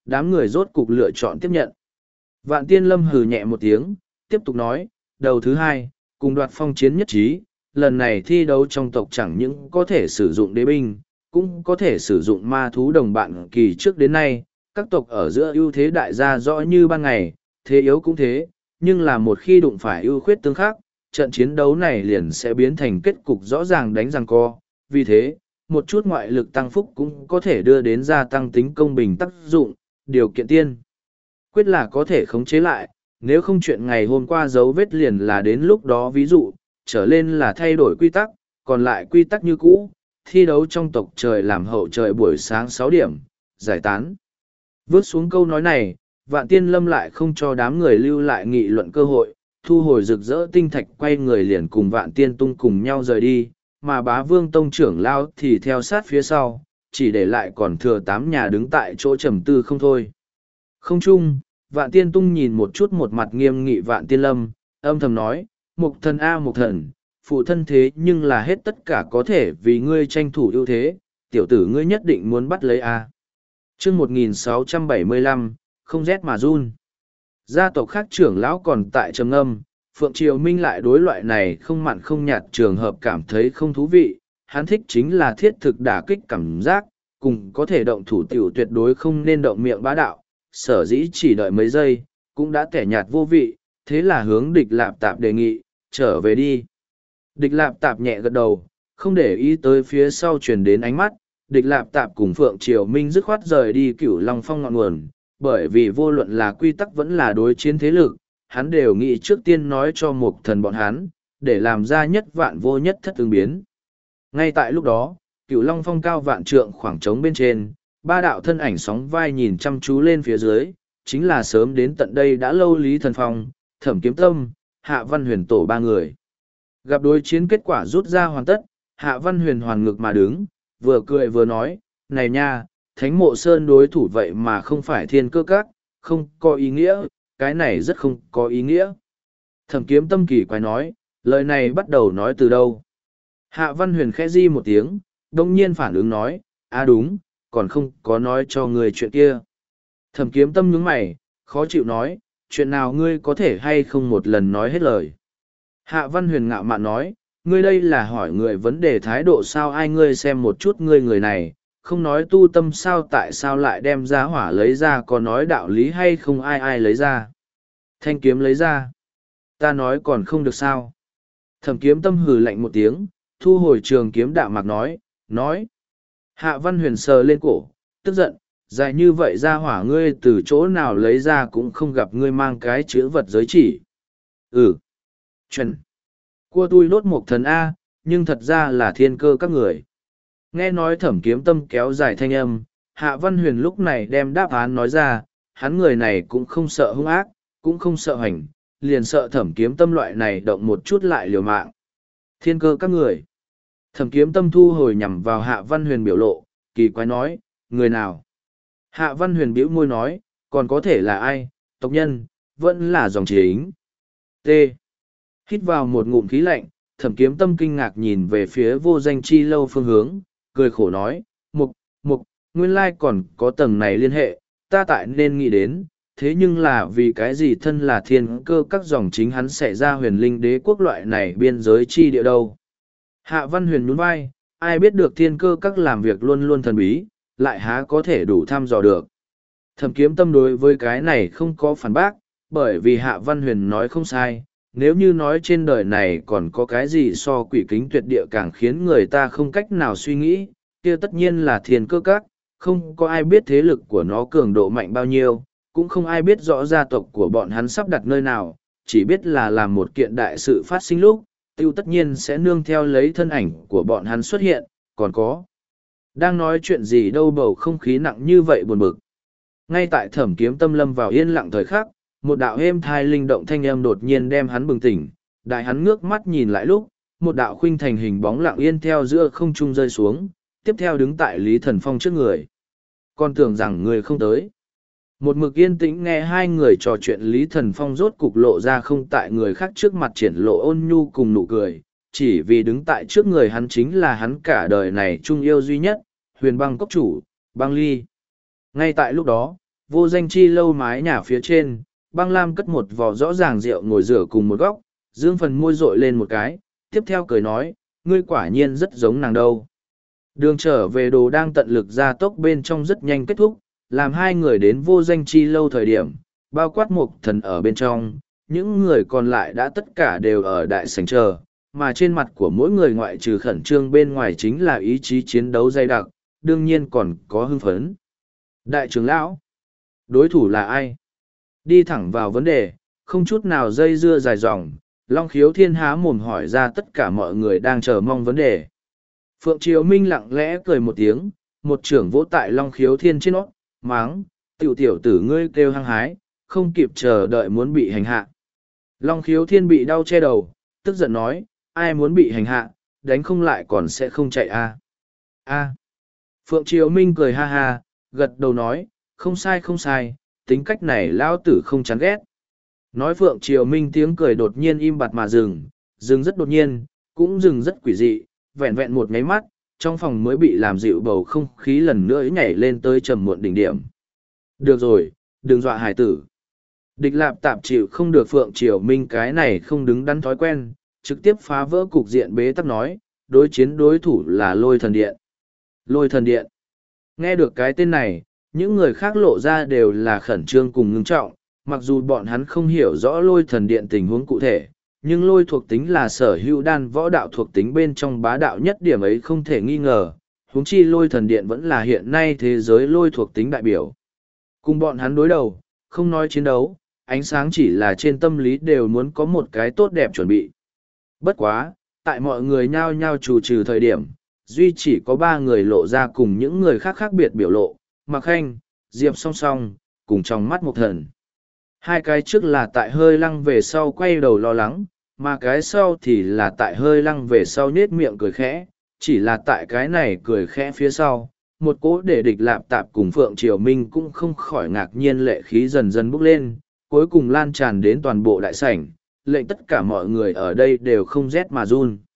đám người rốt cục lựa chọn tiếp nhận. Vạn Tiên Lâm hừ nhẹ một tiếng, tiếp tục nói, đầu thứ hai, cùng đoạt phong chiến nhất trí, lần này thi đấu trong tộc chẳng những có thể sử dụng đế binh, cũng có thể sử dụng ma thú đồng bạn kỳ trước đến nay, các tộc ở giữa ưu thế đại gia rõ như ban ngày, thế yếu cũng thế, nhưng là một khi đụng phải ưu khuyết tương khắc, trận chiến đấu này liền sẽ biến thành kết cục rõ ràng đánh răng co, vì thế, một chút ngoại lực tăng phúc cũng có thể đưa đến gia tăng tính công bình tác dụng, điều kiện tiên. Quyết là có thể khống chế lại, nếu không chuyện ngày hôm qua dấu vết liền là đến lúc đó ví dụ, trở lên là thay đổi quy tắc, còn lại quy tắc như cũ, thi đấu trong tộc trời làm hậu trời buổi sáng sáu điểm, giải tán. Vớt xuống câu nói này, Vạn Tiên Lâm lại không cho đám người lưu lại nghị luận cơ hội, thu hồi rực rỡ tinh thạch quay người liền cùng Vạn Tiên Tung cùng nhau rời đi, mà Bá Vương Tông trưởng lao thì theo sát phía sau, chỉ để lại còn thừa tám nhà đứng tại chỗ trầm tư không thôi. Không chung, Vạn Tiên Tung nhìn một chút một mặt nghiêm nghị Vạn Tiên Lâm, âm thầm nói, Mục thần a Mục thần, phụ thân thế nhưng là hết tất cả có thể vì ngươi tranh thủ ưu thế, tiểu tử ngươi nhất định muốn bắt lấy a. Chương một nghìn sáu trăm bảy mươi lăm, không rét mà run. Gia tộc khác trưởng lão còn tại trầm ngâm, Phượng Triều Minh lại đối loại này không mặn không nhạt trường hợp cảm thấy không thú vị, hắn thích chính là thiết thực đả kích cảm giác, cùng có thể động thủ tiểu tuyệt đối không nên động miệng bá đạo, sở dĩ chỉ đợi mấy giây, cũng đã kẻ nhạt vô vị, thế là hướng địch lạp tạp đề nghị, trở về đi. Địch lạp tạp nhẹ gật đầu, không để ý tới phía sau truyền đến ánh mắt, địch lạp tạp cùng Phượng Triều Minh dứt khoát rời đi Cửu Long Phong ngọn nguồn, bởi vì vô luận là quy tắc vẫn là đối chiến thế lực, hắn đều nghĩ trước tiên nói cho một thần bọn hắn, để làm ra nhất vạn vô nhất thất ứng biến. Ngay tại lúc đó, Cửu Long Phong cao vạn trượng khoảng trống bên trên, ba đạo thân ảnh sóng vai nhìn chăm chú lên phía dưới, chính là sớm đến tận đây đã lâu Lý Thần Phong, Thẩm Kiếm Tâm, Hạ Văn Huyền tổ ba người. Gặp đối chiến kết quả rút ra hoàn tất, Hạ Văn Huyền hoàn ngực mà đứng, vừa cười vừa nói, này nha, Thánh Mộ Sơn đối thủ vậy mà không phải Thiên Cơ Các, không có ý nghĩa, cái này rất không có ý nghĩa. Thẩm Kiếm Tâm kỳ quái nói, lời này bắt đầu nói từ đâu? Hạ Văn Huyền khẽ di một tiếng, đông nhiên phản ứng nói, à đúng, còn không có nói cho người chuyện kia. Thẩm Kiếm Tâm nhướng mày, khó chịu nói, chuyện nào ngươi có thể hay không một lần nói hết lời. Hạ Văn Huyền ngạo mạn nói, ngươi đây là hỏi người vấn đề thái độ sao, ai ngươi xem một chút ngươi người này, không nói tu tâm sao, tại sao lại đem ra hỏa lấy ra, có nói đạo lý hay không, ai ai lấy ra. Thanh kiếm lấy ra. Ta nói còn không được sao. Thẩm Kiếm Tâm hừ lạnh một tiếng, thu hồi trường kiếm đạm mạc nói, nói. Hạ Văn Huyền sờ lên cổ, tức giận, dài như vậy ra hỏa ngươi từ chỗ nào lấy ra cũng không gặp ngươi mang cái chữ vật giới chỉ. Ừ. Chuẩn. Cua tôi đốt một thần A, nhưng thật ra là thiên cơ các người. Nghe nói Thẩm Kiếm Tâm kéo dài thanh âm, Hạ Văn Huyền lúc này đem đáp án nói ra, hắn người này cũng không sợ hung ác, cũng không sợ hành, liền sợ Thẩm Kiếm Tâm loại này động một chút lại liều mạng. Thiên cơ các người. Thẩm Kiếm Tâm thu hồi nhằm vào Hạ Văn Huyền biểu lộ, kỳ quái nói, người nào? Hạ Văn Huyền bĩu môi nói, còn có thể là ai, tộc nhân, vẫn là dòng chính. T. Hít vào một ngụm khí lạnh, Thẩm Kiếm Tâm kinh ngạc nhìn về phía vô danh chi lâu phương hướng, cười khổ nói, mục, mục, nguyên lai còn có tầng này liên hệ, ta tại nên nghĩ đến, thế nhưng là vì cái gì thân là thiên cơ các dòng chính hắn sẽ ra huyền linh đế quốc loại này biên giới chi địa đâu. Hạ Văn Huyền nhún vai, ai biết được thiên cơ các làm việc luôn luôn thần bí, lại há có thể đủ thăm dò được. Thẩm Kiếm Tâm đối với cái này không có phản bác, bởi vì Hạ Văn Huyền nói không sai, nếu như nói trên đời này còn có cái gì so quỷ kính tuyệt địa càng khiến người ta không cách nào suy nghĩ, kia tất nhiên là thiên cơ các, không có ai biết thế lực của nó cường độ mạnh bao nhiêu, cũng không ai biết rõ gia tộc của bọn hắn sắp đặt nơi nào, chỉ biết là làm một kiện đại sự phát sinh lúc, tiêu tất nhiên sẽ nương theo lấy thân ảnh của bọn hắn xuất hiện, còn có. Đang nói chuyện gì đâu bầu không khí nặng như vậy buồn bực. Ngay tại Thẩm Kiếm Tâm lâm vào yên lặng thời khắc, một đạo êm thai linh động thanh âm đột nhiên đem hắn bừng tỉnh, đại hắn ngước mắt nhìn lại lúc, một đạo khuynh thành hình bóng lặng yên theo giữa không trung rơi xuống, tiếp theo đứng tại Lý Thần Phong trước người. Con tưởng rằng người không tới. Một mực yên tĩnh nghe hai người trò chuyện, Lý Thần Phong rốt cục lộ ra không tại người khác trước mặt triển lộ ôn nhu cùng nụ cười, chỉ vì đứng tại trước người hắn chính là hắn cả đời này trung yêu duy nhất, Huyền Băng Cốc chủ, Băng Ly. Ngay tại lúc đó, vô danh chi lâu mái nhà phía trên, băng lam cất một vò rõ ràng rượu ngồi rửa cùng một góc, dương phần môi rội lên một cái, tiếp theo cười nói, ngươi quả nhiên rất giống nàng đâu. Đường trở về đồ đang tận lực ra tốc bên trong rất nhanh kết thúc, làm hai người đến vô danh chi lâu thời điểm, bao quát một thần ở bên trong, những người còn lại đã tất cả đều ở đại sảnh chờ, mà trên mặt của mỗi người ngoại trừ khẩn trương bên ngoài chính là ý chí chiến đấu dày đặc, đương nhiên còn có hưng phấn. Đại trưởng lão, đối thủ là ai? Đi thẳng vào vấn đề, không chút nào dây dưa dài dòng, Long Khiếu Thiên há mồm hỏi ra tất cả mọi người đang chờ mong vấn đề. Phượng Triều Minh lặng lẽ cười một tiếng, một trưởng vỗ tại Long Khiếu Thiên trên nót, máng, tiểu tiểu tử ngươi kêu hăng hái, không kịp chờ đợi muốn bị hành hạ. Long Khiếu Thiên bị đau che đầu, tức giận nói, ai muốn bị hành hạ, đánh không lại còn sẽ không chạy a. A. Phượng Triều Minh cười ha ha, gật đầu nói, không sai không sai, tính cách này lão tử không chán ghét. Nói Phượng Triều Minh tiếng cười đột nhiên im bặt mà dừng, dừng rất đột nhiên, cũng dừng rất quỷ dị, vẹn vẹn một nháy mắt, trong phòng mới bị làm dịu bầu không khí lần nữa nhảy lên tới trầm muộn đỉnh điểm. Được rồi, đừng dọa hải tử. Địch lạp tạp chịu không được Phượng Triều Minh cái này không đứng đắn thói quen, trực tiếp phá vỡ cục diện bế tắc nói, đối chiến đối thủ là Lôi Thần Điện. Lôi Thần Điện. Nghe được cái tên này, những người khác lộ ra đều là khẩn trương cùng ngưng trọng, mặc dù bọn hắn không hiểu rõ Lôi Thần Điện tình huống cụ thể, nhưng lôi thuộc tính là sở hữu đan võ đạo thuộc tính bên trong bá đạo nhất điểm ấy không thể nghi ngờ, huống chi Lôi Thần Điện vẫn là hiện nay thế giới lôi thuộc tính đại biểu. Cùng bọn hắn đối đầu, không nói chiến đấu, ánh sáng chỉ là trên tâm lý đều muốn có một cái tốt đẹp chuẩn bị. Bất quá, tại mọi người nhao nhao trù trừ thời điểm, duy chỉ có ba người lộ ra cùng những người khác khác biệt biểu lộ, Mạc Khanh, Diệp song song, cùng trong mắt một thần. Hai cái trước là tại hơi lăng về sau quay đầu lo lắng, mà cái sau thì là tại hơi lăng về sau nết miệng cười khẽ, chỉ là tại cái này cười khẽ phía sau. Một cỗ để địch lạp tạp cùng Phượng Triều Minh cũng không khỏi ngạc nhiên lệ khí dần dần bốc lên, cuối cùng lan tràn đến toàn bộ đại sảnh, lệnh tất cả mọi người ở đây đều không rét mà run.